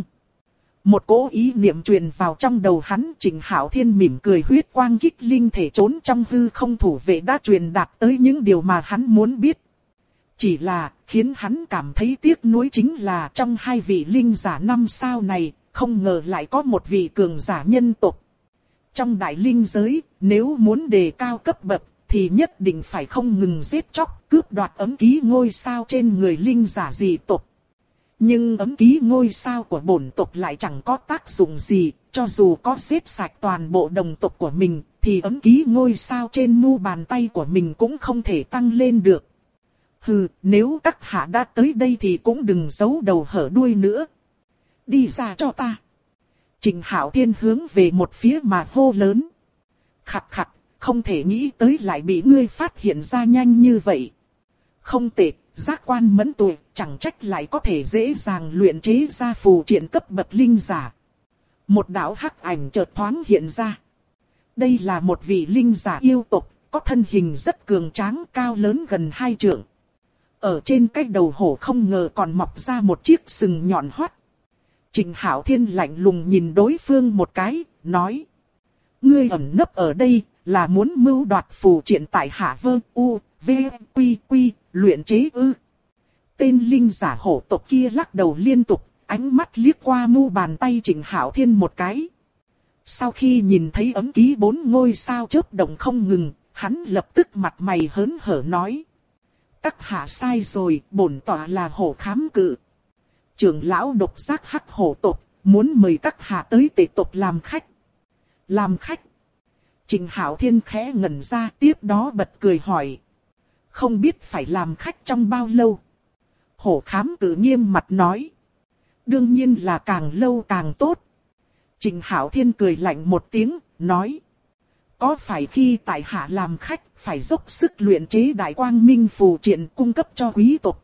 S1: Một cỗ ý niệm truyền vào trong đầu hắn, Trình Hạo Thiên mỉm cười, huyết quang kích linh thể trốn trong hư không thủ vệ đã truyền đạt tới những điều mà hắn muốn biết. Chỉ là, khiến hắn cảm thấy tiếc nuối chính là trong 2 vị linh giả 5 sao này, không ngờ lại có một vị cường giả nhân tộc. Trong đại linh giới, nếu muốn đề cao cấp bậc, thì nhất định phải không ngừng giết chóc, cướp đoạt ấm ký ngôi sao trên người linh giả dị tộc. Nhưng ấm ký ngôi sao của bổn tộc lại chẳng có tác dụng gì, cho dù có giết sạch toàn bộ đồng tộc của mình, thì ấm ký ngôi sao trên mu bàn tay của mình cũng không thể tăng lên được. Hừ, nếu các hạ đã tới đây thì cũng đừng giấu đầu hở đuôi nữa. Đi ra cho ta. Trình Hạo Thiên hướng về một phía mà hô lớn. Khặt khặt, không thể nghĩ tới lại bị ngươi phát hiện ra nhanh như vậy. Không tệ, giác quan mẫn tuệ, chẳng trách lại có thể dễ dàng luyện chế ra phù triện cấp bậc linh giả. Một đạo hắc ảnh chợt thoáng hiện ra. Đây là một vị linh giả yêu tộc, có thân hình rất cường tráng, cao lớn gần 2 trượng. Ở trên cái đầu hổ không ngờ còn mọc ra một chiếc sừng nhọn hoắt. Trình Hạo Thiên lạnh lùng nhìn đối phương một cái, nói. Ngươi ẩn nấp ở đây, là muốn mưu đoạt phù triện tại hạ vơ u, v, quy quy, luyện chế ư. Tên linh giả hổ tộc kia lắc đầu liên tục, ánh mắt liếc qua mu bàn tay Trình Hạo Thiên một cái. Sau khi nhìn thấy ấm ký 4 ngôi sao chớp động không ngừng, hắn lập tức mặt mày hớn hở nói. Các hạ sai rồi, bổn tọa là hổ khám cự. Trưởng lão độc giác hắc hổ tộc, muốn mời các hạ tới tể tộc làm khách. Làm khách. Trình Hạo Thiên khẽ ngẩn ra, tiếp đó bật cười hỏi. Không biết phải làm khách trong bao lâu? Hổ khám cự nghiêm mặt nói. Đương nhiên là càng lâu càng tốt. Trình Hạo Thiên cười lạnh một tiếng, nói. Có phải khi tại hạ làm khách, phải dốc sức luyện chế Đại Quang Minh phù triện cung cấp cho quý tộc?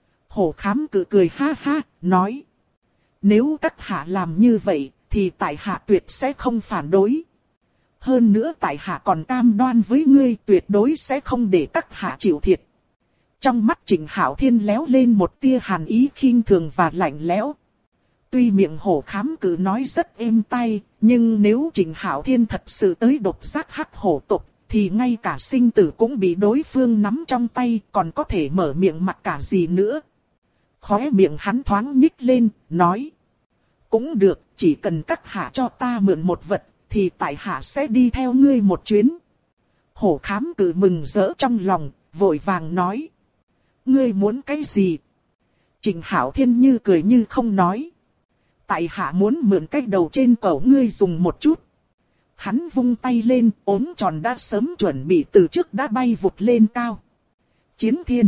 S1: Hổ khám cự cười ha ha, nói. Nếu các hạ làm như vậy, thì tại hạ tuyệt sẽ không phản đối. Hơn nữa tại hạ còn cam đoan với ngươi tuyệt đối sẽ không để các hạ chịu thiệt. Trong mắt Trình Hạo Thiên léo lên một tia hàn ý khinh thường và lạnh lẽo. Tuy miệng hổ khám cự nói rất êm tai, nhưng nếu Trình Hạo Thiên thật sự tới độc giác hắc hổ tộc, thì ngay cả sinh tử cũng bị đối phương nắm trong tay, còn có thể mở miệng mặc cả gì nữa. Khóe miệng hắn thoáng nhích lên, nói. Cũng được, chỉ cần các hạ cho ta mượn một vật, thì tại hạ sẽ đi theo ngươi một chuyến. Hổ khám cự mừng rỡ trong lòng, vội vàng nói. Ngươi muốn cái gì? Trình Hạo Thiên như cười như không nói. Tại hạ muốn mượn cái đầu trên cổ ngươi dùng một chút. Hắn vung tay lên, ốm tròn đã sớm chuẩn bị từ trước đã bay vụt lên cao. Chiến Thiên.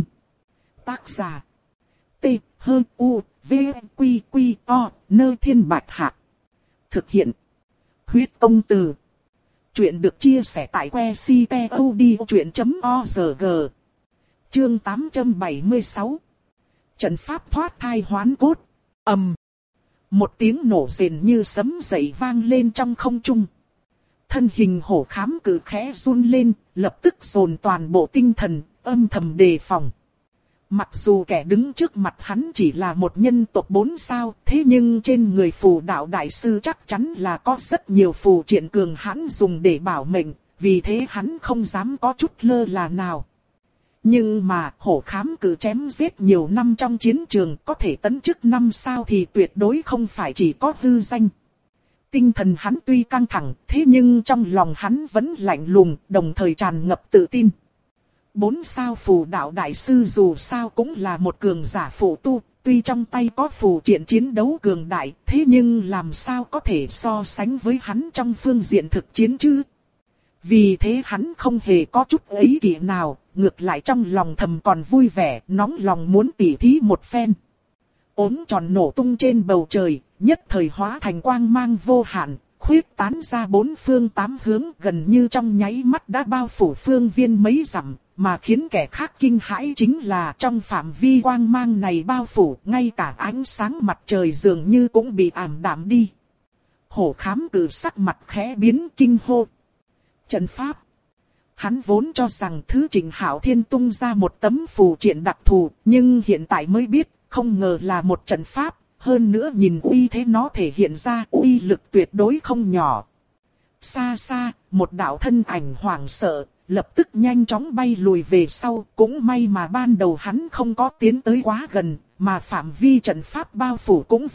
S1: Tác giả. T, H, U, V, Quy, Quy, O, Nơ Thiên Bạch Hạc. Thực hiện. Huyết công từ. Chuyện được chia sẻ tại que ctod.org. Chương 876. Trận pháp thoát thai hoán cốt. Một tiếng nổ rền như sấm dậy vang lên trong không trung. Thân hình hổ khám cự khẽ run lên, lập tức dồn toàn bộ tinh thần, âm thầm đề phòng. Mặc dù kẻ đứng trước mặt hắn chỉ là một nhân tộc 4 sao, thế nhưng trên người phù đạo đại sư chắc chắn là có rất nhiều phù triện cường hãn dùng để bảo mệnh, vì thế hắn không dám có chút lơ là nào. Nhưng mà hổ khám cự chém giết nhiều năm trong chiến trường, có thể tấn chức 5 sao thì tuyệt đối không phải chỉ có hư danh. Tinh thần hắn tuy căng thẳng, thế nhưng trong lòng hắn vẫn lạnh lùng, đồng thời tràn ngập tự tin. 4 sao phù đạo đại sư dù sao cũng là một cường giả phù tu, tuy trong tay có phù triện chiến đấu cường đại, thế nhưng làm sao có thể so sánh với hắn trong phương diện thực chiến chứ? Vì thế hắn không hề có chút ý kỷ nào, ngược lại trong lòng thầm còn vui vẻ, nóng lòng muốn tỉ thí một phen. Ốm tròn nổ tung trên bầu trời, nhất thời hóa thành quang mang vô hạn, khuyết tán ra bốn phương tám hướng, gần như trong nháy mắt đã bao phủ phương viên mấy dặm, mà khiến kẻ khác kinh hãi chính là trong phạm vi quang mang này bao phủ, ngay cả ánh sáng mặt trời dường như cũng bị ảm đạm đi. Hổ khám cự sắc mặt khẽ biến, kinh hô. Trận pháp. Hắn vốn cho rằng thứ Trịnh Hạo Thiên tung ra một tấm phù triện đặc thù, nhưng hiện tại mới biết, không ngờ là một trận pháp, hơn nữa nhìn uy thế nó thể hiện ra uy lực tuyệt đối không nhỏ. Xa xa, một đạo thân ảnh hoảng sợ, lập tức nhanh chóng bay lùi về sau, cũng may mà ban đầu hắn không có tiến tới quá gần, mà phạm vi trận pháp bao phủ cũng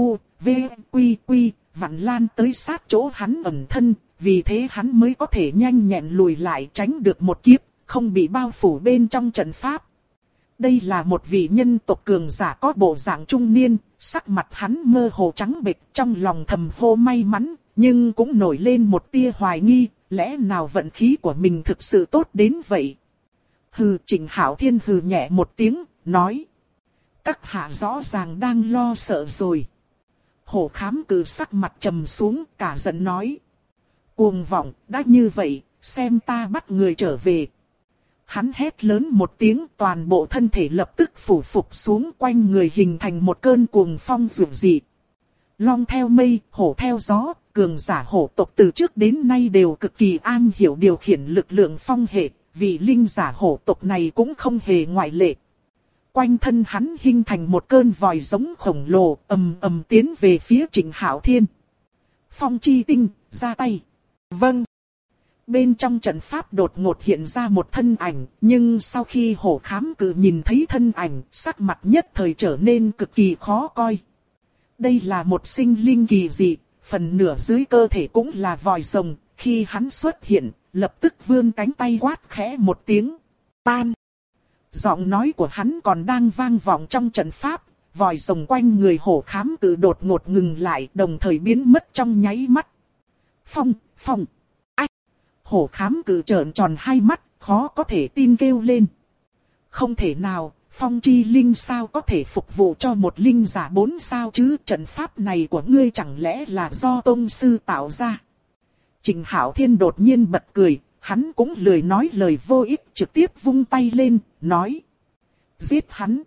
S1: vặn lan tới sát chỗ hắn ẩn thân, vì thế hắn mới có thể nhanh nhẹn lùi lại tránh được một kiếp, không bị bao phủ bên trong trận pháp. Đây là một vị nhân tộc cường giả có bộ dạng trung niên, sắc mặt hắn mơ hồ trắng bệch, trong lòng thầm hô may mắn, nhưng cũng nổi lên một tia hoài nghi, lẽ nào vận khí của mình thực sự tốt đến vậy? Hừ, Trịnh Hạo Thiên hừ nhẹ một tiếng, nói. Các hạ rõ ràng đang lo sợ rồi. Hổ khám cự sắc mặt trầm xuống, cả giận nói. Cuồng vọng, đã như vậy, xem ta bắt người trở về. Hắn hét lớn một tiếng, toàn bộ thân thể lập tức phủ phục xuống, quanh người hình thành một cơn cuồng phong dữ dị. Long theo mây, hổ theo gió, cường giả hổ tộc từ trước đến nay đều cực kỳ am hiểu điều khiển lực lượng phong hệ, vì linh giả hổ tộc này cũng không hề ngoại lệ. Quanh thân hắn hình thành một cơn vòi giống khổng lồ, ầm ầm tiến về phía Trịnh Hạo Thiên. Phong chi tinh, ra tay. Vâng. Bên trong trận pháp đột ngột hiện ra một thân ảnh, nhưng sau khi hổ khám cự nhìn thấy thân ảnh, sắc mặt nhất thời trở nên cực kỳ khó coi. Đây là một sinh linh kỳ dị, phần nửa dưới cơ thể cũng là vòi rồng, khi hắn xuất hiện, lập tức vươn cánh tay quát khẽ một tiếng. Tan! Giọng nói của hắn còn đang vang vọng trong trận pháp, vòi rồng quanh người hổ khám cự đột ngột ngừng lại, đồng thời biến mất trong nháy mắt. Phong! Hổ khám cự trợn tròn hai mắt, khó có thể tin kêu lên. Không thể nào, phong chi linh sao có thể phục vụ cho một linh giả 4 sao chứ, trận pháp này của ngươi chẳng lẽ là do tông sư tạo ra. Trịnh Hạo Thiên đột nhiên bật cười, hắn cũng lười nói lời vô ích, trực tiếp vung tay lên, nói. Giết hắn.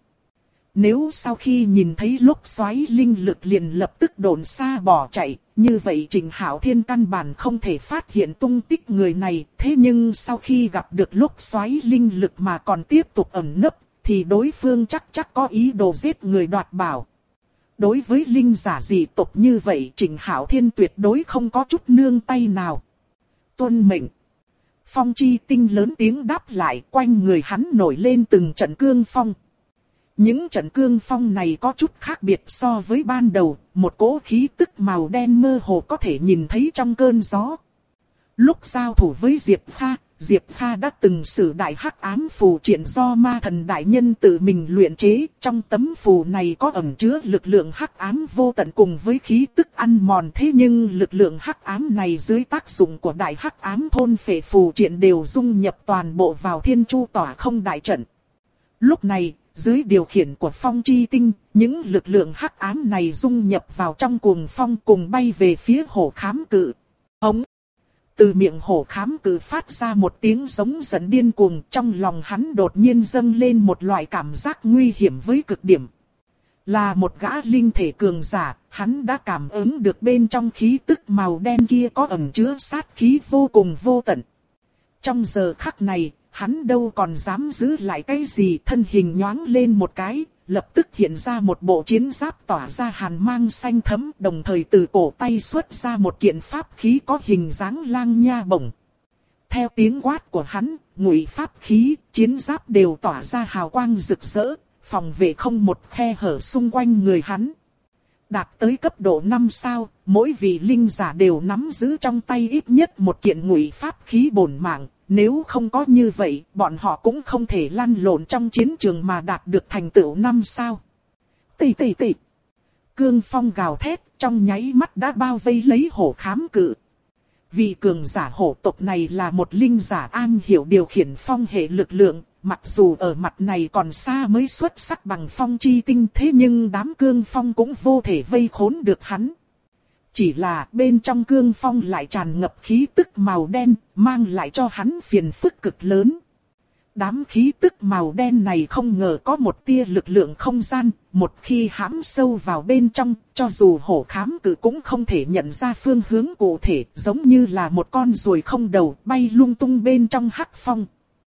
S1: Nếu sau khi nhìn thấy lốc xoáy linh lực liền lập tức độn xa bỏ chạy, như vậy Trịnh Hạo Thiên căn bản không thể phát hiện tung tích người này, thế nhưng sau khi gặp được lốc xoáy linh lực mà còn tiếp tục ẩn nấp, thì đối phương chắc có ý đồ giết người đoạt bảo. Đối với linh giả dị tộc như vậy, Trịnh Hạo Thiên tuyệt đối không có chút nương tay nào. Tuân mệnh. Phong chi tinh lớn tiếng đáp lại, quanh người hắn nổi lên từng trận cương phong. Những trận cương phong này có chút khác biệt so với ban đầu, một cỗ khí tức màu đen mơ hồ có thể nhìn thấy trong cơn gió. Lúc giao thủ với Diệp Kha đã từng sử đại hắc ám phù triện do ma thần đại nhân tự mình luyện chế, trong tấm phù này có ẩn chứa lực lượng hắc ám vô tận cùng với khí tức ăn mòn, thế nhưng lực lượng hắc ám này dưới tác dụng của đại hắc ám thôn phệ phù triện đều dung nhập toàn bộ vào Thiên Chu Tỏa Không đại trận. Lúc này, dưới điều khiển của phong chi tinh, những lực lượng hắc ám này dung nhập vào trong cuồng phong cùng bay về phía hổ khám cự. Hống! Từ miệng hổ khám cự phát ra một tiếng giống giận điên cuồng, trong lòng hắn đột nhiên dâng lên một loại cảm giác nguy hiểm với cực điểm. Là một gã linh thể cường giả, hắn đã cảm ứng được bên trong khí tức màu đen kia có ẩn chứa sát khí vô cùng vô tận. Trong giờ khắc này, hắn đâu còn dám giữ lại cái gì, thân hình nhoáng lên một cái, lập tức hiện ra một bộ chiến giáp tỏa ra hàn mang xanh thẫm, đồng thời từ cổ tay xuất ra một kiện pháp khí có hình dáng lang nha bổng. Theo tiếng quát của hắn, ngụy pháp khí, chiến giáp đều tỏa ra hào quang rực rỡ, phòng vệ không một khe hở xung quanh người hắn. Đạt tới cấp độ 5 sao, mỗi vị linh giả đều nắm giữ trong tay ít nhất một kiện ngụy pháp khí bổn mạng. Nếu không có như vậy, bọn họ cũng không thể lăn lộn trong chiến trường mà đạt được thành tựu 5 sao. Tì tì tì. Cương phong gào thét, trong nháy mắt đã bao vây lấy hổ khám cự. Vị cường giả hổ tộc này là một linh giả am hiểu điều khiển phong hệ lực lượng, mặc dù ở mặt này còn xa mới xuất sắc bằng phong chi tinh, thế nhưng đám cương phong cũng vô thể vây khốn được hắn. Chỉ là bên trong cương phong lại tràn ngập khí tức màu đen, mang lại cho hắn phiền phức cực lớn. Đám khí tức màu đen này không ngờ có một tia lực lượng không gian, một khi hãm sâu vào bên trong, cho dù hổ khám cự cũng không thể nhận ra phương hướng cụ thể, giống như là một con ruồi không đầu bay lung tung bên trong hắc phong.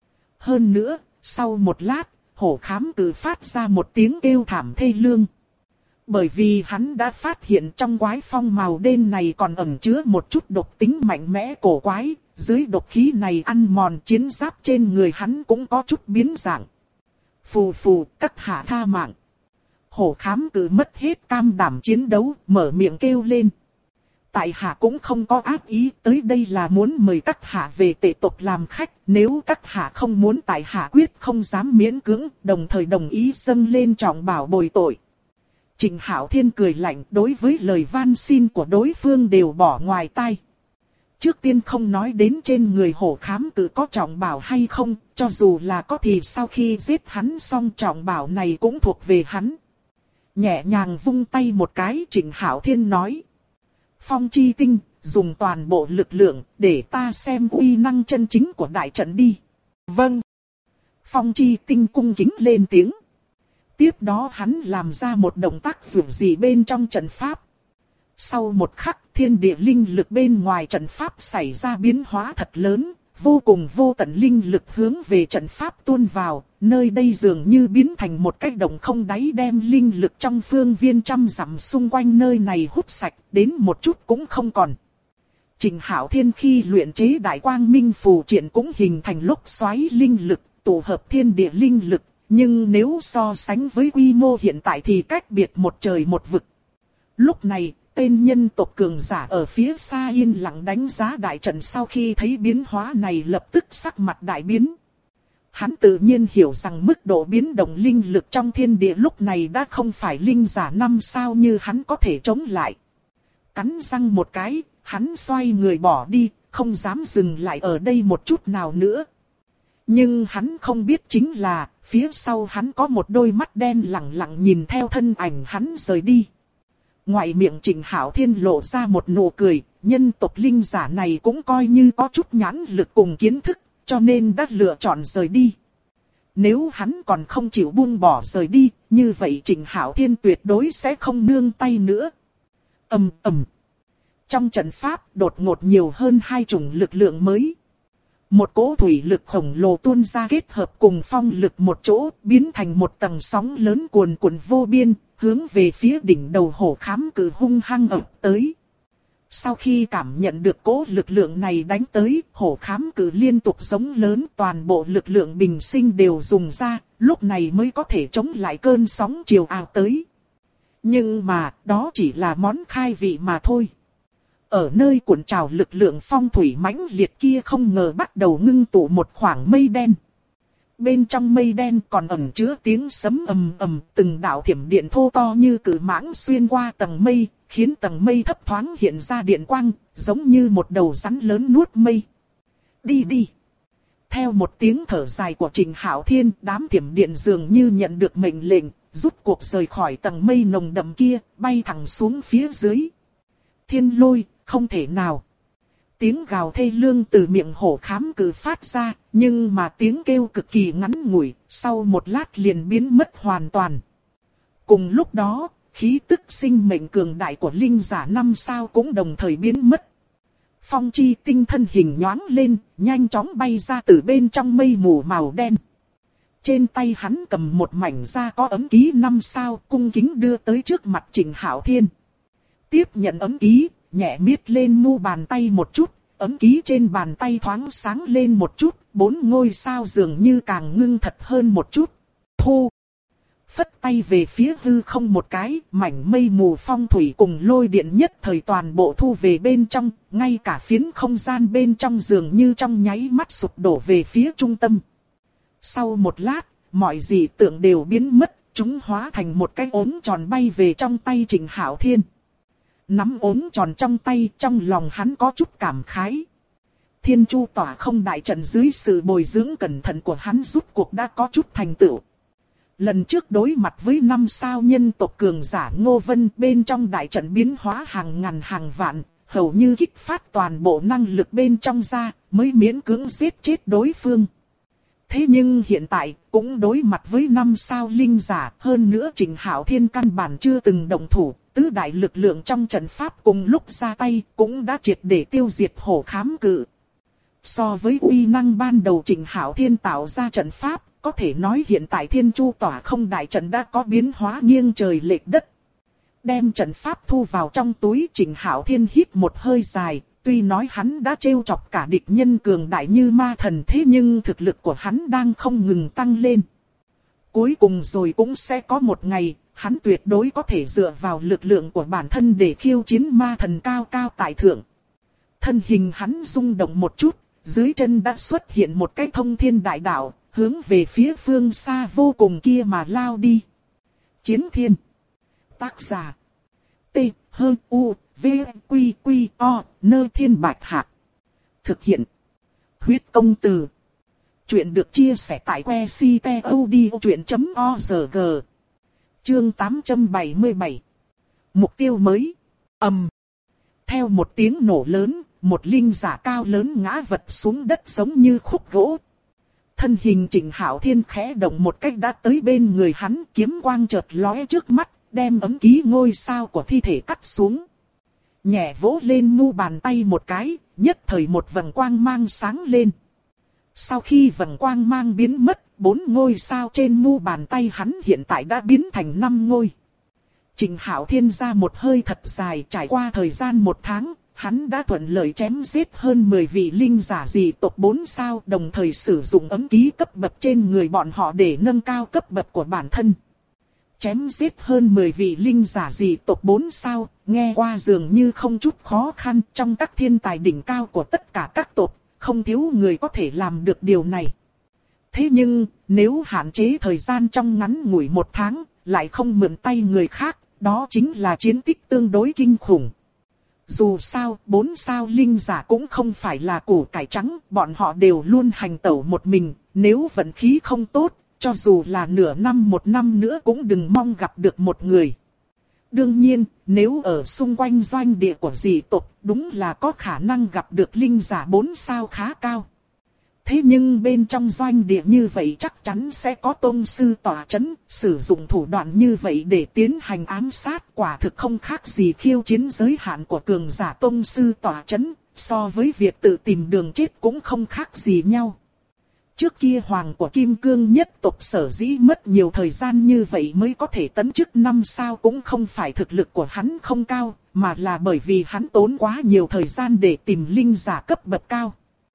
S1: Hơn nữa, sau một lát, hổ khám cự phát ra một tiếng kêu thảm thê lương. Bởi vì hắn đã phát hiện trong quái phong màu đen này còn ẩn chứa một chút độc tính mạnh mẽ cổ quái, dưới độc khí này ăn mòn chiến giáp trên người hắn cũng có chút biến dạng. Phù phù, các hạ tha mạng. Hổ khám cự mất hết cam đảm chiến đấu, mở miệng kêu lên. Tại hạ cũng không có ác ý, tới đây là muốn mời các hạ về tể tộc làm khách, nếu các hạ không muốn tại hạ quyết không dám miễn cưỡng, đồng thời đồng ý dâng lên trọng bảo bồi tội. Trịnh Hạo Thiên cười lạnh, đối với lời van xin của đối phương đều bỏ ngoài tai. Trước tiên không nói đến trên người hổ khám cự có trọng bảo hay không, cho dù là có thì sau khi giết hắn xong trọng bảo này cũng thuộc về hắn. Nhẹ nhàng vung tay một cái, Trịnh Hạo Thiên nói. Phong chi tinh, dùng toàn bộ lực lượng để ta xem uy năng chân chính của đại trận đi. Vâng. Phong chi tinh cung kính lên tiếng. Tiếp đó hắn làm ra một động tác dường gì bên trong trận pháp. Sau một khắc, thiên địa linh lực bên ngoài trận pháp xảy ra biến hóa thật lớn, vô cùng vô tận linh lực hướng về trận pháp tuôn vào, nơi đây dường như biến thành một cái động không đáy đem linh lực trong phương viên trăm dặm xung quanh nơi này hút sạch, đến một chút cũng không còn. Trịnh Hạo Thiên khi luyện chế đại quang minh phù triện cũng hình thành lốc xoáy linh lực, tổ hợp thiên địa linh lực. Nhưng nếu so sánh với quy mô hiện tại thì cách biệt một trời một vực. Lúc này, tên nhân tộc cường giả ở phía xa yên lặng đánh giá đại trận sau khi thấy biến hóa này lập tức sắc mặt đại biến. Hắn tự nhiên hiểu rằng mức độ biến động linh lực trong thiên địa lúc này đã không phải linh giả 5 sao như hắn có thể chống lại. Cắn răng một cái, hắn xoay người bỏ đi, không dám dừng lại ở đây một chút nào nữa. Nhưng hắn không biết chính là, phía sau hắn có một đôi mắt đen lẳng lặng nhìn theo thân ảnh hắn rời đi. Ngoài miệng Trịnh Hạo Thiên lộ ra một nụ cười, nhân tộc linh giả này cũng coi như có chút nhãn lực cùng kiến thức, cho nên đã lựa chọn rời đi. Nếu hắn còn không chịu buông bỏ rời đi, như vậy Trịnh Hạo Thiên tuyệt đối sẽ không nương tay nữa. Ầm ầm. Trong trận pháp đột ngột nhiều hơn 2 chủng lực lượng mới. Một cỗ thủy lực khổng lồ tuôn ra kết hợp cùng phong lực một chỗ, biến thành một tầng sóng lớn cuồn cuộn vô biên, hướng về phía đỉnh đầu hổ khám cự hung hăng ập tới. Sau khi cảm nhận được cỗ lực lượng này đánh tới, hổ khám cự liên tục giống lớn, toàn bộ lực lượng bình sinh đều dùng ra, lúc này mới có thể chống lại cơn sóng chiều ào tới. Nhưng mà, đó chỉ là món khai vị mà thôi. Ở nơi cuộn trào lực lượng phong thủy mãnh liệt kia không ngờ bắt đầu ngưng tụ một khoảng mây đen. Bên trong mây đen còn ẩn chứa tiếng sấm ầm ầm, từng đạo thiểm điện thô to như cự mãng xuyên qua tầng mây, khiến tầng mây thấp thoáng hiện ra điện quang, giống như một đầu rắn lớn nuốt mây. Đi đi! Theo một tiếng thở dài của Trịnh Hạo Thiên, đám thiểm điện dường như nhận được mệnh lệnh, rút cuộc rời khỏi tầng mây nồng đậm kia, bay thẳng xuống phía dưới. Thiên lôi, không thể nào! Tiếng gào thê lương từ miệng hổ khám cự phát ra, nhưng mà tiếng kêu cực kỳ ngắn ngủi, sau một lát liền biến mất hoàn toàn. Cùng lúc đó, khí tức sinh mệnh cường đại của linh giả 5 sao cũng đồng thời biến mất. Phong chi tinh thân hình nhoáng lên, nhanh chóng bay ra từ bên trong mây mù màu đen. Trên tay hắn cầm một mảnh da có ấm ký 5 sao, cung kính đưa tới trước mặt Trịnh Hạo Thiên. Tiếp nhận ấm ký, nhẹ miết lên mu bàn tay một chút, ấm ký trên bàn tay thoáng sáng lên một chút, 4 ngôi sao dường như càng ngưng thật hơn một chút. Thu. Phất tay về phía hư không một cái, mảnh mây mù phong thủy cùng lôi điện nhất thời toàn bộ thu về bên trong, ngay cả phiến không gian bên trong dường như trong nháy mắt sụp đổ về phía trung tâm. Sau một lát, mọi dị tượng đều biến mất, chúng hóa thành một cái ốm tròn bay về trong tay Trịnh Hạo Thiên. Nắm ốm tròn trong tay, trong lòng hắn có chút cảm khái. Thiên Chu Tỏa Không đại trận dưới sự bồi dưỡng cẩn thận của hắn rút cuộc đã có chút thành tựu. Lần trước đối mặt với 5 sao nhân tộc cường giả Ngô Vân, bên trong đại trận biến hóa hàng ngàn hàng vạn, hầu như kích phát toàn bộ năng lực bên trong ra, mới miễn cưỡng giết chết đối phương. Thế nhưng hiện tại, cũng đối mặt với 5 sao linh giả, hơn nữa Trịnh Hạo Thiên căn bản chưa từng động thủ, tứ đại lực lượng trong trận pháp cùng lúc ra tay, cũng đã triệt để tiêu diệt hổ khám cự. So với uy năng ban đầu Trịnh Hạo Thiên tạo ra trận pháp, có thể nói hiện tại Thiên Chu Tỏa Không đại trận đã có biến hóa nghiêng trời lệch đất. Đem trận pháp thu vào trong túi, Trịnh Hạo Thiên hít một hơi dài, tuy nói hắn đã trêu chọc cả địch nhân cường đại như ma thần, thế nhưng thực lực của hắn đang không ngừng tăng lên. Cuối cùng rồi cũng sẽ có một ngày, hắn tuyệt đối có thể dựa vào lực lượng của bản thân để khiêu chiến ma thần cao cao tại thượng. Thân hình hắn rung động một chút, dưới chân đã xuất hiện một cái thông thiên đại đạo, hướng về phía phương xa vô cùng kia mà lao đi. Chiến Thiên. Tác giả. T. H. U. V. Q. Q. O. Nơ Thiên Bạch Hạc. Thực hiện. Huyết Công Từ. Chuyện được chia sẻ tại website.odchuyện.org. Chương 877. Mục tiêu mới. Theo một tiếng nổ lớn, một linh giả cao lớn ngã vật xuống đất giống như khúc gỗ. Thân hình Trịnh Hạo Thiên khẽ động một cách đã tới bên người hắn, kiếm quang chợt lóe trước mắt, đem ấm ký ngôi sao của thi thể cắt xuống. Nhẹ vỗ lên mu bàn tay một cái, nhất thời một vầng quang mang sáng lên. Sau khi vầng quang mang biến mất, 4 ngôi sao trên mu bàn tay hắn hiện tại đã biến thành 5 ngôi. Trịnh Hạo Thiên ra một hơi thật dài, trải qua thời gian 1 tháng, hắn đã thuận lợi chém giết hơn 10 vị linh giả dị tộc 4 sao, đồng thời sử dụng ấm ký cấp bậc trên người bọn họ để nâng cao cấp bậc của bản thân. Chém giết hơn 10 vị linh giả dị tộc 4 sao, nghe qua dường như không chút khó khăn, trong các thiên tài đỉnh cao của tất cả các tộc, không thiếu người có thể làm được điều này. Thế nhưng, nếu hạn chế thời gian trong ngắn ngủi 1 tháng, lại không mượn tay người khác, đó chính là chiến tích tương đối kinh khủng. Dù sao, 4 sao linh giả cũng không phải là củ cải trắng, bọn họ đều luôn hành tẩu một mình, nếu vận khí không tốt, cho dù là nửa năm 1 năm nữa cũng đừng mong gặp được một người. Đương nhiên, nếu ở xung quanh doanh địa của dị tộc, đúng là có khả năng gặp được linh giả 4 sao khá cao. Thế nhưng bên trong doanh địa như vậy chắc chắn sẽ có tôn sư tỏa chấn, sử dụng thủ đoạn như vậy để tiến hành ám sát, quả thực không khác gì khiêu chiến giới hạn của cường giả tôn sư tỏa chấn, so với việc tự tìm đường chết cũng không khác gì nhau. Trước kia hoàng của Kim Cương nhất tộc sở dĩ mất nhiều thời gian như vậy mới có thể tấn chức 5 sao cũng không phải thực lực của hắn không cao, mà là bởi vì hắn tốn quá nhiều thời gian để tìm linh giả cấp bậc cao.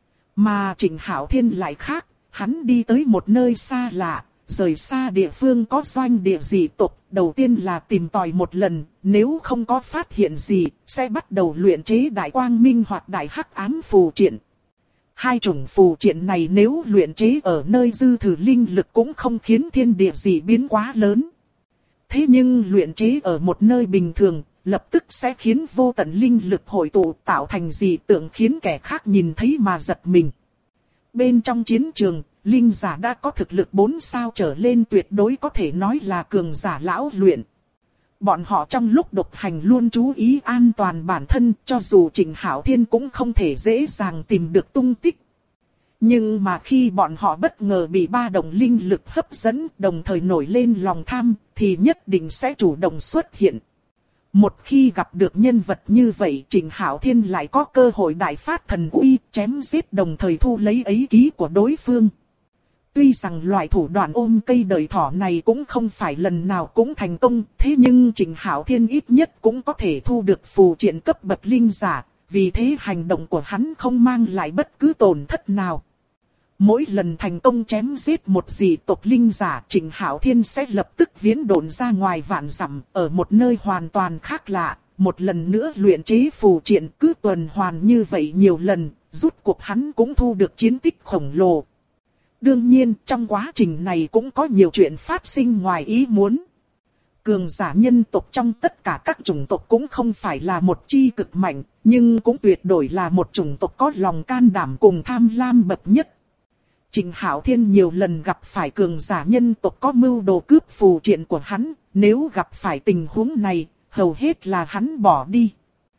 S1: Mà Trịnh Hạo Thiên lại khác, hắn đi tới một nơi xa lạ, rời xa địa phương có doanh địa dị tộc, đầu tiên là tìm tòi một lần, nếu không có phát hiện gì, sẽ bắt đầu luyện chế đại quang minh hoặc đại hắc ám phù triện. 2 chủng phù triện này nếu luyện chế ở nơi dư thừa linh lực cũng không khiến thiên địa dị biến quá lớn. Thế nhưng luyện chế ở một nơi bình thường, lập tức sẽ khiến vô tận linh lực hội tụ tạo thành dị tượng khiến kẻ khác nhìn thấy mà giật mình. Bên trong chiến trường, linh giả đã có thực lực 4 sao trở lên tuyệt đối có thể nói là cường giả lão luyện. Bọn họ trong lúc độc hành luôn chú ý an toàn bản thân, cho dù Trịnh Hạo Thiên cũng không thể dễ dàng tìm được tung tích. Nhưng mà khi bọn họ bất ngờ bị ba động linh lực hấp dẫn, đồng thời nổi lên lòng tham, thì nhất định sẽ chủ động xuất hiện. Một khi gặp được nhân vật như vậy, Trịnh Hạo Thiên lại có cơ hội đại phát thần uy, chém giết đồng thời thu lấy ý ký của đối phương. Tuy rằng loại thủ đoạn ôm cây đời thỏ này cũng không phải lần nào cũng thành công, thế nhưng Trịnh Hạo Thiên ít nhất cũng có thể thu được phù triện cấp bậc linh giả, vì thế hành động của hắn không mang lại bất cứ tổn thất nào. Mỗi lần thành công chém giết một dị tộc linh giả, Trịnh Hạo Thiên sẽ lập tức viễn độn ra ngoài vạn dặm, ở một nơi hoàn toàn khác lạ, một lần nữa luyện chế phù triện, cứ tuần hoàn như vậy nhiều lần, rút cuộc hắn cũng thu được chiến tích khổng lồ. Đương nhiên, trong quá trình này cũng có nhiều chuyện phát sinh ngoài ý muốn. Cường giả nhân tộc trong tất cả các chủng tộc cũng không phải là một chi cực mạnh, nhưng cũng tuyệt đối là một chủng tộc có lòng can đảm cùng tham lam bậc nhất. Trịnh Hạo Thiên nhiều lần gặp phải cường giả nhân tộc có mưu đồ cướp phù triện của hắn, nếu gặp phải tình huống này, hầu hết là hắn bỏ đi.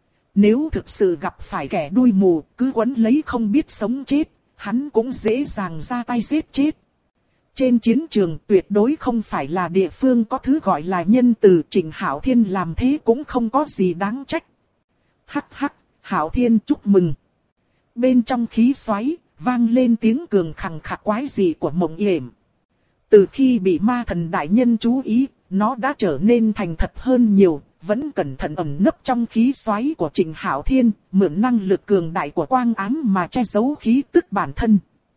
S1: Nếu thực sự gặp phải kẻ đuôi mù, cứ quấn lấy không biết sống chết, hắn cũng dễ dàng ra tay giết chết. Trên chiến trường tuyệt đối không phải là địa phương có thứ gọi là nhân từ, Trịnh Hạo Thiên làm thế cũng không có gì đáng trách. Hắc hắc, Hạo Thiên chúc mừng. Bên trong khí xoáy, vang lên tiếng cường khằng khạc quái dị của Mộng Yểm. Từ khi bị ma thần đại nhân chú ý, nó đã trở nên thành thật hơn nhiều, vẫn cẩn thận ẩn nấp trong khí xoáy của Trịnh Hạo Thiên, mượn năng lực cường đại của quang ám mà che giấu khí tức bản thân.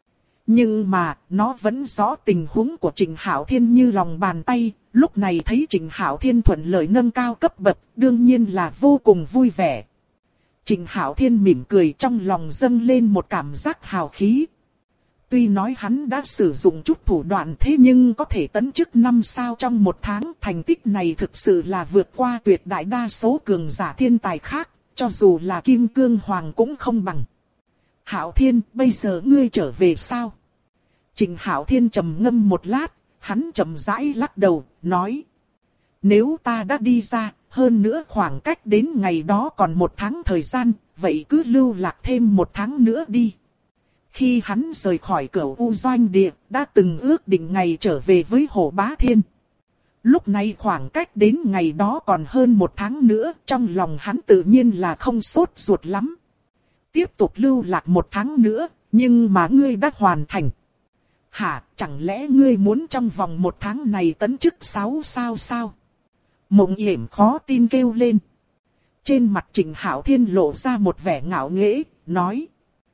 S1: Nhưng mà, nó vẫn rõ tình huống của Trịnh Hạo Thiên như lòng bàn tay, lúc này thấy Trịnh Hạo Thiên thuận lợi nâng cao cấp bậc, đương nhiên là vô cùng vui vẻ. Trịnh Hạo Thiên mỉm cười, trong lòng dâng lên một cảm giác hào khí. Tuy nói hắn đã sử dụng chút thủ đoạn, thế nhưng có thể tấn chức 5 sao trong một tháng, thành tích này thực sự là vượt qua tuyệt đại đa số cường giả thiên tài khác, cho dù là Kim Cương Hoàng cũng không bằng. Hạo Thiên, bây giờ ngươi trở về sao? Trịnh Hạo Thiên trầm ngâm một lát, hắn chậm rãi lắc đầu, nói. Nếu ta đã đi ra, hơn nữa khoảng cách đến ngày đó còn 1 tháng thời gian, vậy cứ lưu lạc thêm 1 tháng nữa đi. Khi hắn rời khỏi Cửu U Doanh Địa, đã từng ước định ngày trở về với Hồ Bá Thiên. Lúc này khoảng cách đến ngày đó còn hơn 1 tháng nữa, trong lòng hắn tự nhiên là không sốt ruột lắm. Tiếp tục lưu lạc 1 tháng nữa, nhưng mà ngươi đã hoàn thành. Hả, chẳng lẽ ngươi muốn trong vòng 1 tháng này tấn chức 6 sao sao? Mộng Yểm khó tin kêu lên. Trên mặt Trịnh Hạo Thiên lộ ra một vẻ ngạo nghễ, nói.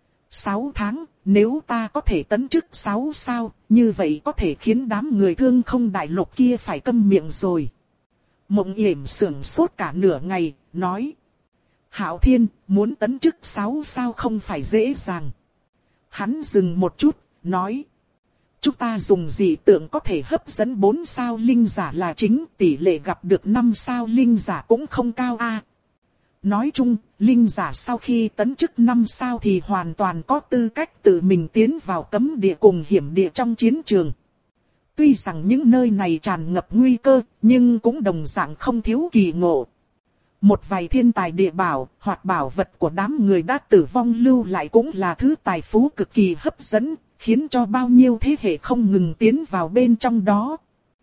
S1: 6 tháng, nếu ta có thể tấn chức 6 sao, như vậy có thể khiến đám người Thương Không đại lục kia phải câm miệng rồi. Mộng Yểm sững sốt cả nửa ngày, nói. Hạo Thiên, muốn tấn chức 6 sao không phải dễ dàng. Hắn dừng một chút, nói. Chúng ta dùng dị tượng có thể hấp dẫn 4 sao linh giả là chính, tỷ lệ gặp được 5 sao linh giả cũng không cao a. Nói chung, linh giả sau khi tấn chức 5 sao thì hoàn toàn có tư cách tự mình tiến vào cấm địa cùng hiểm địa trong chiến trường. Tuy rằng những nơi này tràn ngập nguy cơ, nhưng cũng đồng dạng không thiếu kỳ ngộ. Một vài thiên tài địa bảo, hoặc bảo vật của đám người đã tử vong lưu lại cũng là thứ tài phú cực kỳ hấp dẫn, khiến cho bao nhiêu thế hệ không ngừng tiến vào bên trong đó.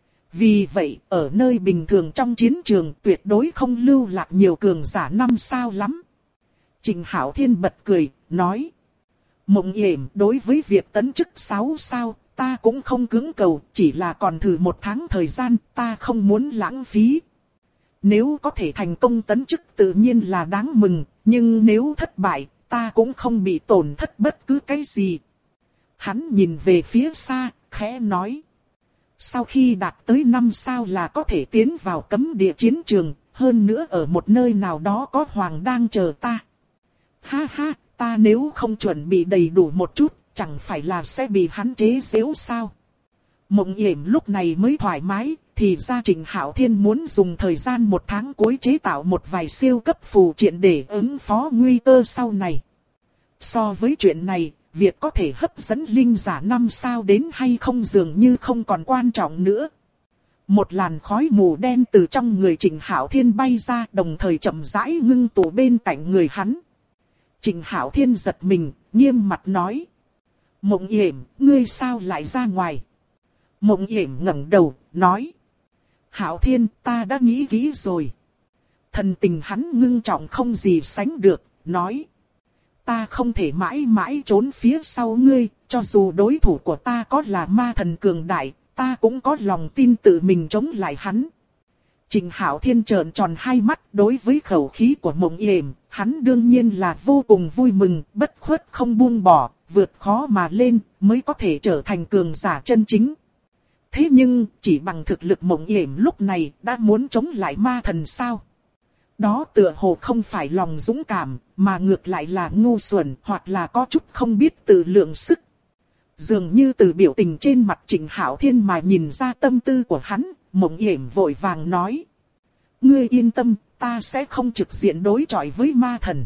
S1: Vì vậy, ở nơi bình thường trong chiến trường tuyệt đối không lưu lạc nhiều cường giả 5 sao lắm. Trịnh Hạo Thiên bật cười, nói. Mộng Yểm, đối với việc tấn chức 6 sao, ta cũng không cưỡng cầu, chỉ là còn thử 1 tháng thời gian, ta không muốn lãng phí. Nếu có thể thành công tấn chức tự nhiên là đáng mừng, nhưng nếu thất bại, ta cũng không bị tổn thất bất cứ cái gì. Hắn nhìn về phía xa, khẽ nói. Sau khi đạt tới 5 sao là có thể tiến vào cấm địa chiến trường, hơn nữa ở một nơi nào đó có hoàng đang chờ ta. Ha ha, ta nếu không chuẩn bị đầy đủ một chút, chẳng phải là sẽ bị hắn chế giễu sao? Mộng Yểm lúc này mới thoải mái, thì ra Trịnh Hạo Thiên muốn dùng thời gian 1 tháng cuối chế tạo một vài siêu cấp phù triện để ứng phó nguy cơ sau này. So với chuyện này, việc có thể hấp dẫn linh giả 5 sao đến hay không dường như không còn quan trọng nữa. Một làn khói mù đen từ trong người Trịnh Hạo Thiên bay ra, đồng thời chậm rãi ngưng tụ bên cạnh người hắn. Trịnh Hạo Thiên giật mình, nghiêm mặt nói. Mộng Yểm, ngươi sao lại ra ngoài? Mộng Yểm ngẩng đầu, nói. Hạo Thiên, ta đã nghĩ kỹ rồi. Thần tình hắn ngưng trọng không gì sánh được, nói. Ta không thể mãi mãi trốn phía sau ngươi, cho dù đối thủ của ta có là ma thần cường đại, ta cũng có lòng tin tự mình chống lại hắn. Trịnh Hạo Thiên trợn tròn hai mắt, đối với khẩu khí của Mộng Yểm, hắn đương nhiên là vô cùng vui mừng, bất khuất không buông bỏ, vượt khó mà lên, mới có thể trở thành cường giả chân chính. Thế nhưng, chỉ bằng thực lực Mộng Yểm lúc này đã muốn chống lại ma thần sao? Đó tựa hồ không phải lòng dũng cảm, mà ngược lại là ngu xuẩn hoặc là có chút không biết tự lượng sức. Dường như từ biểu tình trên mặt Trịnh Hạo Thiên mà nhìn ra tâm tư của hắn, Mộng Yểm vội vàng nói. Ngươi yên tâm, ta sẽ không trực diện đối chọi với ma thần.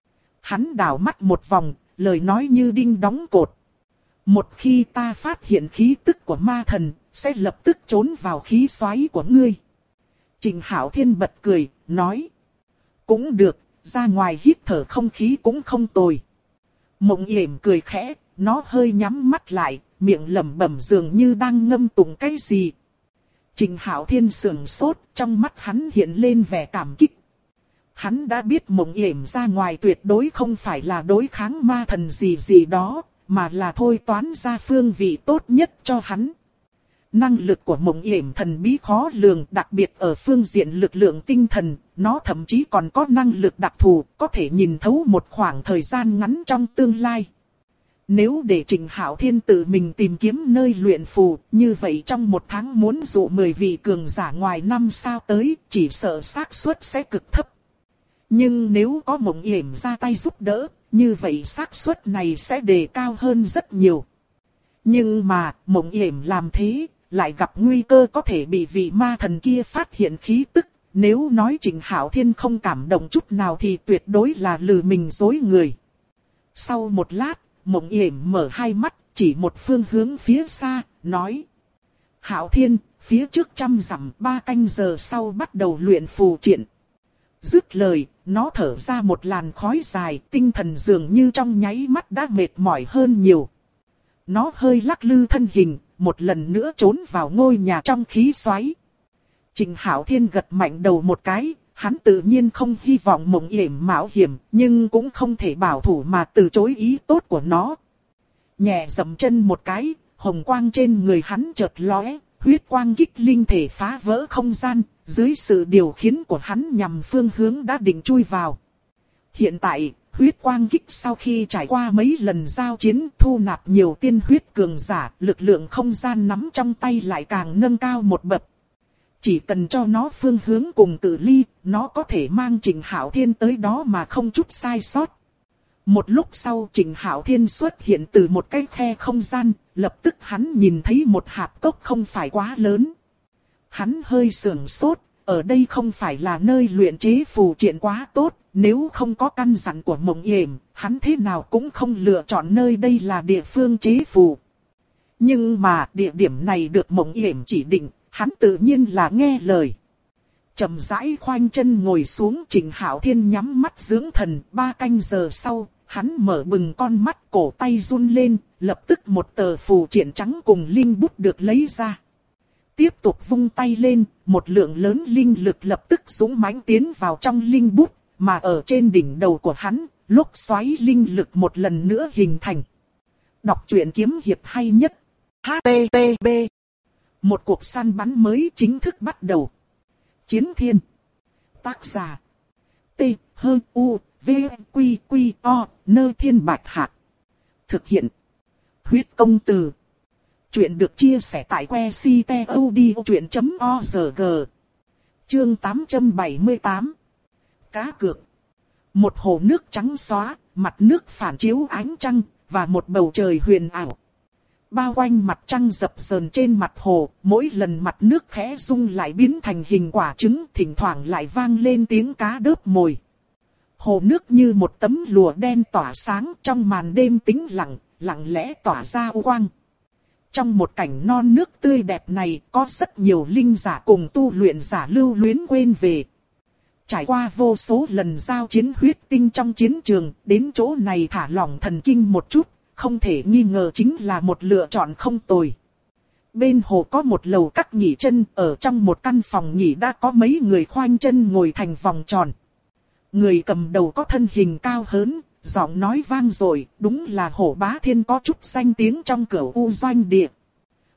S1: Hắn đảo mắt một vòng, lời nói như đinh đóng cột. Một khi ta phát hiện khí tức của ma thần, sẽ lập tức trốn vào khí xoáy của ngươi. Trịnh Hạo Thiên bật cười, nói. Cũng được, ra ngoài hít thở không khí cũng không tồi. Mộng Yểm cười khẽ, nó hơi nhắm mắt lại, miệng lẩm bẩm dường như đang ngâm tụng cái gì. Trịnh Hạo Thiên sững sốt, trong mắt hắn hiện lên vẻ cảm kích. Hắn đã biết Mộng Yểm ra ngoài tuyệt đối không phải là đối kháng ma thần gì gì đó, mà là thôi toán ra phương vị tốt nhất cho hắn. Năng lực của Mộng Yểm thần bí khó lường, đặc biệt ở phương diện lực lượng tinh thần, nó thậm chí còn có năng lực đặc thù, có thể nhìn thấu một khoảng thời gian ngắn trong tương lai. Nếu để Trịnh Hạo Thiên tự mình tìm kiếm nơi luyện phù, như vậy trong một tháng muốn dụ 10 vị cường giả ngoài 5 sao tới, chỉ sợ xác suất sẽ cực thấp. Nhưng nếu có Mộng Yểm ra tay giúp đỡ, như vậy xác suất này sẽ đề cao hơn rất nhiều. Nhưng mà, Mộng Yểm làm thế, lại gặp nguy cơ có thể bị vị ma thần kia phát hiện khí tức. Nếu nói Trịnh Hạo Thiên không cảm động chút nào thì tuyệt đối là lừa mình dối người. Sau một lát, Mộng Yểm mở hai mắt, chỉ một phương hướng phía xa, nói. Hạo Thiên, phía trước 100 dặm 3 canh giờ sau bắt đầu luyện phù triện. Dứt lời, nó thở ra một làn khói dài, tinh thần dường như trong nháy mắt đã mệt mỏi hơn nhiều. Nó hơi lắc lư thân hình, một lần nữa trốn vào ngôi nhà trong khí xoáy. Trịnh Hạo Thiên gật mạnh đầu một cái, hắn tự nhiên không hy vọng Mộng Yểm mạo hiểm, nhưng cũng không thể bảo thủ mà từ chối ý tốt của nó. Nhẹ dậm chân một cái, hồng quang trên người hắn chợt lóe, huyết quang kích linh thể phá vỡ không gian, dưới sự điều khiển của hắn nhằm phương hướng đã định chui vào. Hiện tại, huyết quang kích sau khi trải qua mấy lần giao chiến thu nạp nhiều tiên huyết cường giả, lực lượng không gian nắm trong tay lại càng nâng cao một bậc. Chỉ cần cho nó phương hướng cùng cự ly, nó có thể mang Trịnh Hạo Thiên tới đó mà không chút sai sót. Một lúc sau Trịnh Hạo Thiên xuất hiện từ một cái khe không gian, lập tức hắn nhìn thấy một hạp cốc không phải quá lớn. Hắn hơi sưởng sốt, ở đây không phải là nơi luyện chế phù triện quá tốt, nếu không có căn dặn của Mộng Yểm, hắn thế nào cũng không lựa chọn nơi đây là địa phương chế phù. Nhưng mà địa điểm này được Mộng Yểm chỉ định, hắn tự nhiên là nghe lời. Chậm rãi khoanh chân ngồi xuống, Trịnh Hạo Thiên nhắm mắt dưỡng thần. 3 canh giờ sau, hắn mở bừng con mắt, cổ tay run lên, lập tức một tờ phù triện trắng cùng linh bút được lấy ra. Tiếp tục vung tay lên, một lượng lớn linh lực lập tức dũng mãnh tiến vào trong linh bút, mà ở trên đỉnh đầu của hắn, lốc xoáy linh lực một lần nữa hình thành. Đọc truyện kiếm hiệp hay nhất. HTTP. Một cuộc săn bắn mới chính thức bắt đầu. Chiến Thiên. Tác giả. T-H-U-V-Q-Q-O. Nơ Thiên Bạch Hạc. Thực hiện. Huyết Công Từ. Chuyện được chia sẻ tại que ctod.org. Chương 878. Cá cược. Một hồ nước trắng xóa, mặt nước phản chiếu ánh trăng, và một bầu trời huyền ảo. Bao quanh mặt trăng dập dờn trên mặt hồ, mỗi lần mặt nước khẽ rung lại biến thành hình quả trứng, thỉnh thoảng lại vang lên tiếng cá đớp mồi. Hồ nước như một tấm lụa đen tỏa sáng trong màn đêm tĩnh lặng, lặng lẽ tỏa ra u quang. Trong một cảnh non nước tươi đẹp này có rất nhiều linh giả cùng tu luyện giả lưu luyến quên về. Trải qua vô số lần giao chiến huyết tinh trong chiến trường, đến chỗ này thả lỏng thần kinh một chút, không thể nghi ngờ chính là một lựa chọn không tồi. Bên hồ có một lầu các nghỉ chân, ở trong một căn phòng nghỉ đã có mấy người khoanh chân ngồi thành vòng tròn. Người cầm đầu có thân hình cao hớn, giọng nói vang dội, đúng là Hổ Bá Thiên có chút danh tiếng trong cửu U doanh địa.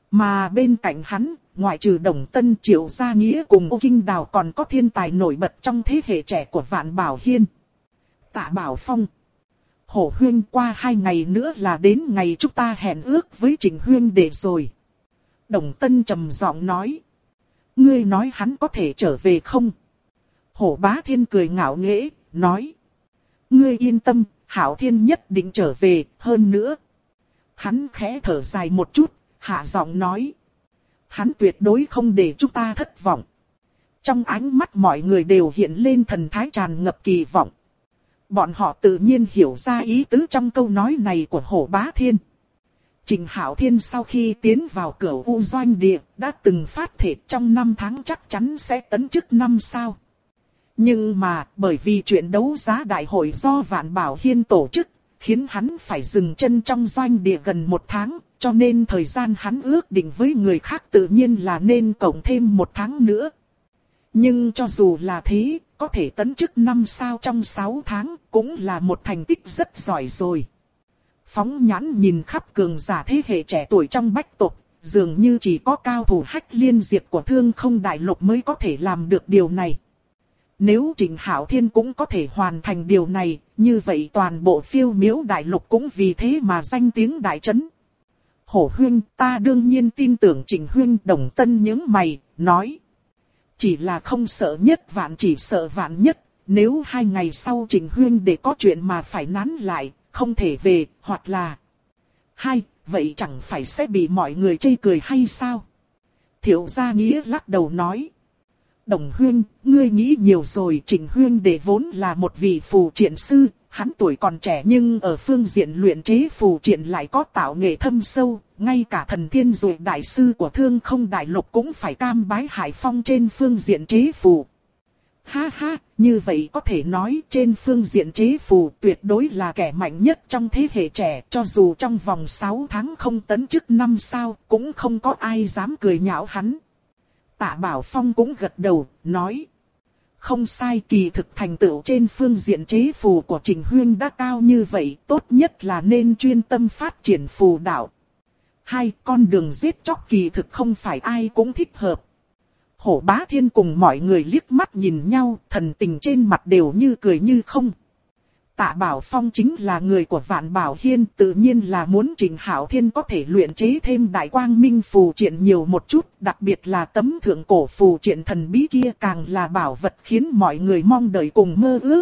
S1: Mà bên cạnh hắn, ngoại trừ Đồng Tân, Triệu Gia Nghĩa cùng Ô Kinh Đào còn có thiên tài nổi bật trong thế hệ trẻ của Vạn Bảo Hiên. Tạ Bảo Phong. Hổ huynh, qua 2 ngày nữa là đến ngày chúng ta hẹn ước với Trịnh huynh đệ rồi. Đồng Tân trầm giọng nói. Ngươi nói hắn có thể trở về không? Hổ Bá Thiên cười ngạo nghễ, nói. Ngươi yên tâm, Hảo Thiên nhất định trở về, hơn nữa. Hắn khẽ thở dài một chút, hạ giọng nói. Hắn tuyệt đối không để chúng ta thất vọng. Trong ánh mắt mọi người đều hiện lên thần thái tràn ngập kỳ vọng. Bọn họ tự nhiên hiểu ra ý tứ trong câu nói này của Hổ Bá Thiên. Trịnh Hảo Thiên sau khi tiến vào Cửu U Doanh Địa đã từng phát thể trong 5 tháng chắc chắn sẽ tấn chức 5 sao. Nhưng mà bởi vì chuyện đấu giá đại hội do Vạn Bảo Hiên tổ chức, khiến hắn phải dừng chân trong doanh địa gần 1 tháng, cho nên thời gian hắn ước định với người khác tự nhiên là nên cộng thêm 1 tháng nữa. Nhưng cho dù là thế, có thể tấn chức 5 sao trong 6 tháng cũng là một thành tích rất giỏi rồi. Phóng nhãn nhìn khắp cường giả thế hệ trẻ tuổi trong bách tộc, dường như chỉ có cao thủ Hách Liên Diệp của Thương Không Đại Lục mới có thể làm được điều này. Nếu Trịnh Hảo Thiên cũng có thể hoàn thành điều này, như vậy toàn bộ Phiêu Miễu Đại Lục cũng vì thế mà danh tiếng đại chấn. Hổ huynh, ta đương nhiên tin tưởng Trịnh huynh. Đồng Tân nhướng mày, nói. Chỉ là không sợ nhất vạn, chỉ sợ vạn nhất, nếu 2 ngày sau Trịnh huynh để có chuyện mà phải nán lại, không thể về, hoặc là... vậy chẳng phải sẽ bị mọi người chê cười hay sao? Thiệu Gia Nghĩa lắc đầu nói. Đồng huynh, ngươi nghĩ nhiều rồi. Trịnh huynh đệ vốn là một vị phù triện sư, hắn tuổi còn trẻ nhưng ở phương diện luyện chế phù triện lại có tạo nghệ thâm sâu, ngay cả Thần Thiên Dụ đại sư của Thương Không Đại Lục cũng phải cam bái Hải Phong trên phương diện chế phù. Ha ha, như vậy có thể nói trên phương diện chế phù tuyệt đối là kẻ mạnh nhất trong thế hệ trẻ, cho dù trong vòng 6 tháng không tấn chức 5 sao, cũng không có ai dám cười nhạo hắn. Tạ Bảo Phong cũng gật đầu, nói. Không sai, kỳ thực thành tựu trên phương diện chế phù của Trịnh huynh đã cao như vậy, tốt nhất là nên chuyên tâm phát triển phù đạo. 2. Con đường giết chóc kỳ thực không phải ai cũng thích hợp. Hổ Bá Thiên cùng mọi người liếc mắt nhìn nhau, thần tình trên mặt đều như cười như không. Tạ Bảo Phong chính là người của Vạn Bảo Hiên, tự nhiên là muốn Trịnh Hảo Thiên có thể luyện chế thêm Đại Quang Minh phù triện nhiều một chút, đặc biệt là tấm thượng cổ phù triện thần bí kia càng là bảo vật khiến mọi người mong đợi cùng mơ ước.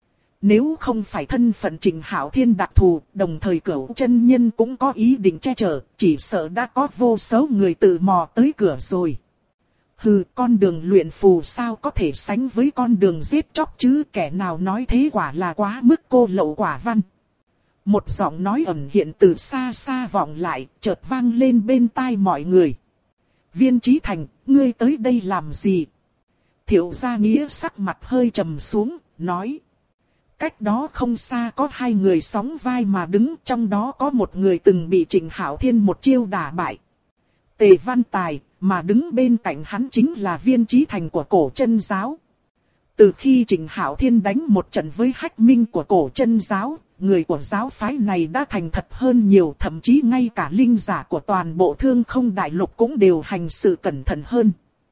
S1: Nếu không phải thân phận Trịnh Hảo Thiên đặc thù, đồng thời Cửu chân nhân cũng có ý định che chở, chỉ sợ đã có vô số người tự mò tới cửa rồi. Hừ, con đường luyện phù sao có thể sánh với con đường giết chóc chứ, kẻ nào nói thế quả là quá mức cô lậu quả văn. Một giọng nói ẩn hiện từ xa xa vọng lại, chợt vang lên bên tai mọi người. Viên Chí Thành, ngươi tới đây làm gì? Thiệu Gia Nghĩa sắc mặt hơi trầm xuống, nói. Cách đó không xa có 2 người sóng vai mà đứng, trong đó có một người từng bị Trịnh Hảo Thiên một chiêu đả bại. Tề Văn Tài, mà đứng bên cạnh hắn chính là Viên Chí Thành của Cổ Chân Giáo. Từ khi Trịnh Hảo Thiên đánh một trận với Hách Minh của Cổ Chân Giáo, người của giáo phái này đã thành thật hơn nhiều, thậm chí ngay cả linh giả của toàn bộ Thương Không Đại Lục cũng đều hành sự cẩn thận hơn.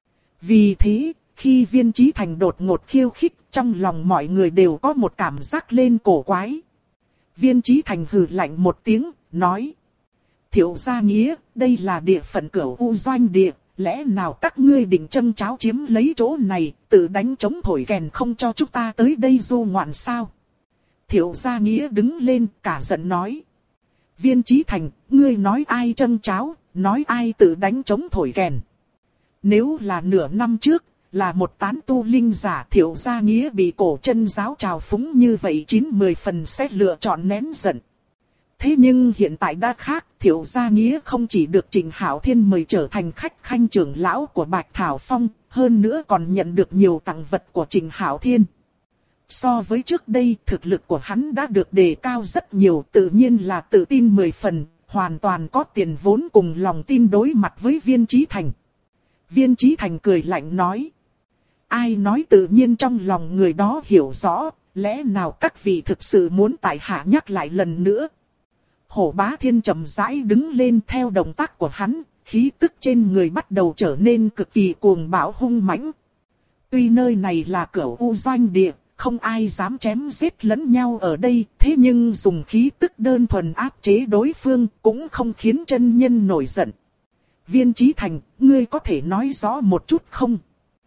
S1: Vì thế, khi Viên Chí Thành đột ngột khiêu khích, trong lòng mọi người đều có một cảm giác lên cổ quái. Viên Chí Thành hừ lạnh một tiếng, nói. Thiệu Gia Nghĩa, đây là địa phận Cửu U Doanh Địa, lẽ nào các ngươi định châm cháo chiếm lấy chỗ này, tự đánh trống thổi kèn không cho chúng ta tới đây du ngoạn sao? Thiệu Gia Nghĩa đứng lên, cả giận nói. Viên Chí Thành, ngươi nói ai châm cháo, nói ai tự đánh trống thổi kèn. Nếu là nửa năm trước, là một tán tu linh giả, Thiệu Gia Nghĩa bị Cổ Chân Giáo trào phúng như vậy 9-10 phần sẽ lựa chọn nén giận. Thế nhưng hiện tại đã khác, Thiệu Gia Nghĩa không chỉ được Trịnh Hảo Thiên mời trở thành khách khanh trưởng lão của Bạch Thảo Phong, hơn nữa còn nhận được nhiều tặng vật của Trịnh Hảo Thiên. So với trước đây, thực lực của hắn đã được đề cao rất nhiều, tự nhiên là tự tin 10 phần, hoàn toàn có tiền vốn cùng lòng tin đối mặt với Viên Chí Thành. Viên Chí Thành cười lạnh nói. Ai nói tự nhiên trong lòng người đó hiểu rõ, lẽ nào các vị thực sự muốn tại hạ nhắc lại lần nữa. Hổ Bá Thiên chậm rãi đứng lên theo động tác của hắn, khí tức trên người bắt đầu trở nên cực kỳ cuồng bạo hung mãnh. Tuy nơi này là Cửu U doanh địa, không ai dám chém giết lẫn nhau ở đây, thế nhưng dùng khí tức đơn thuần áp chế đối phương cũng không khiến chân nhân nổi giận. Viên Chí Thành, ngươi có thể nói rõ một chút không?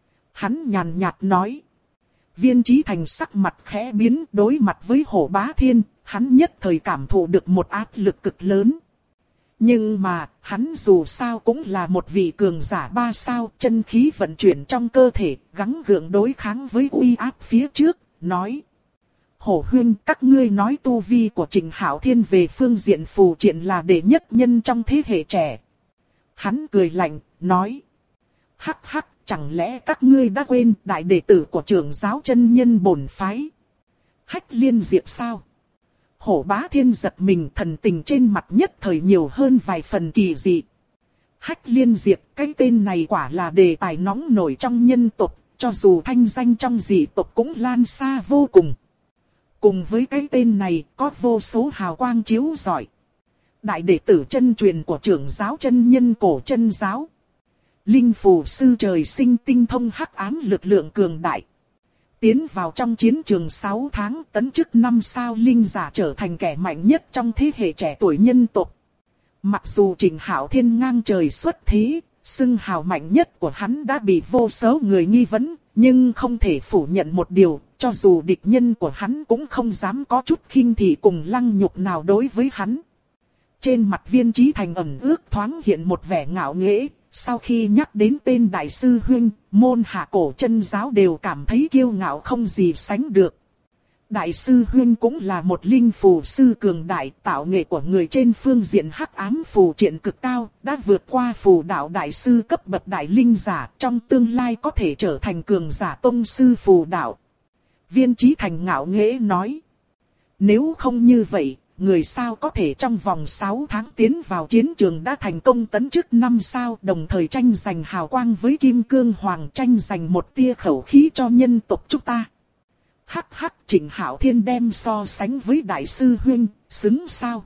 S1: Hắn nhàn nhạt nói. Viên Chí Thành sắc mặt khẽ biến, đối mặt với Hổ Bá Thiên, hắn nhất thời cảm thụ được một áp lực cực lớn. Nhưng mà, hắn dù sao cũng là một vị cường giả 3 sao, chân khí vận chuyển trong cơ thể, gắng gượng đối kháng với uy áp phía trước, nói. Hổ huynh, các ngươi nói tu vi của Trịnh Hạo Thiên về phương diện phù triện là đệ nhất nhân trong thế hệ trẻ. Hắn cười lạnh, nói. Hắc hắc, chẳng lẽ các ngươi đã quên đại đệ tử của trưởng giáo chân nhân bổn phái? Hách Liên Diệp sao? Hổ Bá Thiên giật mình, thần tình trên mặt nhất thời nhiều hơn vài phần kỳ dị. Hách Liên Diệp, cái tên này quả là đề tài nóng nổi trong nhân tộc, cho dù thanh danh trong dị tộc cũng lan xa vô cùng. Cùng với cái tên này, có vô số hào quang chiếu rọi. Đại đệ tử chân truyền của trưởng giáo chân nhân Cổ Chân giáo. Linh phù sư trời sinh tinh thông hắc ám lực lượng cường đại. Tiến vào trong chiến trường 6 tháng, tấn chức 5 sao linh giả, trở thành kẻ mạnh nhất trong thế hệ trẻ tuổi nhân tộc. Mặc dù Trịnh Hạo Thiên ngang trời xuất thế, xưng hào mạnh nhất của hắn đã bị vô số người nghi vấn, nhưng không thể phủ nhận một điều, cho dù địch nhân của hắn cũng không dám có chút khinh thị cùng lăng nhục nào đối với hắn. Trên mặt Viên Chí Thành ẩn ước thoáng hiện một vẻ ngạo nghễ. Sau khi nhắc đến tên đại sư huynh, môn hạ Cổ Chân giáo đều cảm thấy kiêu ngạo không gì sánh được. Đại sư huynh cũng là một linh phù sư cường đại, tạo nghệ của người trên phương diện hắc ám phù triện cực cao, đã vượt qua phù đạo đại sư cấp bậc đại linh giả, trong tương lai có thể trở thành cường giả tông sư phù đạo. Viên Chí Thành ngạo nghễ nói. Nếu không như vậy, người sao có thể trong vòng 6 tháng tiến vào chiến trường đã thành công tấn chức 5 sao, đồng thời tranh giành hào quang với Kim Cương Hoàng, tranh giành một tia khẩu khí cho nhân tộc chúng ta. Hắc hắc, Trịnh Hạo Thiên đem so sánh với đại sư huynh, xứng sao?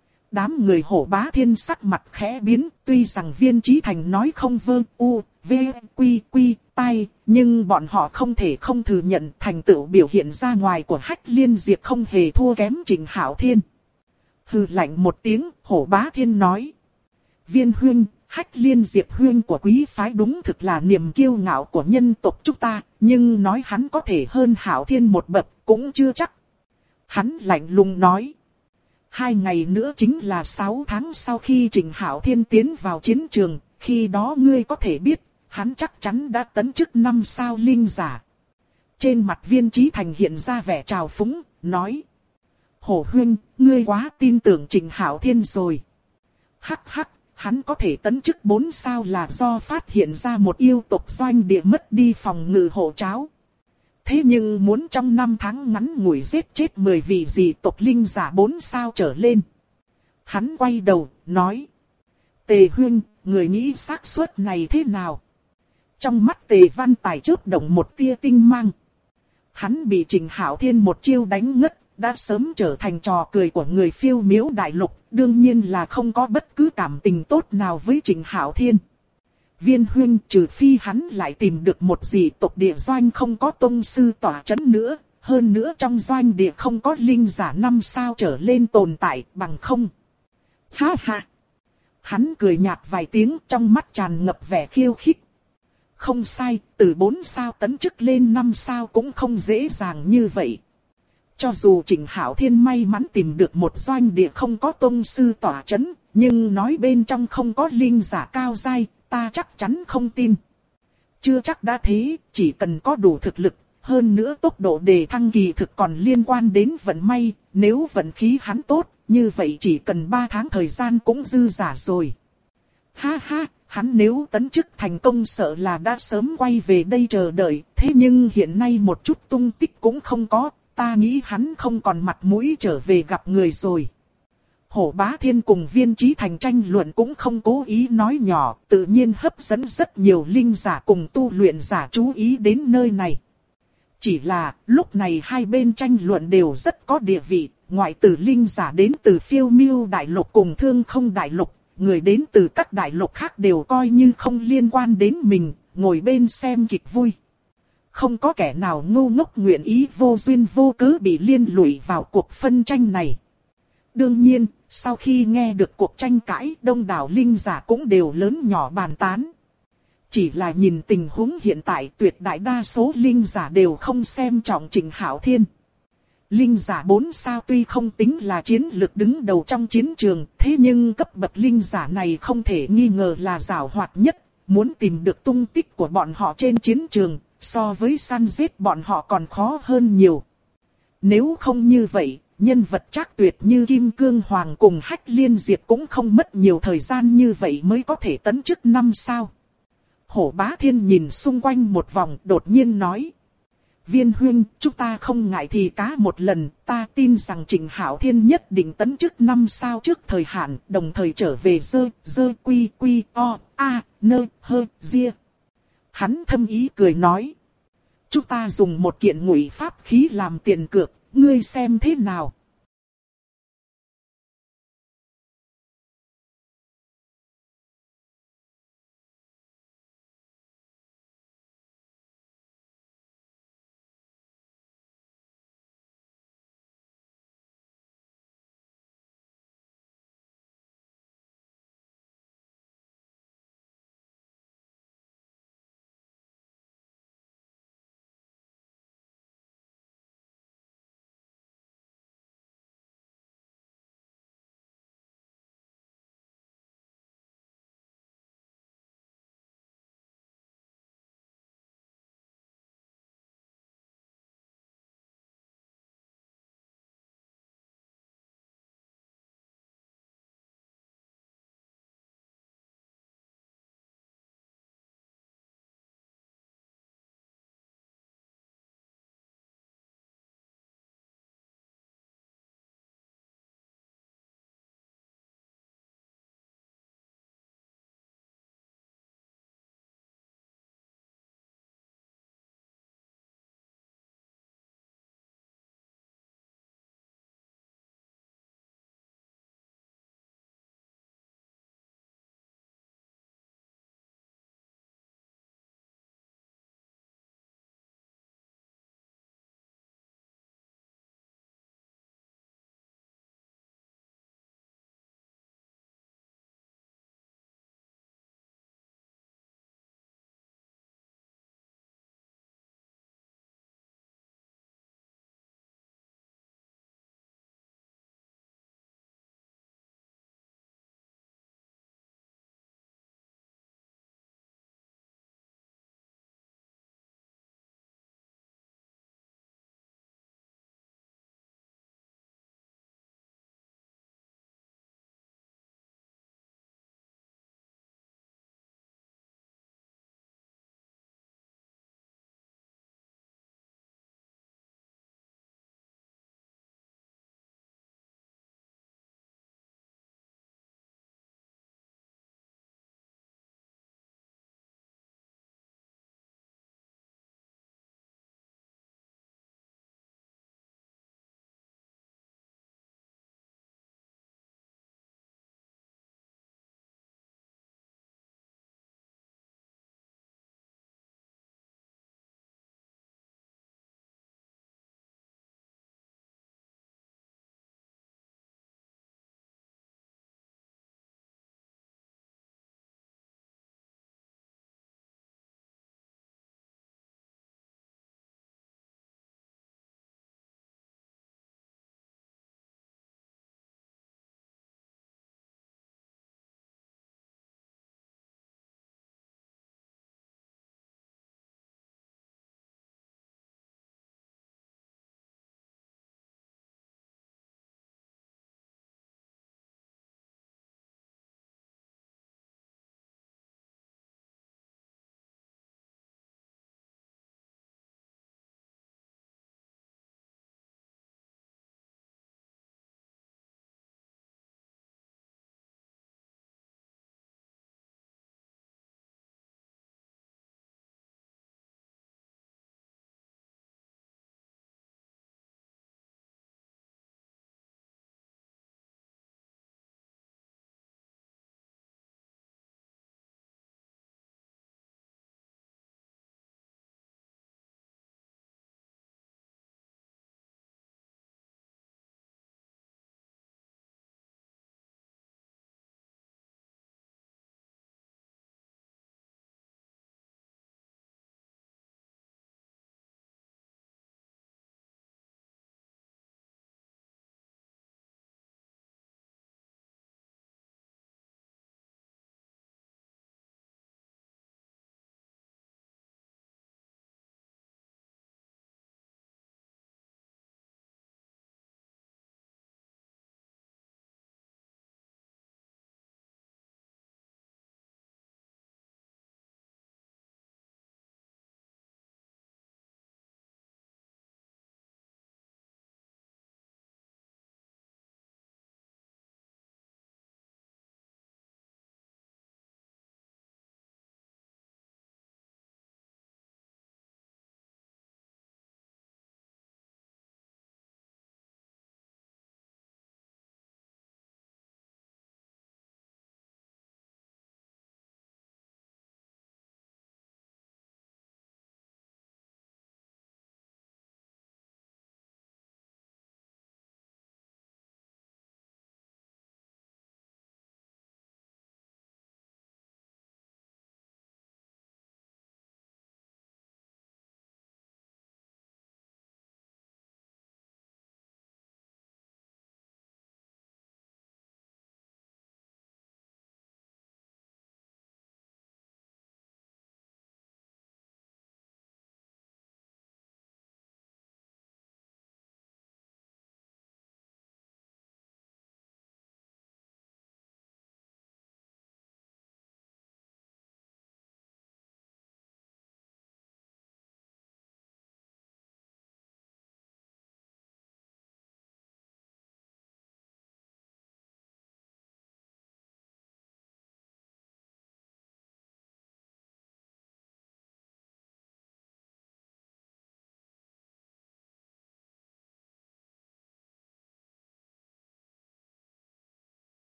S1: Đám người Hổ Bá Thiên sắc mặt khẽ biến, tuy rằng Viên Chí Thành nói không vơ u, v, quy quy, tai, nhưng bọn họ không thể không thừa nhận thành tựu biểu hiện ra ngoài của Hách Liên Diệp không hề thua kém Trịnh Hạo Thiên. Hừ lạnh một tiếng, Hổ Bá Thiên nói. Viên huynh, Hách Liên Diệp huynh của quý phái đúng thực là niềm kiêu ngạo của nhân tộc chúng ta, nhưng nói hắn có thể hơn Hạo Thiên một bậc cũng chưa chắc. Hắn lạnh lùng nói. 2 ngày nữa chính là 6 tháng sau khi Trịnh Hạo Thiên tiến vào chiến trường, khi đó ngươi có thể biết, hắn chắc chắn đã tấn chức 5 sao linh giả. Trên mặt Viên Chí Thành hiện ra vẻ trào phúng, nói. Hổ huynh, ngươi quá tin tưởng Trịnh Hạo Thiên rồi. Hắc hắc, hắn có thể tấn chức 4 sao là do phát hiện ra một yêu tộc doanh địa mất đi phòng ngự hộ tráo. Thế nhưng muốn trong 5 tháng ngắn ngủi giết chết 10 vị dị tộc linh giả 4 sao trở lên. Hắn quay đầu, nói. Tề huynh, người nghĩ xác suất này thế nào? Trong mắt Tề Văn Tài chớp động một tia tinh mang. Hắn bị Trịnh Hạo Thiên một chiêu đánh ngất, đã sớm trở thành trò cười của người phiêu miếu đại lục, đương nhiên là không có bất cứ cảm tình tốt nào với Trịnh Hạo Thiên. Viên huynh, trừ phi hắn lại tìm được một dị tộc địa doanh không có tông sư tỏa chấn nữa, hơn nữa trong doanh địa không có linh giả 5 sao trở lên tồn tại, bằng không. Ha ha! Hắn cười nhạt vài tiếng, trong mắt tràn ngập vẻ khiêu khích. Không sai, từ 4 sao tấn chức lên 5 sao cũng không dễ dàng như vậy. Cho dù Trịnh Hạo Thiên may mắn tìm được một doanh địa không có tông sư tỏa chấn, nhưng nói bên trong không có linh giả cao giai, ta chắc chắn không tin. Chưa chắc đã thế, chỉ cần có đủ thực lực, hơn nữa tốc độ đề thăng kỳ thực còn liên quan đến vận may, nếu vận khí hắn tốt, như vậy chỉ cần 3 tháng thời gian cũng dư giả rồi. Ha ha, hắn nếu tấn chức thành công sợ là đã sớm quay về đây chờ đợi, thế nhưng hiện nay một chút tung tích cũng không có, ta nghĩ hắn không còn mặt mũi trở về gặp người rồi. Hổ Bá Thiên cùng Viên Chí Thành tranh luận cũng không cố ý nói nhỏ, tự nhiên hấp dẫn rất nhiều linh giả cùng tu luyện giả chú ý đến nơi này. Chỉ là, lúc này hai bên tranh luận đều rất có địa vị, ngoại trừ linh giả đến từ Phiêu Miêu Đại Lục cùng Thương Không Đại Lục, người đến từ các đại lục khác đều coi như không liên quan đến mình, ngồi bên xem kịch vui. Không có kẻ nào ngu ngốc nguyện ý vô duyên vô cớ bị liên lụy vào cuộc phân tranh này. Đương nhiên, sau khi nghe được cuộc tranh cãi, đông đảo linh giả cũng đều lớn nhỏ bàn tán. Chỉ là nhìn tình huống hiện tại, tuyệt đại đa số linh giả đều không xem trọng Trịnh Hạo Thiên. Linh giả 4 sao tuy không tính là chiến lực đứng đầu trong chiến trường, thế nhưng cấp bậc linh giả này không thể nghi ngờ là giàu hoạt nhất, muốn tìm được tung tích của bọn họ trên chiến trường, so với săn giết bọn họ còn khó hơn nhiều. Nếu không như vậy, nhân vật trác tuyệt như Kim Cương Hoàng cùng Hách Liên Diệp cũng không mất nhiều thời gian như vậy mới có thể tấn chức 5 sao. Hổ Bá Thiên nhìn xung quanh một vòng, đột nhiên nói: Viên huynh, chúng ta không ngại thì cá một lần, ta tin rằng Trịnh Hạo Thiên nhất định tấn chức 5 sao trước thời hạn, đồng thời trở về dơ quy quy o a nơ hơ ria. Hắn thâm ý cười nói: chúng ta dùng một kiện ngụy pháp khí làm tiền cược, ngươi xem thế nào?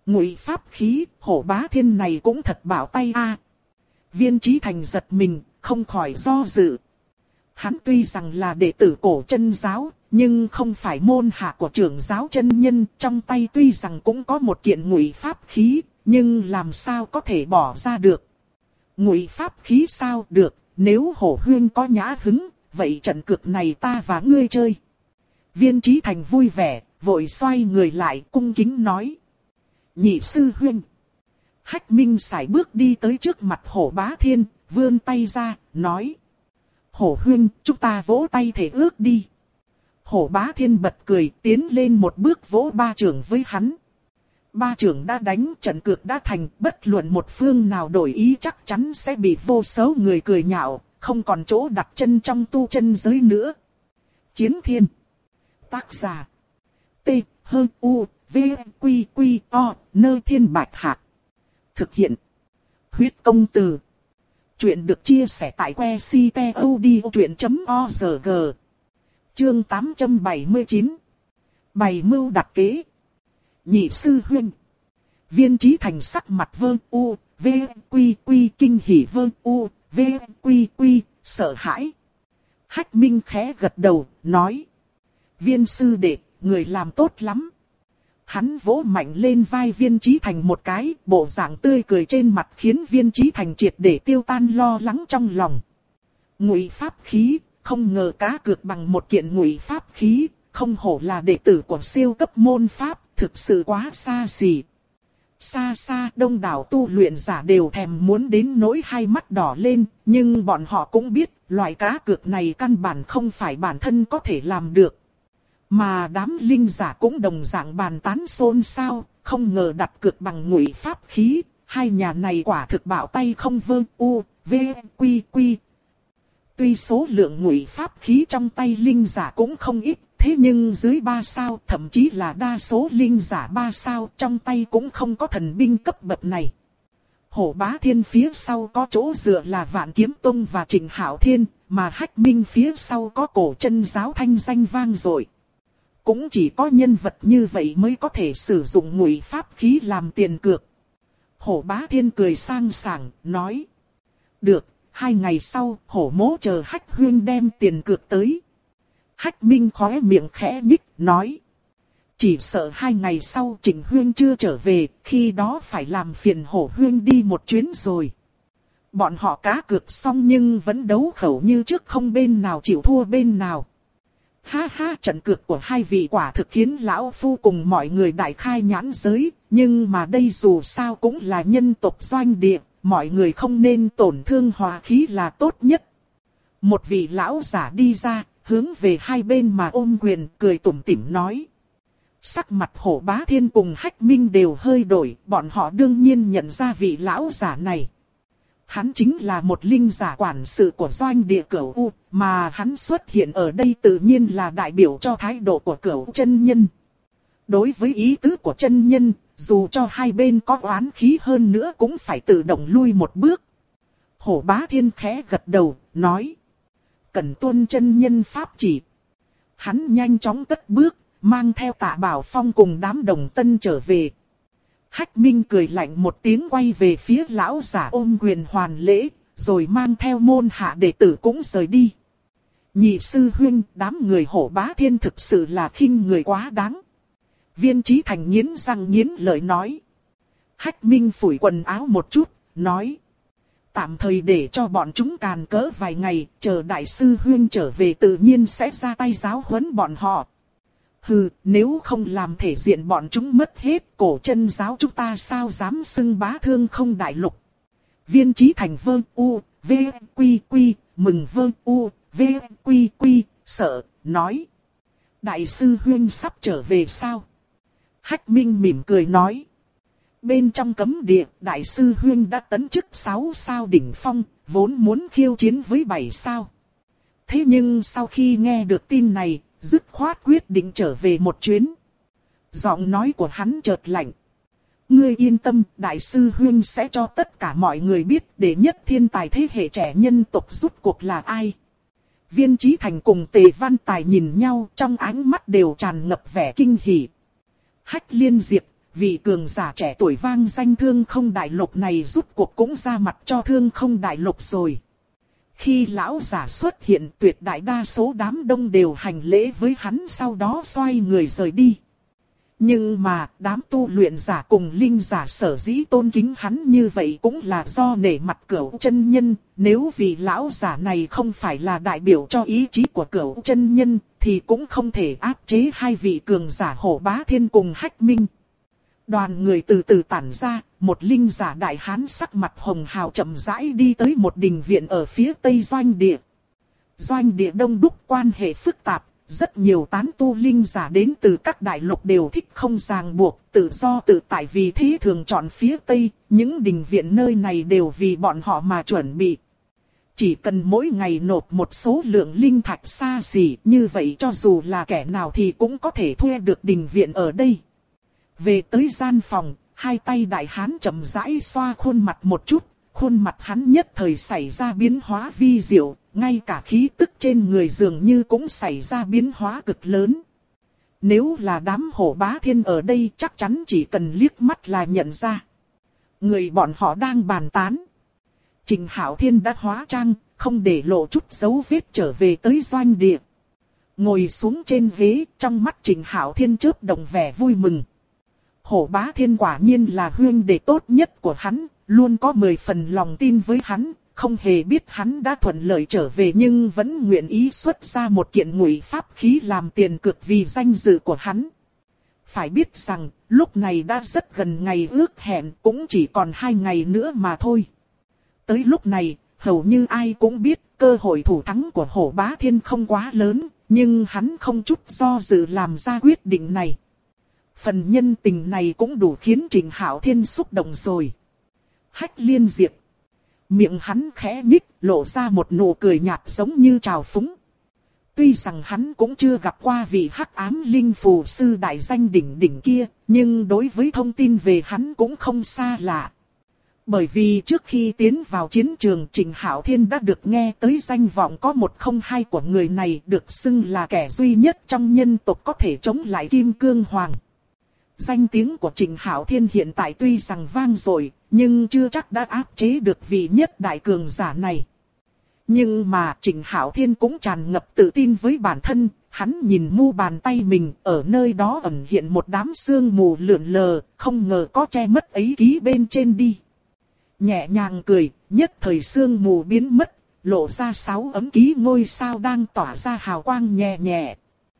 S1: Ngụy pháp khí, Hổ Bá Thiên này cũng thật bảo tay a. Viên Chí Thành giật mình, không khỏi do dự. Hắn tuy rằng là đệ tử Cổ Chân giáo, nhưng không phải môn hạ của trưởng giáo chân nhân, trong tay tuy rằng cũng có một kiện ngụy pháp khí, nhưng làm sao có thể bỏ ra được. Ngụy pháp khí sao được, nếu Hổ Huyên có nhã hứng, vậy trận cược này ta và ngươi chơi. Viên Chí Thành vui vẻ, vội xoay người lại cung kính nói. Nhị sư huynh. Hách Minh sải bước đi tới trước mặt Hổ Bá Thiên, vươn tay ra, nói. Hổ huynh, chúng ta vỗ tay thể ước đi. Hổ Bá Thiên bật cười, tiến lên một bước vỗ ba trưởng với hắn. Ba trưởng đã đánh, trận cược đã thành, bất luận một phương nào đổi ý chắc chắn sẽ bị vô số người cười nhạo, không còn chỗ đặt chân trong tu chân giới nữa. Chiến Thiên. Tác giả. T. H. U. V. Q. Q. O. Nơi Thiên Bạch Hạc. Thực hiện. Huyết Công Từ. Chuyện được chia sẻ tại website.odchuyện.org. Chương 879. Bày mưu đặt kế. Nhị sư huynh. Viên Chí Thành sắc mặt vơ u, v, quy quy kinh hỉ vơ u, v, quy quy, sợ hãi. Hách Minh khẽ gật đầu, nói. Viên sư đệ, người làm tốt lắm. Hắn vỗ mạnh lên vai Viên Chí Thành một cái, bộ dạng tươi cười trên mặt khiến Viên Chí Thành triệt để tiêu tan lo lắng trong lòng. Ngụy pháp khí, không ngờ cá cược bằng một kiện ngụy pháp khí, không hổ là đệ tử của siêu cấp môn pháp, thực sự quá xa xỉ. Xa xa đông đảo tu luyện giả đều thèm muốn đến nỗi hai mắt đỏ lên, nhưng bọn họ cũng biết, loại cá cược này căn bản không phải bản thân có thể làm được. Mà đám linh giả cũng đồng dạng bàn tán xôn xao, không ngờ đặt cược bằng ngụy pháp khí, hai nhà này quả thực bảo tay không vơ u, v, quy quy. Tuy số lượng ngụy pháp khí trong tay linh giả cũng không ít, thế nhưng dưới 3 sao, thậm chí là đa số linh giả 3 sao trong tay cũng không có thần binh cấp bậc này. Hổ Bá Thiên phía sau có chỗ dựa là Vạn Kiếm Tông và Trịnh Hạo Thiên, mà Hách Minh phía sau có Cổ Chân giáo thanh danh vang dội. Cũng chỉ có nhân vật như vậy mới có thể sử dụng ngụy pháp khí làm tiền cược. Hổ Bá Thiên cười sang sảng, nói. Được, 2 ngày sau, Hổ mỗ chờ Hách huynh đem tiền cược tới. Hách Minh khóe miệng khẽ nhích, nói. Chỉ sợ 2 ngày sau Trịnh huynh chưa trở về, khi đó phải làm phiền Hổ huynh đi một chuyến rồi. Bọn họ cá cược xong nhưng vẫn đấu khẩu như trước, không bên nào chịu thua bên nào. Ha ha, trận cược của hai vị quả thực khiến lão phu cùng mọi người đại khai nhãn giới, nhưng mà đây dù sao cũng là nhân tộc doanh địa, mọi người không nên tổn thương hòa khí là tốt nhất. Một vị lão giả đi ra, hướng về hai bên mà ôm quyền, cười tủm tỉm nói. Sắc mặt Hổ Bá Thiên cùng Hách Minh đều hơi đổi, bọn họ đương nhiên nhận ra vị lão giả này. Hắn chính là một linh giả quản sự của doanh địa Cửu U, mà hắn xuất hiện ở đây tự nhiên là đại biểu cho thái độ của Cửu chân nhân. Đối với ý tứ của chân nhân, dù cho hai bên có oán khí hơn nữa cũng phải tự động lui một bước. Hổ Bá Thiên khẽ gật đầu, nói. Cần tuân chân nhân pháp chỉ. Hắn nhanh chóng cất bước, mang theo Tạ Bảo Phong cùng đám đồng tân trở về. Hách Minh cười lạnh một tiếng quay về phía lão giả ôm quyền hoàn lễ, rồi mang theo môn hạ đệ tử cũng rời đi. Nhị sư huynh, đám người Hổ Bá Thiên thực sự là khinh người quá đáng. Viên Chí Thành nghiến răng nghiến lợi nói. Hách Minh phủi quần áo một chút, nói. Tạm thời để cho bọn chúng càn cỡ vài ngày, chờ đại sư huynh trở về tự nhiên sẽ ra tay giáo huấn bọn họ. Hừ, nếu không làm thể diện bọn chúng mất hết, Cổ Chân giáo chúng ta sao dám xưng bá thương không đại lục. Viên Chí Thành vơ u, v, quy quy, mừng vơ u, v, quy quy, sợ, nói. Đại sư huynh sắp trở về sao? Hách Minh mỉm cười nói. Bên trong cấm địa, đại sư huynh đã tấn chức 6 sao đỉnh phong, vốn muốn khiêu chiến với 7 sao. Thế nhưng sau khi nghe được tin này, dứt khoát quyết định trở về một chuyến. Giọng nói của hắn chợt lạnh. Ngươi yên tâm, đại sư huynh sẽ cho tất cả mọi người biết đệ nhất thiên tài thế hệ trẻ nhân tộc rút cuộc là ai. Viên Chí Thành cùng Tề Văn Tài nhìn nhau, trong ánh mắt đều tràn ngập vẻ kinh hỉ. Hách Liên Diệp, vị cường giả trẻ tuổi vang danh Thương Không Đại Lục này rút cuộc cũng ra mặt cho Thương Không Đại Lục rồi. Khi lão giả xuất hiện, tuyệt đại đa số đám đông đều hành lễ với hắn, sau đó xoay người rời đi. Nhưng mà đám tu luyện giả cùng linh giả sở dĩ tôn kính hắn như vậy cũng là do nể mặt Cửu chân nhân. Nếu vị lão giả này không phải là đại biểu cho ý chí của Cửu chân nhân thì cũng không thể áp chế hai vị cường giả Hổ Bá Thiên cùng Hách Minh. Đoàn người từ từ tản ra, một linh giả đại hán sắc mặt hồng hào chậm rãi đi tới một đình viện ở phía tây doanh địa. Doanh địa đông đúc, quan hệ phức tạp. Rất nhiều tán tu linh giả đến từ các đại lục đều thích không ràng buộc, tự do tự tại, vì thế thường chọn phía Tây, những đình viện nơi này đều vì bọn họ mà chuẩn bị. Chỉ cần mỗi ngày nộp một số lượng linh thạch xa xỉ, như vậy cho dù là kẻ nào thì cũng có thể thuê được đình viện ở đây. Về tới gian phòng, hai tay đại hán chậm rãi xoa khuôn mặt một chút, khuôn mặt hắn nhất thời xảy ra biến hóa vi diệu. Ngay cả khí tức trên người dường như cũng xảy ra biến hóa cực lớn. Nếu là đám Hổ Bá Thiên ở đây chắc chắn chỉ cần liếc mắt là nhận ra. Người bọn họ đang bàn tán. Trình Hạo Thiên đã hóa trang, không để lộ chút dấu vết trở về tới doanh địa. Ngồi xuống trên ghế, trong mắt Trình Hạo Thiên chớp động vẻ vui mừng. Hổ Bá Thiên quả nhiên là huynh đệ tốt nhất của hắn, luôn có 10 phần lòng tin với hắn. Không hề biết hắn đã thuận lợi trở về nhưng vẫn nguyện ý xuất ra một kiện ngụy pháp khí làm tiền cược vì danh dự của hắn. Phải biết rằng, lúc này đã rất gần ngày ước hẹn, cũng chỉ còn 2 ngày nữa mà thôi. Tới lúc này, hầu như ai cũng biết cơ hội thủ thắng của Hổ Bá Thiên không quá lớn, nhưng hắn không chút do dự làm ra quyết định này. Phần nhân tình này cũng đủ khiến Trình Hạo Thiên xúc động rồi. Hách Liên Diệp. Miệng hắn khẽ nhích, lộ ra một nụ cười nhạt giống như trào phúng. Tuy rằng hắn cũng chưa gặp qua vị Hắc Ám Linh Phù Sư đại danh đỉnh đỉnh kia, nhưng đối với thông tin về hắn cũng không xa lạ. Bởi vì trước khi tiến vào chiến trường, Trình Hạo Thiên đã được nghe tới danh vọng có 102 của người này, được xưng là kẻ duy nhất trong nhân tộc có thể chống lại Kim Cương Hoàng. Danh tiếng của Trình Hạo Thiên hiện tại tuy rằng vang dội, nhưng chưa chắc đã áp chế được vị nhất đại cường giả này. Nhưng mà Trình Hạo Thiên cũng tràn ngập tự tin với bản thân, hắn nhìn mu bàn tay mình, ở nơi đó ẩn hiện một đám sương mù lượn lờ, không ngờ có che mất ấy ký bên trên đi. Nhẹ nhàng cười, nhất thời sương mù biến mất, lộ ra 6 ấm ký ngôi sao đang tỏa ra hào quang nhẹ nhẹ.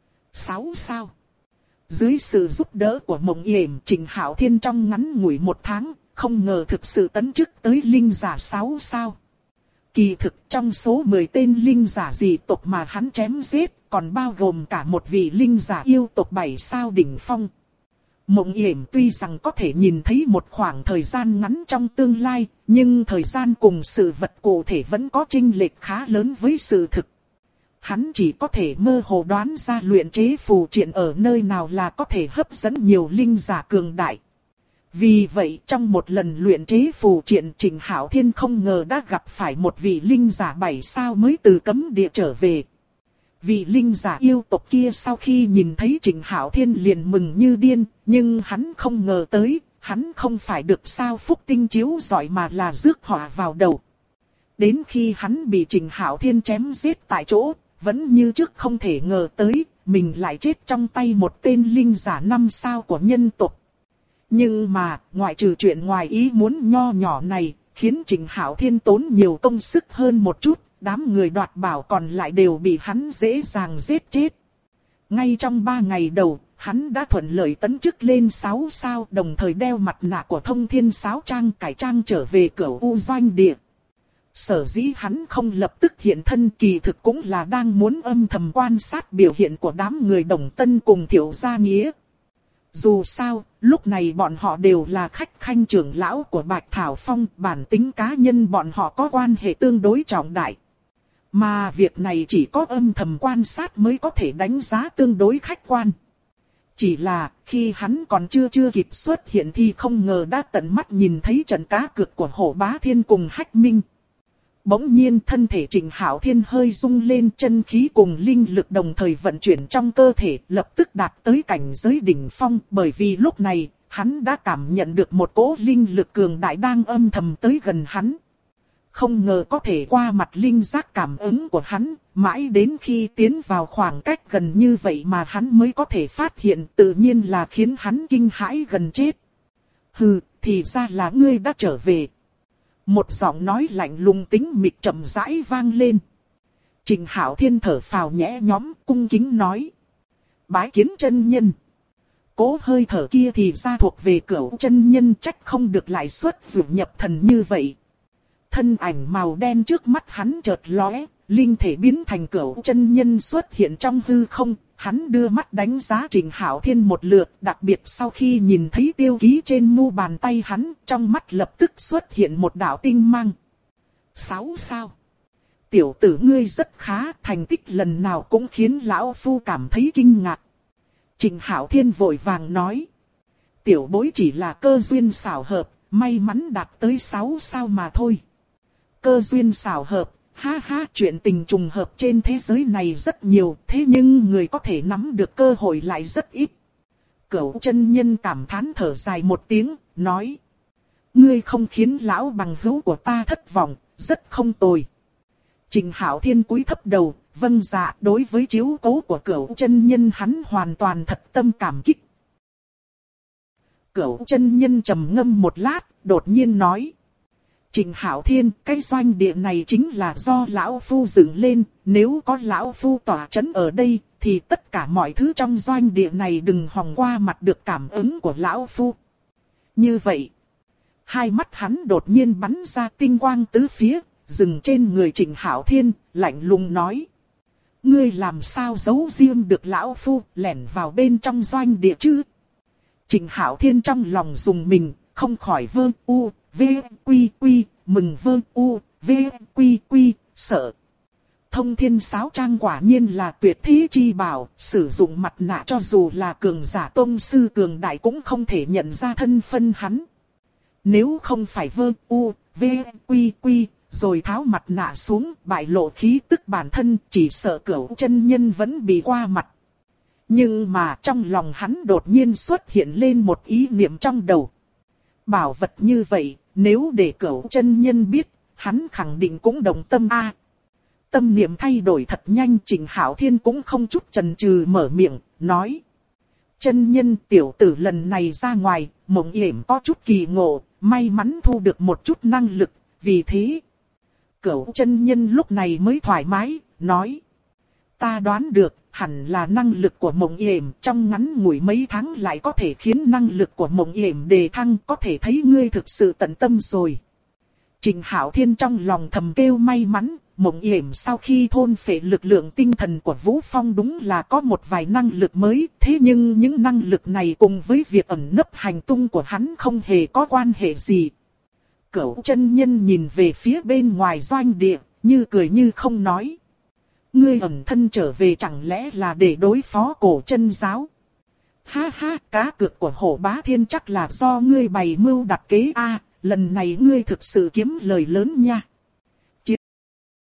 S1: 6 sao. Dưới sự giúp đỡ của Mộng Yểm, Trình Hạo Thiên trong ngắn ngủi 1 tháng, không ngờ thực sự tấn chức tới linh giả 6 sao. Kỳ thực trong số 10 tên linh giả dị tộc mà hắn chém giết, còn bao gồm cả một vị linh giả yêu tộc 7 sao đỉnh phong. Mộng Yểm tuy rằng có thể nhìn thấy một khoảng thời gian ngắn trong tương lai, nhưng thời gian cùng sự vật cụ thể vẫn có chênh lệch khá lớn với sự thực. Hắn chỉ có thể mơ hồ đoán ra luyện chế phù triện ở nơi nào là có thể hấp dẫn nhiều linh giả cường đại. Vì vậy trong một lần luyện chế phù triện, Trình Hạo Thiên không ngờ đã gặp phải một vị linh giả 7 sao mới từ cấm địa trở về. Vị linh giả yêu tộc kia sau khi nhìn thấy Trình Hạo Thiên liền mừng như điên, nhưng hắn không ngờ tới, hắn không phải được sao phúc tinh chiếu rọi mà là rước họa vào đầu. Đến khi hắn bị Trình Hạo Thiên chém giết tại chỗ, vẫn như trước không thể ngờ tới, mình lại chết trong tay một tên linh giả 5 sao của nhân tộc. Nhưng mà, ngoại trừ chuyện ngoài ý muốn nho nhỏ này, khiến Trình Hạo Thiên tốn nhiều công sức hơn một chút, đám người đoạt bảo còn lại đều bị hắn dễ dàng giết chết. Ngay trong 3 ngày đầu, hắn đã thuận lợi tấn chức lên 6 sao, đồng thời đeo mặt nạ của Thông Thiên Sáo Trang cải trang trở về Cửu U doanh địa. Sở dĩ hắn không lập tức hiện thân, kỳ thực cũng là đang muốn âm thầm quan sát biểu hiện của đám người Đồng Tân cùng Thiệu Gia Nghĩa. Dù sao, lúc này bọn họ đều là khách khanh trưởng lão của Bạch Thảo Phong, bản tính cá nhân bọn họ có quan hệ tương đối trọng đại. Mà việc này chỉ có âm thầm quan sát mới có thể đánh giá tương đối khách quan. Chỉ là, khi hắn còn chưa kịp xuất hiện thì không ngờ đã tận mắt nhìn thấy trận cá cược của Hổ Bá Thiên cùng Hách Minh. Bỗng nhiên thân thể Trịnh Hạo Thiên hơi rung lên, chân khí cùng linh lực đồng thời vận chuyển trong cơ thể, lập tức đạt tới cảnh giới đỉnh phong, bởi vì lúc này, hắn đã cảm nhận được một cỗ linh lực cường đại đang âm thầm tới gần hắn. Không ngờ có thể qua mặt linh giác cảm ứng của hắn, mãi đến khi tiến vào khoảng cách gần như vậy mà hắn mới có thể phát hiện, tự nhiên là khiến hắn kinh hãi gần chết. Hừ, thì ra là ngươi đã trở về. Một giọng nói lạnh lùng tĩnh mịch chậm rãi vang lên. Trịnh Hạo Thiên thở phào nhẹ nhõm, cung kính nói: bái kiến chân nhân. Cố hơi thở kia thì ra thuộc về Cửu chân nhân, trách không được lại xuất dụ nhập thần như vậy. Thân ảnh màu đen trước mắt hắn chợt lóe, linh thể biến thành Cửu chân nhân xuất hiện trong hư không. Hắn đưa mắt đánh giá Trịnh Hạo Thiên một lượt, đặc biệt sau khi nhìn thấy tiêu ký trên mu bàn tay hắn, trong mắt lập tức xuất hiện một đạo tinh mang. 6 sao? Tiểu tử ngươi rất khá, thành tích lần nào cũng khiến lão phu cảm thấy kinh ngạc. Trịnh Hạo Thiên vội vàng nói: tiểu bối chỉ là cơ duyên xảo hợp, may mắn đạt tới 6 sao mà thôi. Cơ duyên xảo hợp, ha ha, chuyện tình trùng hợp trên thế giới này rất nhiều, thế nhưng người có thể nắm được cơ hội lại rất ít. Cửu chân nhân cảm thán thở dài một tiếng, nói: ngươi không khiến lão bằng hữu của ta thất vọng, rất không tồi. Trịnh Hạo Thiên cúi thấp đầu, vâng dạ, đối với chiếu cố của Cửu chân nhân hắn hoàn toàn thật tâm cảm kích. Cửu chân nhân trầm ngâm một lát, đột nhiên nói: Trịnh Hạo Thiên, cái doanh địa này chính là do lão phu dựng lên, nếu có lão phu tỏa chấn ở đây, thì tất cả mọi thứ trong doanh địa này đừng hòng qua mặt được cảm ứng của lão phu. Như vậy, hai mắt hắn đột nhiên bắn ra tinh quang tứ phía, dừng trên người Trịnh Hạo Thiên, lạnh lùng nói: ngươi làm sao giấu riêng được lão phu, lẻn vào bên trong doanh địa chứ? Trịnh Hạo Thiên trong lòng dùng mình, không khỏi vơ u, v, quy quy, mừng vơ u, v, quy quy, sợ. Thông thiên sáo trang quả nhiên là tuyệt thế chi bảo, sử dụng mặt nạ cho dù là cường giả tôn sư cường đại cũng không thể nhận ra thân phân hắn. Nếu không phải vơ u, v, quy quy, rồi tháo mặt nạ xuống, bại lộ khí tức bản thân, chỉ sợ Cửu chân nhân vẫn bị qua mặt. Nhưng mà trong lòng hắn đột nhiên xuất hiện lên một ý niệm trong đầu. Bảo vật như vậy, nếu để Cửu chân nhân biết, hắn khẳng định cũng đồng tâm a. Tâm niệm thay đổi thật nhanh, Trịnh Hạo Thiên cũng không chút chần chừ mở miệng, nói: chân nhân, tiểu tử lần này ra ngoài, mộng yểm có chút kỳ ngộ, may mắn thu được một chút năng lực, vì thế. Cửu chân nhân lúc này mới thoải mái, nói: ta đoán được, hẳn là năng lực của mộng yểm, trong ngắn ngủi mấy tháng lại có thể khiến năng lực của mộng yểm đề thăng, có thể thấy ngươi thực sự tận tâm rồi. Trịnh Hạo Thiên trong lòng thầm kêu may mắn, mộng yểm sau khi thôn phệ lực lượng tinh thần của Vũ Phong đúng là có một vài năng lực mới, thế nhưng những năng lực này cùng với việc ẩn nấp hành tung của hắn không hề có quan hệ gì. Cửu chân nhân nhìn về phía bên ngoài doanh địa, như cười như không nói: ngươi ẩn thân trở về chẳng lẽ là để đối phó Cổ Chân giáo? Ha ha, cá cược của Hổ Bá Thiên chắc là do ngươi bày mưu đặt kế a, lần này ngươi thực sự kiếm lời lớn nha.